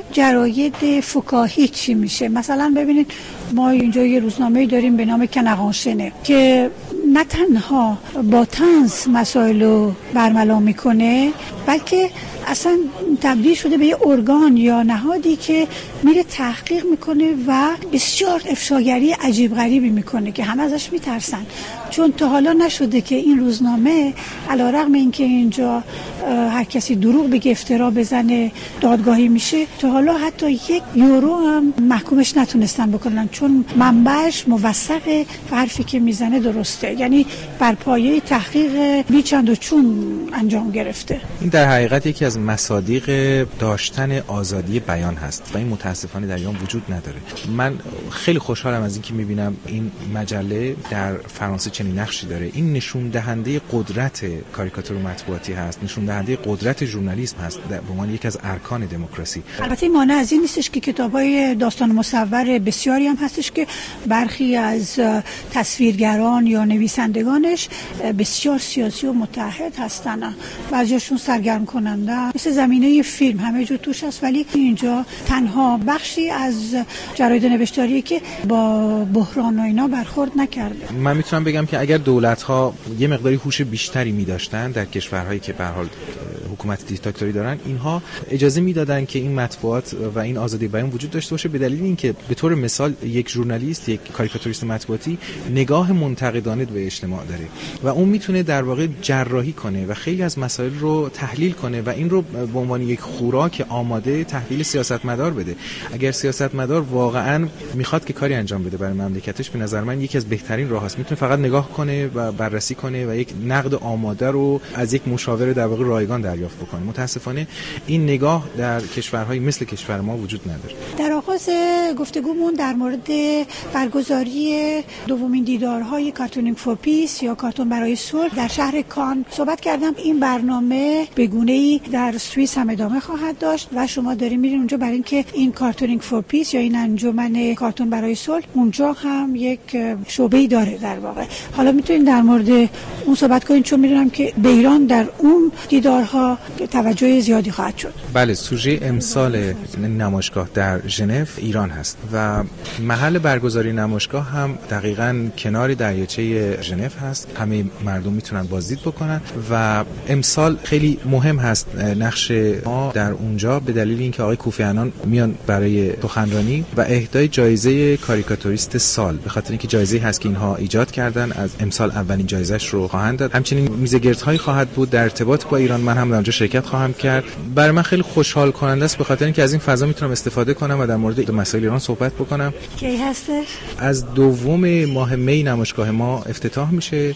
جراید فکاهی چی میشه؟ مثلا ببینید ما اینجا یه روزنامه‌ای داریم به نام کنقانشنه که نه تنها با طنز مسائل رو برملا میکنه بلکه اصلا تبدیل شده به یه ارگان یا نهادی که میره تحقیق میکنه و بسیار افشاگری عجیب غریبی میکنه که همه ازش میترسن، چون تا حالا نشده که این روزنامه علیرغم اینکه اینجا هر کسی دروغ بگه افترا بزنه دادگاهی میشه، تا حالا حتی یک یورو هم محکومش نتونستن بکنن چون منبعش موثق و حرفی که میزنه درسته، یعنی بر پایه تحقیق بیچند و چون انجام گرفته. این در حقیقت یکی از مصادیق داشتن آزادی بیان هست و این متاسفانه در ایران وجود نداره. من خیلی خوشحالم از اینکه میبینم این مجله در فرانسه چنین نقشی داره. این نشون دهنده قدرت کاریکاتور مطبوعاتی هست، نشون دهنده قدرت ژورنالیسم هست به عنوان یکی از ارکان دموکراسی. البته مانع از این نیستش که کتابای داستان مصور بسیاری هم هستش که برخی از تصویرگران یا نویسندگانش بسیار سیاسی و متعهد هستن، بعضیاشون سرگرم کننده، مثل زمینه فیلم همه جور توش هست، ولی اینجا تنها بخشی از جراید نوشتاریه که با بحران و اینا برخورد نکرده. من میتونم بگم که اگر دولت‌ها یه مقداری هوش بیشتری می‌داشتن در کشورهایی که به هر حال حکومت دیکتاتوری دارن، اینها اجازه میدادن که این مطبوعات و این آزادی بیان وجود داشته باشه، به دلیل اینکه به طور مثال یک ژورنالیست، یک کاریکاتوریست مطبوعاتی نگاه منتقدانه به اجتماع داره و اون میتونه در واقع جراحی کنه و خیلی از مسائل رو تحلیل کنه و این رو به عنوان یک خوراک آماده تحلیل سیاستمدار بده. اگر سیاستمدار واقعا میخواد که کاری انجام بده برای مملکتش، به نظر من یکی از بهترین راهاست، میتونه فقط نگاه کنه و بررسی کنه و یک نقد آماده رو از یک مشاور در واقع رایگان دریافت بکنه. متاسفانه این نگاه در کشورهای مثل کشور ما وجود نداره. در آغاز گفتگومون در مورد برگزاری دومین دیدارهای کارتونینگ فور پیس یا کارتون برای صلح در شهر کان صحبت کردم. این برنامه به گونه‌ای در سوئیس هم ادامه خواهد داشت و شما دارین میرین اونجا برای اینکه این کارتونینگ فور پیس یا این انجمن کارتون برای صلح اونجا هم یک شعبه‌ای داره در واقع. حالا میتونین در مورد اون صحبت کنین، چون میدونم که به ایران در اون دیدارها توجه زیادی خواهد شد. بله، سوژه امسال نمایشگاه در ژنو ایران هست و محل برگزاری نمایشگاه هم دقیقاً کنار دریاچه ژنو هست. همه مردم میتونن بازدید بکنن و امسال خیلی مهم هست نقش ما در اونجا، به دلیل اینکه آقای کوفی عنان میان برای سخنرانی و اهدای جایزه کاریکاتوریست سال، به خاطر اینکه جایزه هست که اینها ایجاد کردن، از امسال اولین جایزه‌اش رو خواهند داد. همچنین میزه گردهایی خواهد بود در ارتباط با ایران، من هم در اونجا شرکت خواهم کرد. برای من خیلی خوشحال کننده است به خاطر اینکه از این فضا میتونم استفاده کنم و در مورد مسائل ایران صحبت بکنم. کی هستش؟ از دوم ماه می نمایشگاه ما افتتاح میشه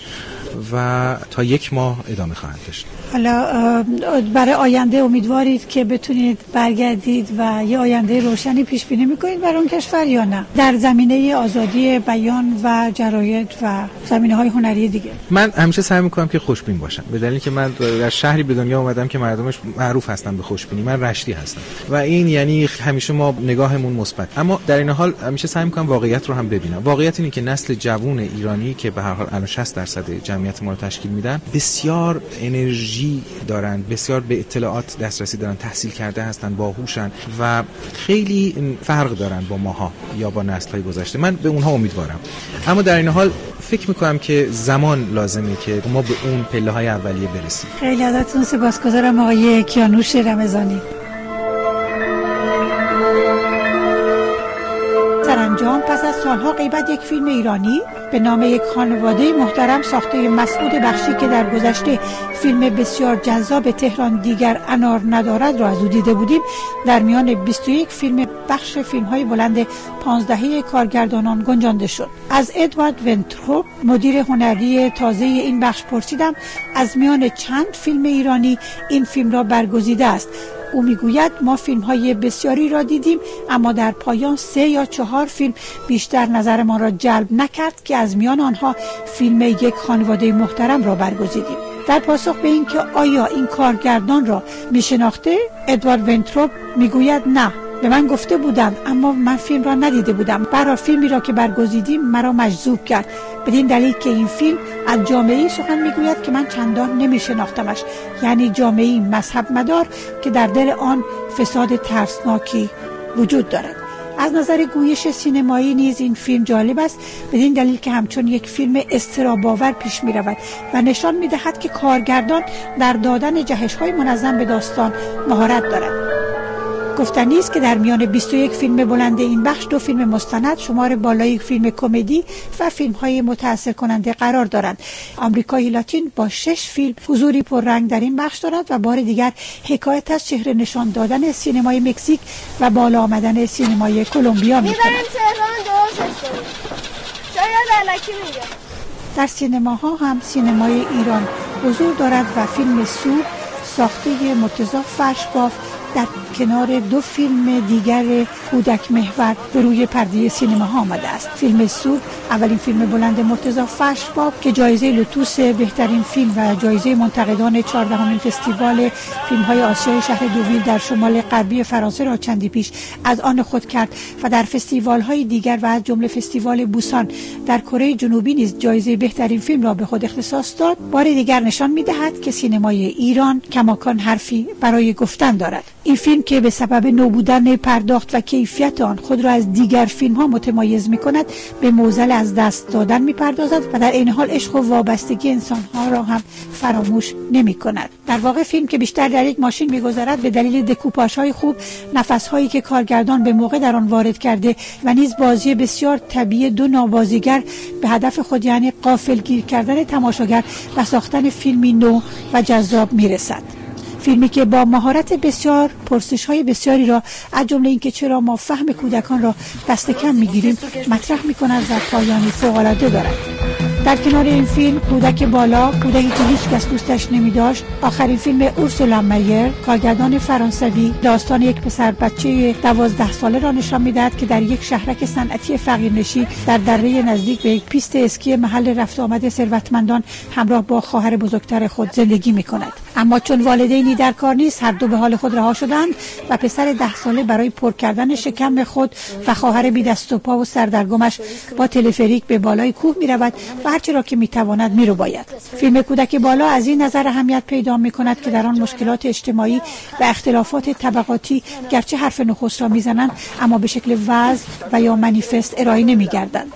و تا یک ماه ادامه خواهد داشت. حالا برای آینده امیدوارید که بتونید برگردید و یه آینده روشنی پیش بینی میکنید برای اون کشور یا نه، در زمینه آزادی بیان و جراید و زمینه‌های هنری دیگه؟ من همیشه سعی میکنم که خوشبین باشم، به دلیلی که من در شهری به دنیا اومدم که مردمش معروف هستن به خوشبینی. من رشتی هستم و این یعنی همیشه ما نگاهمون مثبت، اما در این حال همیشه سعی میکنم واقعیت رو هم ببینم. واقعیت اینه که نسل جوان ایرانی که به هر حال الان شصت درصد جمعیت ما رو تشکیل میدن، بسیار انرژی دارن، بسیار به اطلاعات دسترسی دارن، تحصیل کرده هستن، باهوشن و خیلی فرق دارن با ماها یا با نسل‌های گذشته. من به اونها امیدوارم، اما در این حال فکر میکنم که زمان لازمه که ما به اون پله‌های اولیه برسیم. خیلی ازتون سپاسگزارم آقای کیانوش رمضانی. سرانجام پس از سالها غیبت یک فیلم ایرانی به نام یک خانواده محترم ساخته مسعود بخشی که در گذشته فیلم بسیار جذاب تهران دیگر انار ندارد را از او دیده بودیم، در میان بیست و یک فیلم بخش فیلم‌های بلند پانزدهه کارگردانان گنجانده شد. از ادوارد ونتروپ مدیر هنری تازه این بخش پرسیدم از میان چند فیلم ایرانی این فیلم را برگزیده است. او میگوید ما فیلم‌های بسیاری را دیدیم، اما در پایان سه یا چهار فیلم بیشتر نظر ما را جلب نکرد که از میان آنها فیلم یک خانواده محترم را برگزیدیم. در پاسخ به این که آیا این کارگردان را میشناخته، ادوارد ونتروپ میگوید نه، به من گفته بودند اما من فیلم را ندیده بودم. برای فیلمی را که برگزیدیم مرا مجذوب کرد، بدین دلیل که این فیلم از جامعه‌ای سخن میگوید که من چندان نمیشناختمش، یعنی جامعه‌ای مذهب مدار که در دل آن فساد ترسناکی وجود دارد. از نظر گویش سینمایی نیز این فیلم جالب است، بدین دلیل که همچون یک فیلم اضطراب‌آور پیش می‌رود و نشان می‌دهد که کارگردان در دادن جهش‌های منظم به داستان مهارت دارد. گفتنی است که در میان بیست و یک فیلم بلند این بخش دو فیلم مستند، شمار بالایی فیلم کمدی و فیلم‌های متأثر کننده قرار دارند. آمریکای لاتین با شش فیلم حضوری پررنگ در این بخش دارد و بار دیگر حکایت از چهره نشان دادن سینمای مکزیک و بالا آمدن سینمای کلمبیا می‌کند. می‌بریم تهران درستش کنیم. شاید الکی میگه. در سینماها هم سینمای ایران حضور دارد و فیلم سور ساخته مرتضی فرشباف در کنار دو فیلم دیگر کودک محور به روی پرده سینما ها آمده است. فیلم سور اولین فیلم بلند مرتضی فرشباف که جایزه لوتوس بهترین فیلم و جایزه منتقدان چهاردهمین فستیوال فیلم های آسیای شهر دوویل در شمال غربی فرانسه را چندی پیش از آن خود کرد و در فستیوال های دیگر و از جمله فستیوال بوسان در کره جنوبی نیز جایزه بهترین فیلم را به خود اختصاص داد، بار دیگر نشان می‌دهد که سینمای ایران کماکان حرفی برای گفتن دارد. این فیلم که به سبب نوبودن پرداخت و کیفیت آن خود را از دیگر فیلم ها متمایز می کند، به معضل از دست دادن می پردازد و در این حال عشق و وابستگی انسان ها را هم فراموش نمی کند. در واقع فیلم که بیشتر در یک ماشین می گذرد، به دلیل دکوپاژ های خوب، نفس هایی که کارگردان به موقع در آن وارد کرده و نیز بازی بسیار طبیعی دو نابازیگر به هدف خود، یعنی غافلگیر کردن تماشاگر و ساختن فیلمی نو و جذاب می رسد. فیلمی که با مهارت بسیار پرسش‌های بسیاری را از جمله اینکه چرا ما فهم کودکان را دست کم می‌گیریم مطرح می‌کند و پایانی فوق‌العاده دارد. در کنار این فیلم کودک بالا، کودکی که هیچ کس دوستش نمی‌داشت، آخرین فیلم اورسولا مایر، کارگردان فرانسوی، داستان یک پسر بچه دوازده ساله را نشان می‌دهد که در یک شهرک صنعتی فقیرنشین در دره نزدیک به یک پیست اسکی محل رفت آمد ثروتمندان همراه با خواهر بزرگتر خود زندگی می‌کند. اما چون والدینی در کار نیست، هر دو به حال خود رها شدند و پسر ده ساله برای پر کردن شکم خود و خواهر بی دست و پا و سردرگمش با تلفریک به بالای کوه می‌رود و هرچی را که می‌تواند می‌رباید. فیلم کودک بالا از این نظر اهمیت پیدا می‌کند که در آن مشکلات اجتماعی و اختلافات طبقاتی گرچه حرف نخست را می‌زنند، اما به شکل وعظ و یا منیفست ارائه نمی‌گردند.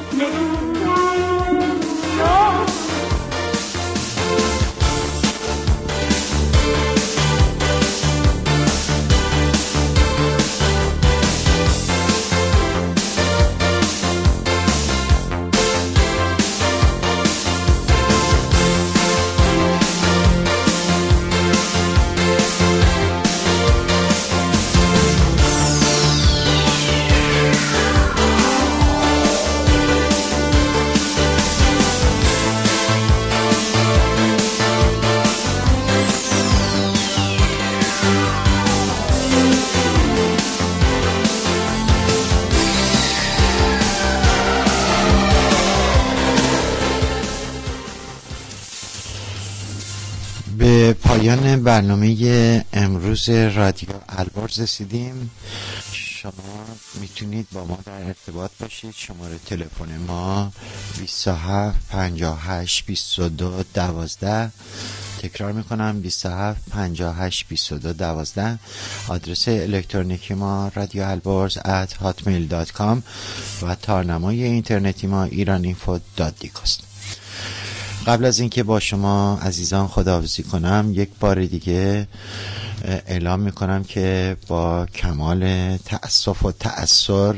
به پایان برنامه امروز رادیو البرز رسیدیم. شما میتونید با ما در ارتباط باشید. شماره تلفن ما بیست و هفت پنجاه و هشت بیست و دو دوازده. تکرار میکنم بیست و هفت پنجاه و هشت بیست و دو دوازده. آدرس الکترونیکی ما رادیو البرز ات هاتمیل دات کام و تارنمای اینترنتی ما ایران اینفو دات دیک است. قبل از اینکه با شما عزیزان خداحافظی کنم، یک بار دیگه اعلام میکنم که با کمال تأسف و تأثر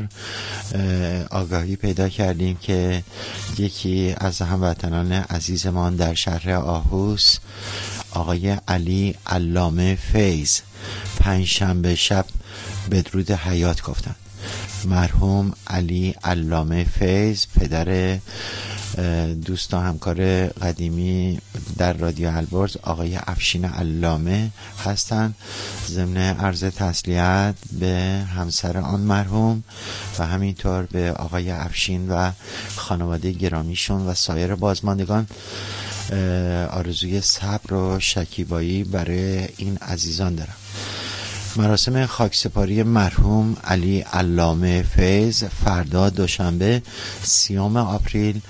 آگاهی پیدا کردیم که یکی از هموطنان عزیزمان در شهر آهوس، آقای علی علامه فیض، پنجشنبه شب بدرود حیات گفتن. مرحوم علی علامه فیض پدر دوست و همکار قدیمی در رادیو البرز آقای افشین علامه هستند. ضمن عرض تسلیت به همسر آن مرحوم و همینطور به آقای افشین و خانواده گرامیشون و سایر بازماندگان آرزوی صبر و شکیبایی برای این عزیزان دارم. مراسم خاکسپاری مرحوم علی علامه فیض فردا دوشنبه سیوم آپریل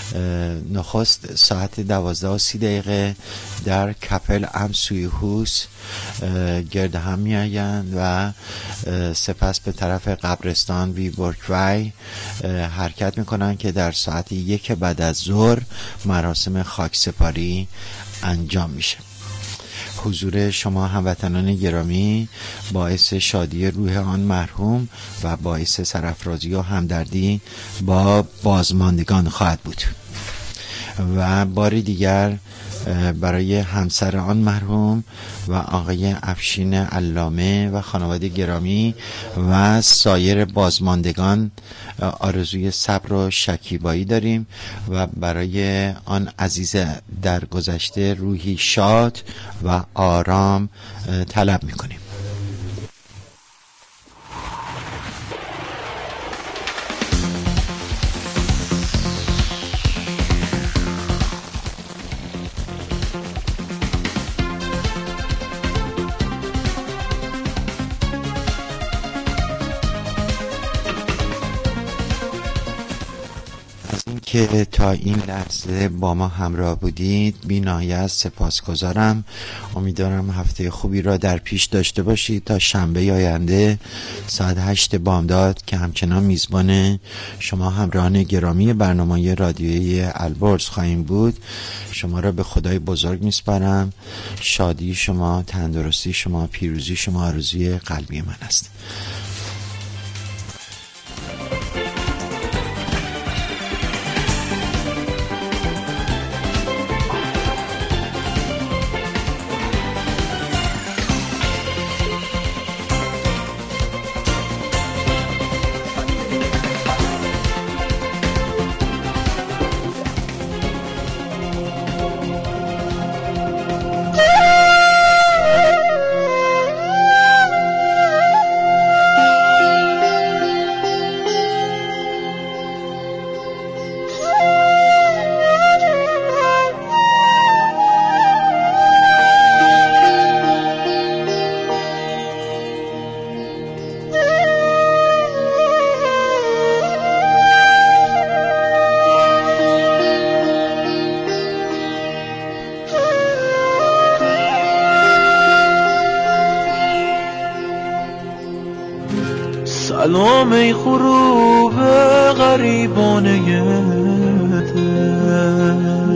نخست ساعت دوازده و سی دقیقه در کپل ام سویهوس گرد هم می آیند و سپس به طرف قبرستان وی بورکوی حرکت می کنند که در ساعت یک بعد از ظهر مراسم خاکسپاری انجام میشه. حضور شما هموطنان گرامی باعث شادی روح آن مرحوم و باعث سرافرازی و همدردی با بازماندگان خواهد بود. و باری دیگر برای همسر آن مرحوم و آقای افشین علامه و خانواده گرامی و سایر بازماندگان آرزوی صبر و شکیبایی داریم و برای آن عزیز در گذشته روحی شاد و آرام طلب می‌کنیم. که تا این لحظه با ما همراه بودید بی‌نهایت سپاسگزارم. امیدوارم هفته خوبی را در پیش داشته باشید تا شنبه آینده ساعت هشت بامداد که همچنان میزبان شما همراهان گرامی برنامه رادیویی البرز خواهیم بود. شما را به خدای بزرگ میسپارم. شادی شما، تندرستی شما، پیروزی شما آرزوی قلبی من است. سلام ای غروب غریبانه دل.